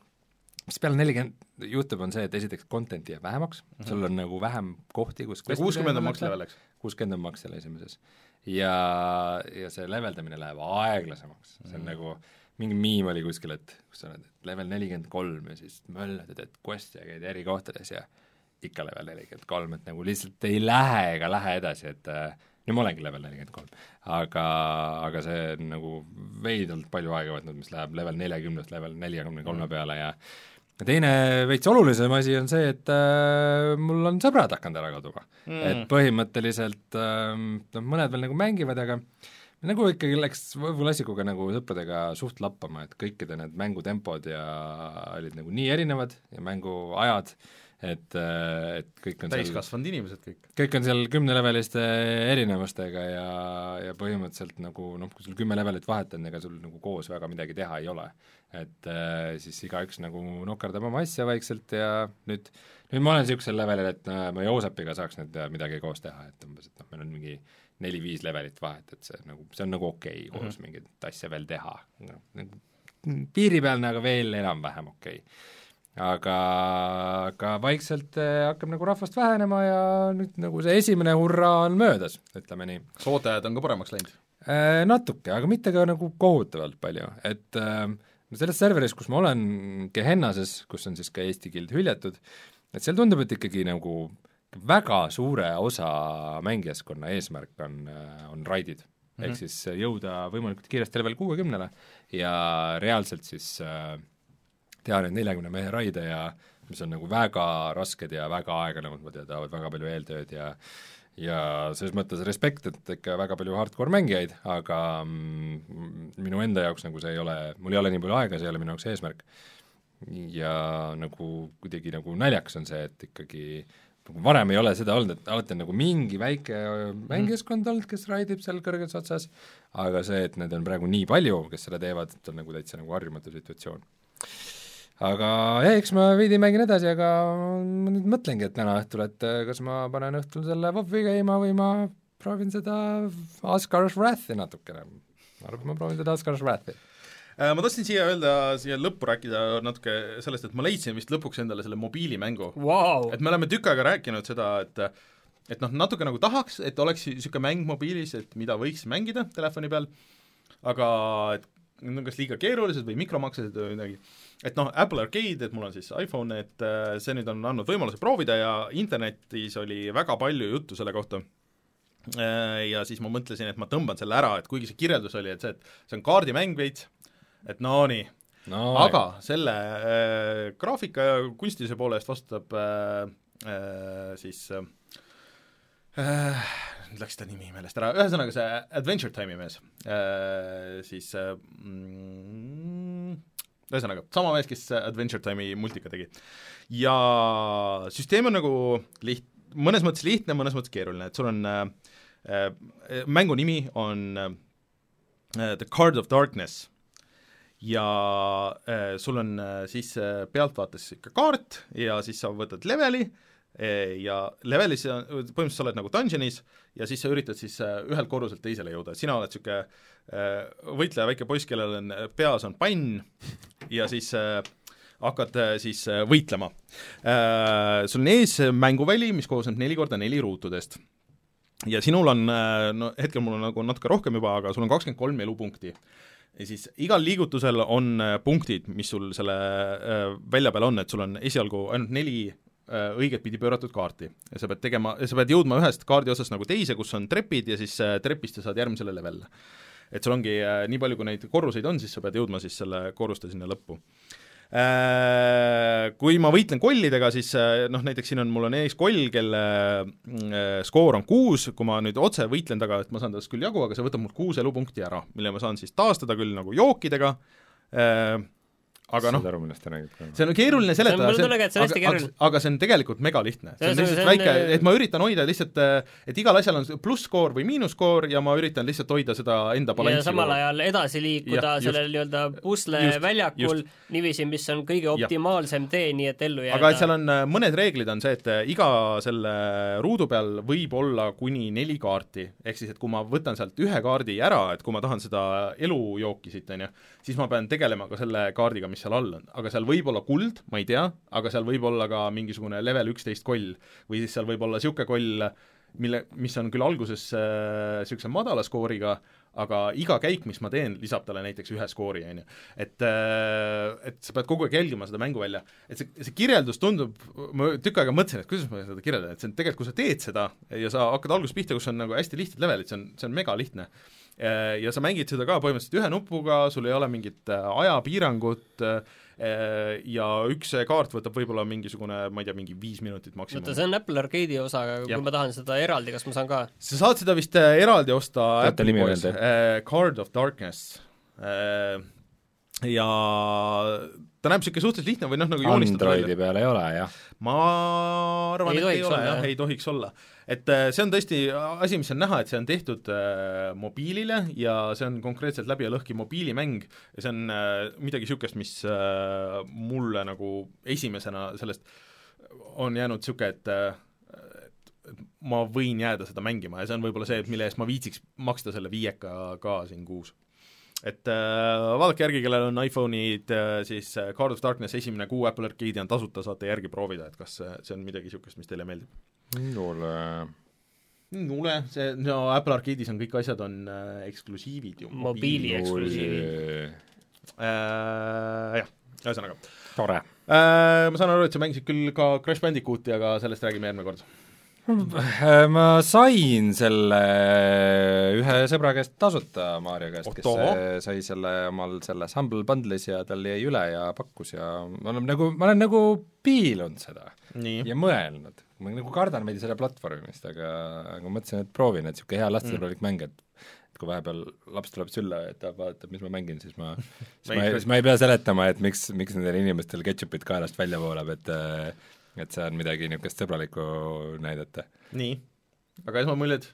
mis peale nelikümmend juhtub, on see, et esiteks contenti jääb vähemaks mm, -hmm. sul on nagu vähem kohti, kus kuuskümmend on maks level, eks? kuuskümmend on maks selle esimeses. Ja, ja see leveldamine läheb aeglasemaks, see on mm -hmm. nagu mingi miim oli kuskil, et kus sa oled, level nelikümmend kolm ja siis möllad ja teed quest'i ja käid eri kohtades ja ikka level nelikümmend kolm, et nagu lihtsalt ei lähe ega lähe edasi, et nüüd ma olengi level nelikümmend kolm, aga, aga see on nagu veidalt palju aega võtnud, mis läheb level neljakümnest level neljakümne kolme peale ja ja teine veits olulisem asi on see, et äh, mul on sõbrad hakanud ära kaduma mm.. et põhimõtteliselt äh, noh, mõned veel nagu mängivad, aga nagu ikkagi läks klassikuga nagu sõpradega suht lappama, et kõikide need mängutempod ja olid nagu nii erinevad ja mänguajad, et, et kõik on täiskasvanud inimesed kõik. kõik on seal kümneleveliste erinevustega ja, ja põhimõtteliselt nagu noh, kui sul kümme levelit vahet on, ega sul nagu koos väga midagi teha ei ole. Et äh, siis igaüks nagu nokardab oma asja vaikselt ja nüüd, nüüd ma olen niisugusel levelil, et äh, ma Joosepiga saaks nüüd midagi koos teha, et umbes, et noh, meil on mingi neli-viis levelit vahet, et see, nagu, see on nagu okei okay, koos mm -hmm. mingit asja veel teha no,. Piiripealne, aga veel enam-vähem okei okay. aga, aga vaikselt äh, hakkab nagu rahvast vähenema ja nüüd nagu see esimene hurraa on möödas, ütleme nii. Sootajad on ka paremaks läinud äh,? Natuke, aga mitte ka nagu kohutavalt palju, et äh, selles serveris, kus ma olen, Gehennases, kus on siis ka Eesti Guild hüljatud, et seal tundub, et ikkagi nagu väga suure osa mängijaskonna eesmärk on, on raidid mm, -hmm. ehk siis jõuda võimalikult kiiresti level kuuekümnele ja reaalselt siis äh, teha neid neljakümne mehe raide ja mis on nagu väga rasked ja väga aeganõudvad ja tahavad väga palju eeltööd ja ja selles mõttes respekt, et ikka väga palju hardcore mängijaid, aga mm, minu enda jaoks nagu see ei ole, mul ei ole nii palju aega, see ei ole minu jaoks eesmärk. Ja nagu kuidagi nagu naljakas on see, et ikkagi varem ei ole seda olnud, et alati on nagu mingi väike mängijaskond olnud, kes raidib seal kõrges otsas, aga see, et need on praegu nii palju, kes seda teevad, et on nagu täitsa nagu harjumatu situatsioon. Aga jah, eks ma veidi mängin edasi, aga ma nüüd mõtlengi, et täna õhtul, et kas ma panen õhtul selle WoW-i käima või ma proovin seda Asgar's Wrathi natukene. Ma arvan, ma proovin seda Asgar's Wrathi. Ma tahtsin siia öelda, siia lõppu rääkida natuke sellest, et ma leidsin vist lõpuks endale selle mobiilimängu wow.. et me oleme tükk aega rääkinud seda, et et noh, natuke nagu tahaks, et oleks niisugune mäng mobiilis, et mida võiks mängida telefoni peal, aga et need on kas liiga keerulised või mikromaksed või midagi. Et noh, Apple Arcade, et mul on siis iPhone, et see nüüd on andnud võimaluse proovida ja internetis oli väga palju juttu selle kohta. Ja siis ma mõtlesin, et ma tõmban selle ära, et kuigi see kirjeldus oli, et see, et see on kaardimäng veits, et no nii, no, aga jah. Selle äh, graafika ja kunstilise poole eest vastutab äh, äh, siis äh, nüüd läks ta nimi meelest ära, ühesõnaga see Adventure Time'i mees äh,, siis äh, mm, ühesõnaga, sama mees, kes Adventure Time'i multika tegi. Ja süsteem on nagu liht-, mõnes mõttes lihtne, mõnes mõttes keeruline, et sul on äh, äh, mängu nimi on äh, The Card of Darkness ja äh, sul on äh, siis äh, pealtvaates ikka kaart ja siis sa võtad leveli ja levelis põhimõtteliselt sa oled nagu dungeonis ja siis sa üritad siis ühelt korruselt teisele jõuda, et sina oled niisugune võitleja väike poiss, kellel on peas on pann ja siis hakkad siis võitlema. Sul on ees mänguväli, mis koosneb neli korda neli ruutudest ja sinul on, no hetkel mul on nagu natuke rohkem juba, aga sul on kakskümmend kolm elupunkti ja siis igal liigutusel on punktid, mis sul selle välja peal on, et sul on esialgu ainult neli õiget pidi pööratud kaarti ja sa pead tegema, sa pead jõudma ühest kaardi osast nagu teise, kus on trepid ja siis trepist sa saad järgmisele levelle. Et sul ongi nii palju, kui neid korruseid on, siis sa pead jõudma siis selle korruste sinna lõppu. Kui ma võitlen kollidega, siis noh, näiteks siin on, mul on ees koll, kelle skoor on kuus, kui ma nüüd otse võitlen taga, et ma saan tast küll jagu, aga see võtab mul kuus elupunkti ära, mille ma saan siis taastada küll nagu jookidega, aga noh, see on keeruline seletada, see on, see on, aga, aga, aga see on tegelikult mega lihtne. See on lihtsalt väike, et ma üritan hoida lihtsalt, et igal asjal on plusskoor või miinuskoor ja ma üritan lihtsalt hoida seda enda balanssi. Ja samal ajal edasi liikuda ja, sellel nii-öelda pusle just, väljakul just. Niiviisi, mis on kõige optimaalsem ja. Tee, nii et ellu jääda. Aga et seal on, mõned reeglid on see, et iga selle ruudu peal võib olla kuni neli kaarti, ehk siis, et kui ma võtan sealt ühe kaardi ära, et kui ma tahan seda elujooki siit, on ju, siis ma pean tegelema ka selle kaardiga, mis seal all on, aga seal võib olla kuld, ma ei tea, aga seal võib olla ka mingisugune level üksteist koll või siis seal võib olla niisugune koll, mille, mis on küll alguses niisuguse äh, madala skooriga, aga iga käik, mis ma teen, lisab talle näiteks ühe skoori, on ju. Et, äh, et sa pead kogu aeg jälgima seda mängu välja. Et see, see kirjeldus tundub, ma tükk aega mõtlesin, et kuidas ma seda kirjeldan, et see on tegelikult, kui sa teed seda ja sa hakkad alguses pihta, kus on nagu hästi lihtsad levelid, see on, see on mega lihtne. Ja sa mängid seda ka põhimõtteliselt ühe nupuga, sul ei ole mingit ajapiirangut ja üks kaart võtab võib-olla mingisugune, ma ei tea, mingi viis minutit maksimum. Võtta, see on Apple Arcade'i osa, aga kui ma tahan seda eraldi, kas ma saan ka? Sa saad seda vist eraldi osta Apple Boys, äh, Card of Darkness äh, ja ta näeb niisugune suhteliselt lihtne või noh, nagu joonistada Androidi peal ei ole, jah? Ma arvan, ei et ei ole, olla, jah, ei tohiks olla. Et see on tõesti asi, mis on näha, et see on tehtud äh, mobiilile ja see on konkreetselt läbi ja lõhki mobiilimäng ja see on äh, midagi niisugust, mis äh, mulle nagu esimesena sellest on jäänud niisugune, et äh, et ma võin jääda seda mängima ja see on võib-olla see, mille eest ma viitsiks maksta selle viieka ka siin kuus. Et äh, vaadake järgi, kellel on iPhone'id, äh, siis Card of Darkness esimene kuu Apple Arcade'i on tasuta, saate järgi proovida, et kas see on midagi niisugust, mis teile meeldib. Nule. Nule, see, no Apple Arcade'is on kõik asjad on äh, eksklusiivid ju. Mobiili eksklusiivid. Äh, jah, ühesõnaga. Tore. Äh, ma saan aru, et sa mängisid küll ka Crash Bandicooti, aga sellest räägime järgmine kord. Ma sain selle ühe sõbra käest tasuta Mario käest, kes Oto. sai selle omal selles Humble Bundle'is ja tal jäi üle ja pakkus ja ma olen nagu, ma olen nagu piilunud seda Nii. ja mõelnud. Ma nagu kardan meid selle platvormist, aga, aga mõtlesin, et proovin, et niisugune hea lastesõbralik mm. mäng, et, et kui vahepeal laps tuleb sülle, et ta vaatab, mis ma mängin, siis ma, siis ma, siis ma ei pea seletama, et miks, miks nendel inimestel ketšupit kaelast välja voolab, et et see on midagi niisugust sõbralikku näidata. Nii, aga esmamuljed?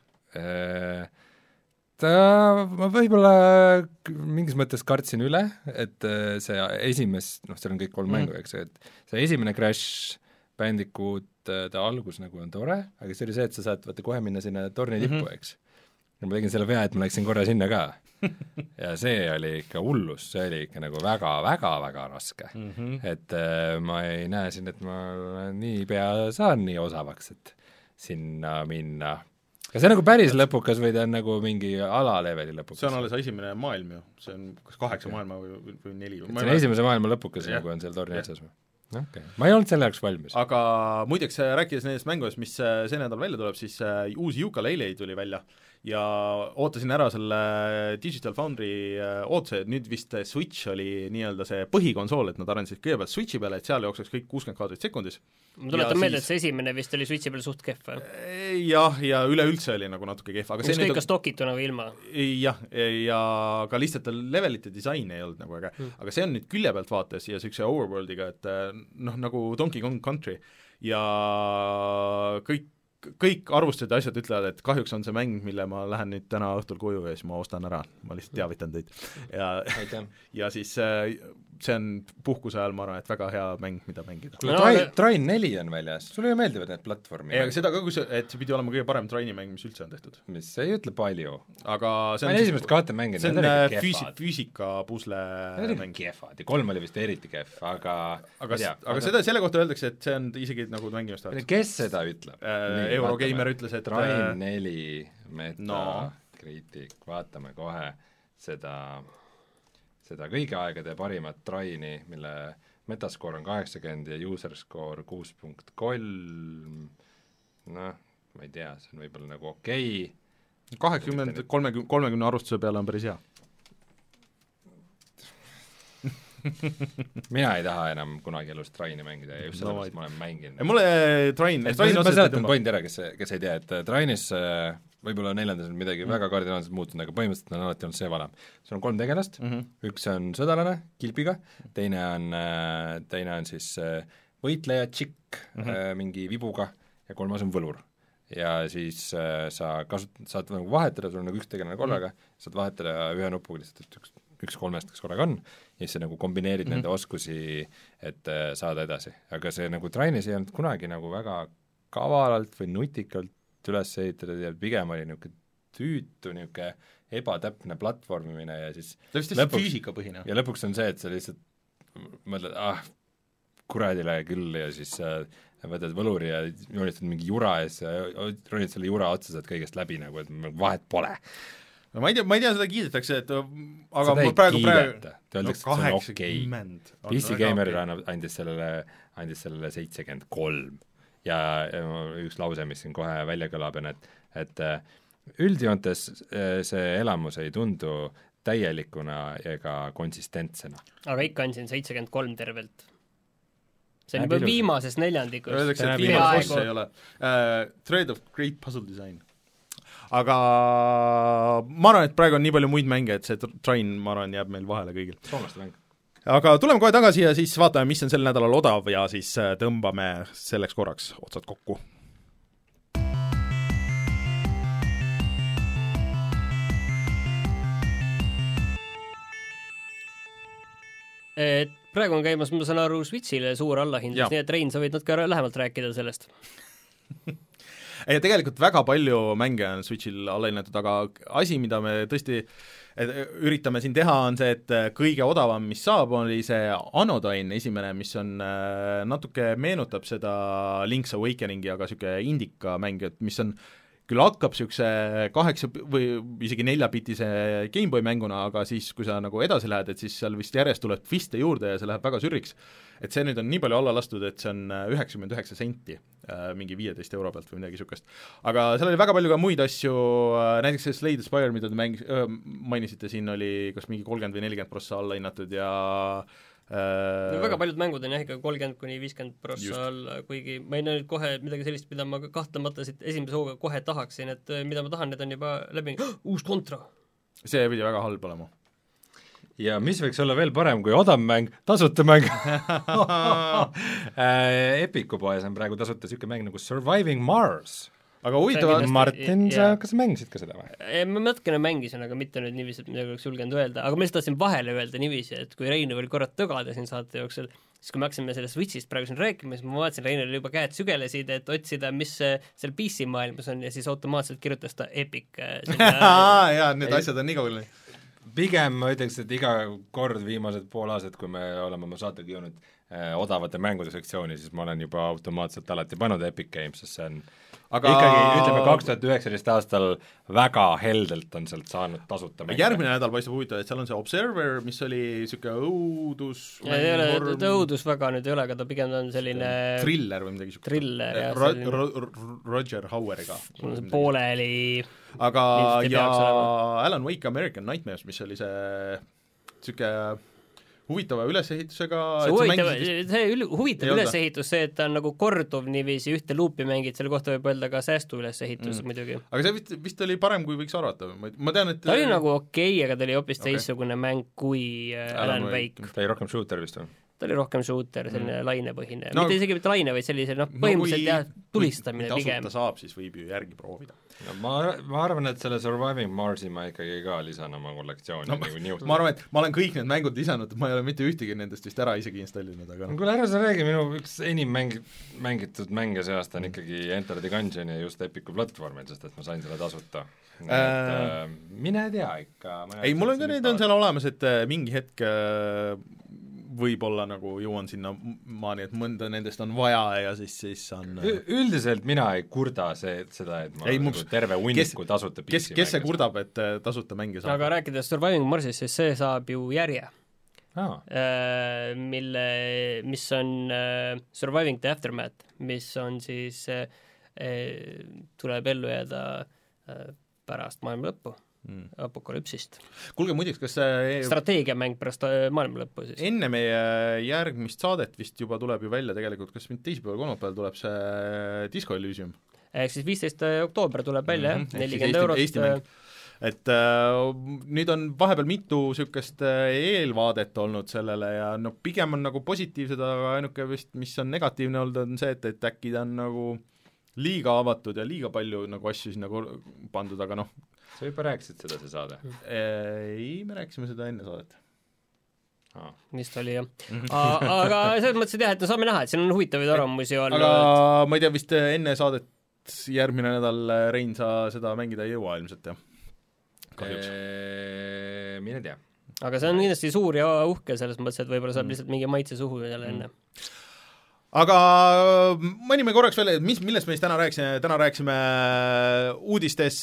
Ta, ma võib-olla mingis mõttes kartsin üle, et see esimes, noh, seal on kõik kolm mm. mängu, eks, et see esimene Crash Bandicoot, ta algus nagu on tore, aga see oli see, et sa saad vaata kohe minna sinna torni tippu, mm-hmm. eks. Ja ma tegin selle vea, et ma läksin korra sinna ka. ja see oli ikka hullus, see oli ikka nagu väga-väga-väga raske mm. -hmm. et äh, ma ei näe siin, et ma nii pea saan nii osavaks, et sinna minna. kas see on nagu päris lõpukas või ta on nagu mingi alaleveli lõpukas? see on alles esimene maailm ju, see on kas kaheksa okay. maailma või, või neli või see on esimese maailma lõpukas, nagu on seal torni otsas või? Okay. ma ei olnud selle jaoks valmis. aga muideks, rääkides nendest mängudest, mis see nädal välja tuleb, siis uus Yooka-Laylee tuli välja ja ootasin ära selle Digital Foundry ootuse, et nüüd vist Switch oli nii-öelda see põhikonsool, et nad arendasid kõigepealt Switchi peale, et seal jookseks kõik kuuskümmend kaadrit sekundis. ma tuletan meelde, et see esimene vist oli Switchi peal suht kehv. jah, ja üleüldse oli nagu natuke kehv. ükskõik kas dokituna või ilma. jah, ja ka lihtsalt levelite disain ei olnud nagu äge hmm., aga see on nüüd külje pealt vaates ja niisuguse overworldiga, et noh, nagu Donkey Kong Country ja kõik kõik arvustused ja asjad ütlevad, et kahjuks on see mäng, mille ma lähen nüüd täna õhtul koju ja siis ma ostan ära, ma lihtsalt teavitan teid. Ja, ja siis see on puhkuse ajal, ma arvan, et väga hea mäng, mida mängida. No, Train, Train neli on väljas, sulle ju meeldivad need platvormi? Ei, aga seda ka, see, et see pidi olema kõige parem Traini mäng, mis üldse on tehtud. Mis ei ütle palju. Aga see on, ma esimest kahte mängin, see on füüsi, füüsika pusle mäng. Kehvad ja kolm oli vist eriti kehv, aga aga, tea, aga, aga seda, selle kohta öeldakse, et see on isegi nagu mängimist vajad. Kes seda ütleb? Äh, Eurogeimer ütles, et Train neli Metakriitik no., vaatame kohe seda seda kõigi aegade parimat Traini, mille metaskoor on kaheksakümmend ja user score kuus punkt kolm, noh, ma ei tea, see on võib-olla nagu okei okay. kaheksakümmend, kolmekümne, kolmekümne arvustuse peale on päris hea. mina ei taha enam kunagi elus Traini mängida ja just sellepärast no, ma olen mänginud. mulle Train... ma, ma seletan point ära, kes, kes ei tea, et Trainis võib-olla neljandas on midagi mm. väga kardinaalselt muutunud, aga põhimõtteliselt on alati olnud see vanem. see on kolm tegelast mm, -hmm. üks on sõdalane kilpiga, teine on, teine on siis võitleja tšikk mm -hmm. mingi vibuga ja kolmas on võlur. ja siis sa kasut-, saad nagu vahetada, sul on nagu üks tegelane korraga mm, -hmm. saad vahetada ühe nupuga lihtsalt, et üks, üks kolmest, kes korraga on, ja siis sa nagu kombineerid mm -hmm. nende oskusi, et saada edasi. aga see nagu Trainis ei olnud kunagi nagu väga kavalalt või nutikalt üles ehitada ja pigem oli niisugune tüütu, niisugune ebatäpne platvormimine ja siis ta vist lihtsalt füüsikapõhine. ja lõpuks on see, et sa lihtsalt mõtled, ah, kuradile küll ja siis äh, võtad võluri ja joonistad mingi jura ja siis ronid selle jura otsa, saad kõigest läbi nagu, et vahet pole. no ma ei tea, ma ei tea, seda kiidetakse, et aga seda ei praegu, kiideta, ta öeldakse, no, et see on okei okay.. P C Gamer okay. andis sellele, andis sellele seitsekümmend kolm ja üks lause, mis siin kohe välja kõlab, on, et, et üldjoontes see elamus ei tundu täielikuna ega konsistentsena. aga ikka on siin seitsekümmend kolm tervelt. see on juba viimases neljandikus. Öeldakse, et viimane boss ei ole. Uh, Thread of Great Puzzle Design. aga ma arvan, et praegu on nii palju muid mänge, et see Train, ma arvan, jääb meil vahele kõigil. Soomlaste mäng. aga tuleme kohe tagasi ja siis vaatame, mis on sel nädalal odav ja siis tõmbame selleks korraks otsad kokku. Et praegu on käimas, ma saan aru, Switchile suur allahindlus, nii et Rein, sa võid natuke lähemalt rääkida sellest. ja tegelikult väga palju mänge on Switchil allahinnatud, aga asi, mida me tõesti et üritame siin teha, on see, et kõige odavam, mis saab, oli see Anodyne esimene, mis on natuke meenutab seda Link's Awakeningi, aga niisugune indika mäng, et mis on küll hakkab niisuguse kaheksa või isegi neljapitise Gameboy mänguna, aga siis, kui sa nagu edasi lähed, et siis seal vist järjest tuleb twiste juurde ja see läheb väga sürriks. Et see nüüd on nii palju alla lastud, et see on üheksakümmend üheksa senti äh, mingi viieteist euro pealt või midagi niisugust. aga seal oli väga palju ka muid asju, äh, näiteks see Slay the Spire, mida te mäng- äh,, mainisite, siin oli kas mingi kolmkümmend või nelikümmend prossa alla hinnatud ja äh, no väga paljud mängud on jah ikka kolmkümmend kuni viiskümmend prossa alla, kuigi ma ei näe nüüd kohe midagi sellist, mida ma kahtlemata siit esimese hooga kohe tahaksin, et mida ma tahan, need on juba läbi oh, uus Contra. See pidi väga halb olema. Ja mis võiks olla veel parem kui odav mäng, tasuta mäng Epiku poes on praegu tasuta niisugune mäng nagu Surviving Mars. aga huvitav, Martin, sa, kas sa mängisid ka seda või? Ma natukene mängisin, aga mitte nüüd niiviisi, et midagi oleks julgenud öelda, aga ma lihtsalt tahtsin vahele öelda niiviisi, et kui Reinu veel korra tõgada siin saate jooksul, siis kui me hakkasime sellest Switchist praegu siin rääkima, siis ma vaatasin, Reinul juba käed sügelesid, et otsida, mis seal P C maailmas on ja siis automaatselt kirjutas ta Epic jaa, need asjad on nii kaugel. Pigem ma ütleks, et iga kord viimased pool aastat, kui me oleme oma saatega jõudnud äh, odavate mängude sektsiooni, siis ma olen juba automaatselt alati pannud Epic Games, sest see on aga ikkagi, ütleme, kaks tuhat üheksateist aastal väga heldelt on sealt saanud tasuta mänge. Järgmine nädal paistab huvitav, et seal on see Observer, mis oli niisugune õudus ei ole, ta õudus väga nüüd ei ole, aga ta pigem on selline thriller või midagi niisugune thriller, jah, Ro- Ro- Roger Haueriga pooleli aga ja Alan Wake American Nightmares, mis oli see niisugune huvitava ülesehitusega see huvitav, see ül, huvitav ülesehitus, see, et ta on nagu korduv niiviisi ühte luupi mängid, selle kohta võib öelda ka säästu ülesehitus mm. muidugi. Aga see vist, vist oli parem, kui võiks arvata, ma tean, et ta oli nagu okei okay,, aga ta oli hoopis okay. teistsugune mäng kui Alan Wake. Ta oli rohkem shooter vist või? Ta oli rohkem shooter, selline mm. lainepõhine no,, mitte isegi mitte laine, vaid sellise noh, põhimõtteliselt no, jah, tulistamine pigem. Tasuta saab, siis võib ju järgi proovida. No, ma, ma arvan, et selle Surviving Marsi ma ikkagi ka lisan oma kollektsiooni no, nagu niutada. Ma arvan, et ma olen kõik need mängud lisanud, ma ei ole mitte ühtegi nendest vist ära isegi installinud, aga no kuule, ära sa räägi, minu üks enim mäng, mängitud mänge see aasta on ikkagi Enter the Gungeon ja just Epicu platvormil, sest et ma sain selle tasuta. Nii, et, äh, mine tea ikka. Ei, mul on ka need on seal olemas, et mingi hetk võib-olla nagu jõuan sinna maani, et mõnda nendest on vaja ja siis, siis on üldiselt mina ei kurda see, seda, et ma ei, nagu terve hunniku tasuta kes, kes see kurdab, et tasuta mänge saab? Aga rääkides Surviving Marsist, siis see saab ju järje ah. äh, mille, mis on äh, Surviving the Aftermath, mis on siis äh, tuleb ellu jääda äh, pärast maailma lõppu Mm. apokalüpsist. Kuulge, muideks, kas see strateegiamäng pärast maailma lõppu siis? Enne meie järgmist saadet vist juba tuleb ju välja tegelikult, kas mitte teisipäeval, kolmapäeval tuleb see Disco Elysium? Ehk siis viisteist oktoober tuleb välja, jah, mm-hmm. nelikümmend eurot. Eesti mäng. Et äh, nüüd on vahepeal mitu niisugust eelvaadet olnud sellele ja no pigem on nagu positiivsed, aga ainuke vist, mis on negatiivne olnud, on see, et, et äkki ta on nagu liiga avatud ja liiga palju nagu asju sinna pandud, aga noh, sa juba rääkisid seda, see saade? Ei, me rääkisime seda enne saadet. Ah. Vist oli jah. Aga selles mõttes, et jah, et no saame näha, et siin on huvitavaid arvamusi olnud. Aga ma ei tea, vist enne saadet järgmine nädal, Rein, sa seda mängida ei jõua ilmselt, jah? Kahjuks. Eee, mine tea. Aga see on kindlasti suur ja uhke selles mõttes, et võib-olla saab lihtsalt mingi maitse suhu jälle enne. Aga mõnime korraks veel, mis, millest me siis täna rääkisime, täna rääkisime uudistes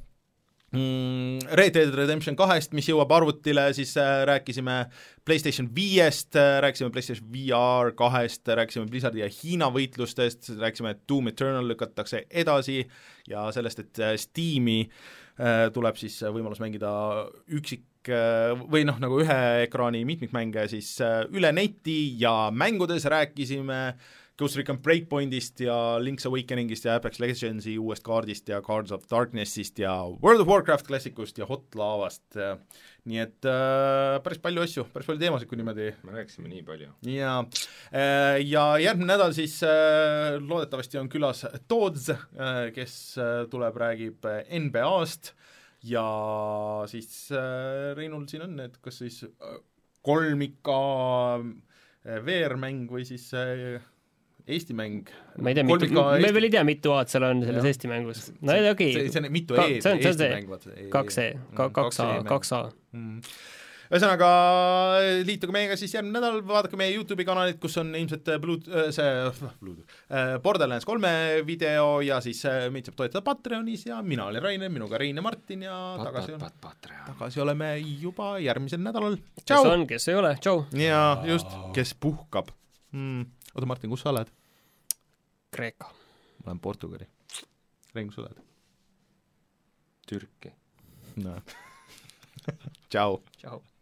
mm, Red Dead Redemption kahest, mis jõuab arvutile, siis rääkisime PlayStation viiest, rääkisime PlayStation V R kahest, rääkisime Blizzardi ja Hiina võitlustest, rääkisime, et Doom Eternal lükatakse edasi ja sellest, et Steam'i tuleb siis võimalus mängida üksik või noh, nagu ühe ekraani mitmikmänge siis üle neti ja mängudes rääkisime Ghost Recon Breakpointist ja Link's Awakeningist ja Apex Legendsi uuest kaardist ja Cards of Darknessist ja World of Warcraft klassikust ja Hot Lavast. Nii et äh, päris palju asju, päris palju teemasid, kui niimoodi me rääkisime nii palju. Ja, äh, ja järgmine nädal siis äh, loodetavasti on külas Toods, äh, kes äh, tuleb, räägib N B A-st ja siis äh, Reinul siin on, et kas siis äh, kolmika äh, V R-mäng või siis äh, Eesti mäng. Ma ei tea, mitu, me veel ei tea, mitu A-d seal on selles Eesti mängus. No ei, okei. See, see on mitu E-d, Eesti mäng, vaata. Kaks E, kaks A, kaks A. Ühesõnaga, liituge meiega siis järgmine nädal, vaadake meie YouTube'i kanalit, kus on ilmselt Blood, see Blood, Borderlands kolme video ja siis meid saab toetada Patreonis ja mina olen Rainer, minuga Rein ja Martin ja pat, tagasi, pat, pat, tagasi oleme juba järgmisel nädalal. Kes on, kes ei ole, tšau! Ja just, kes puhkab. Mm. Oota, Martin, kus sa oled? Kreeka. Ma olen Portugali. Rein, kus sa oled? Türki. No. Tšau. Tšau.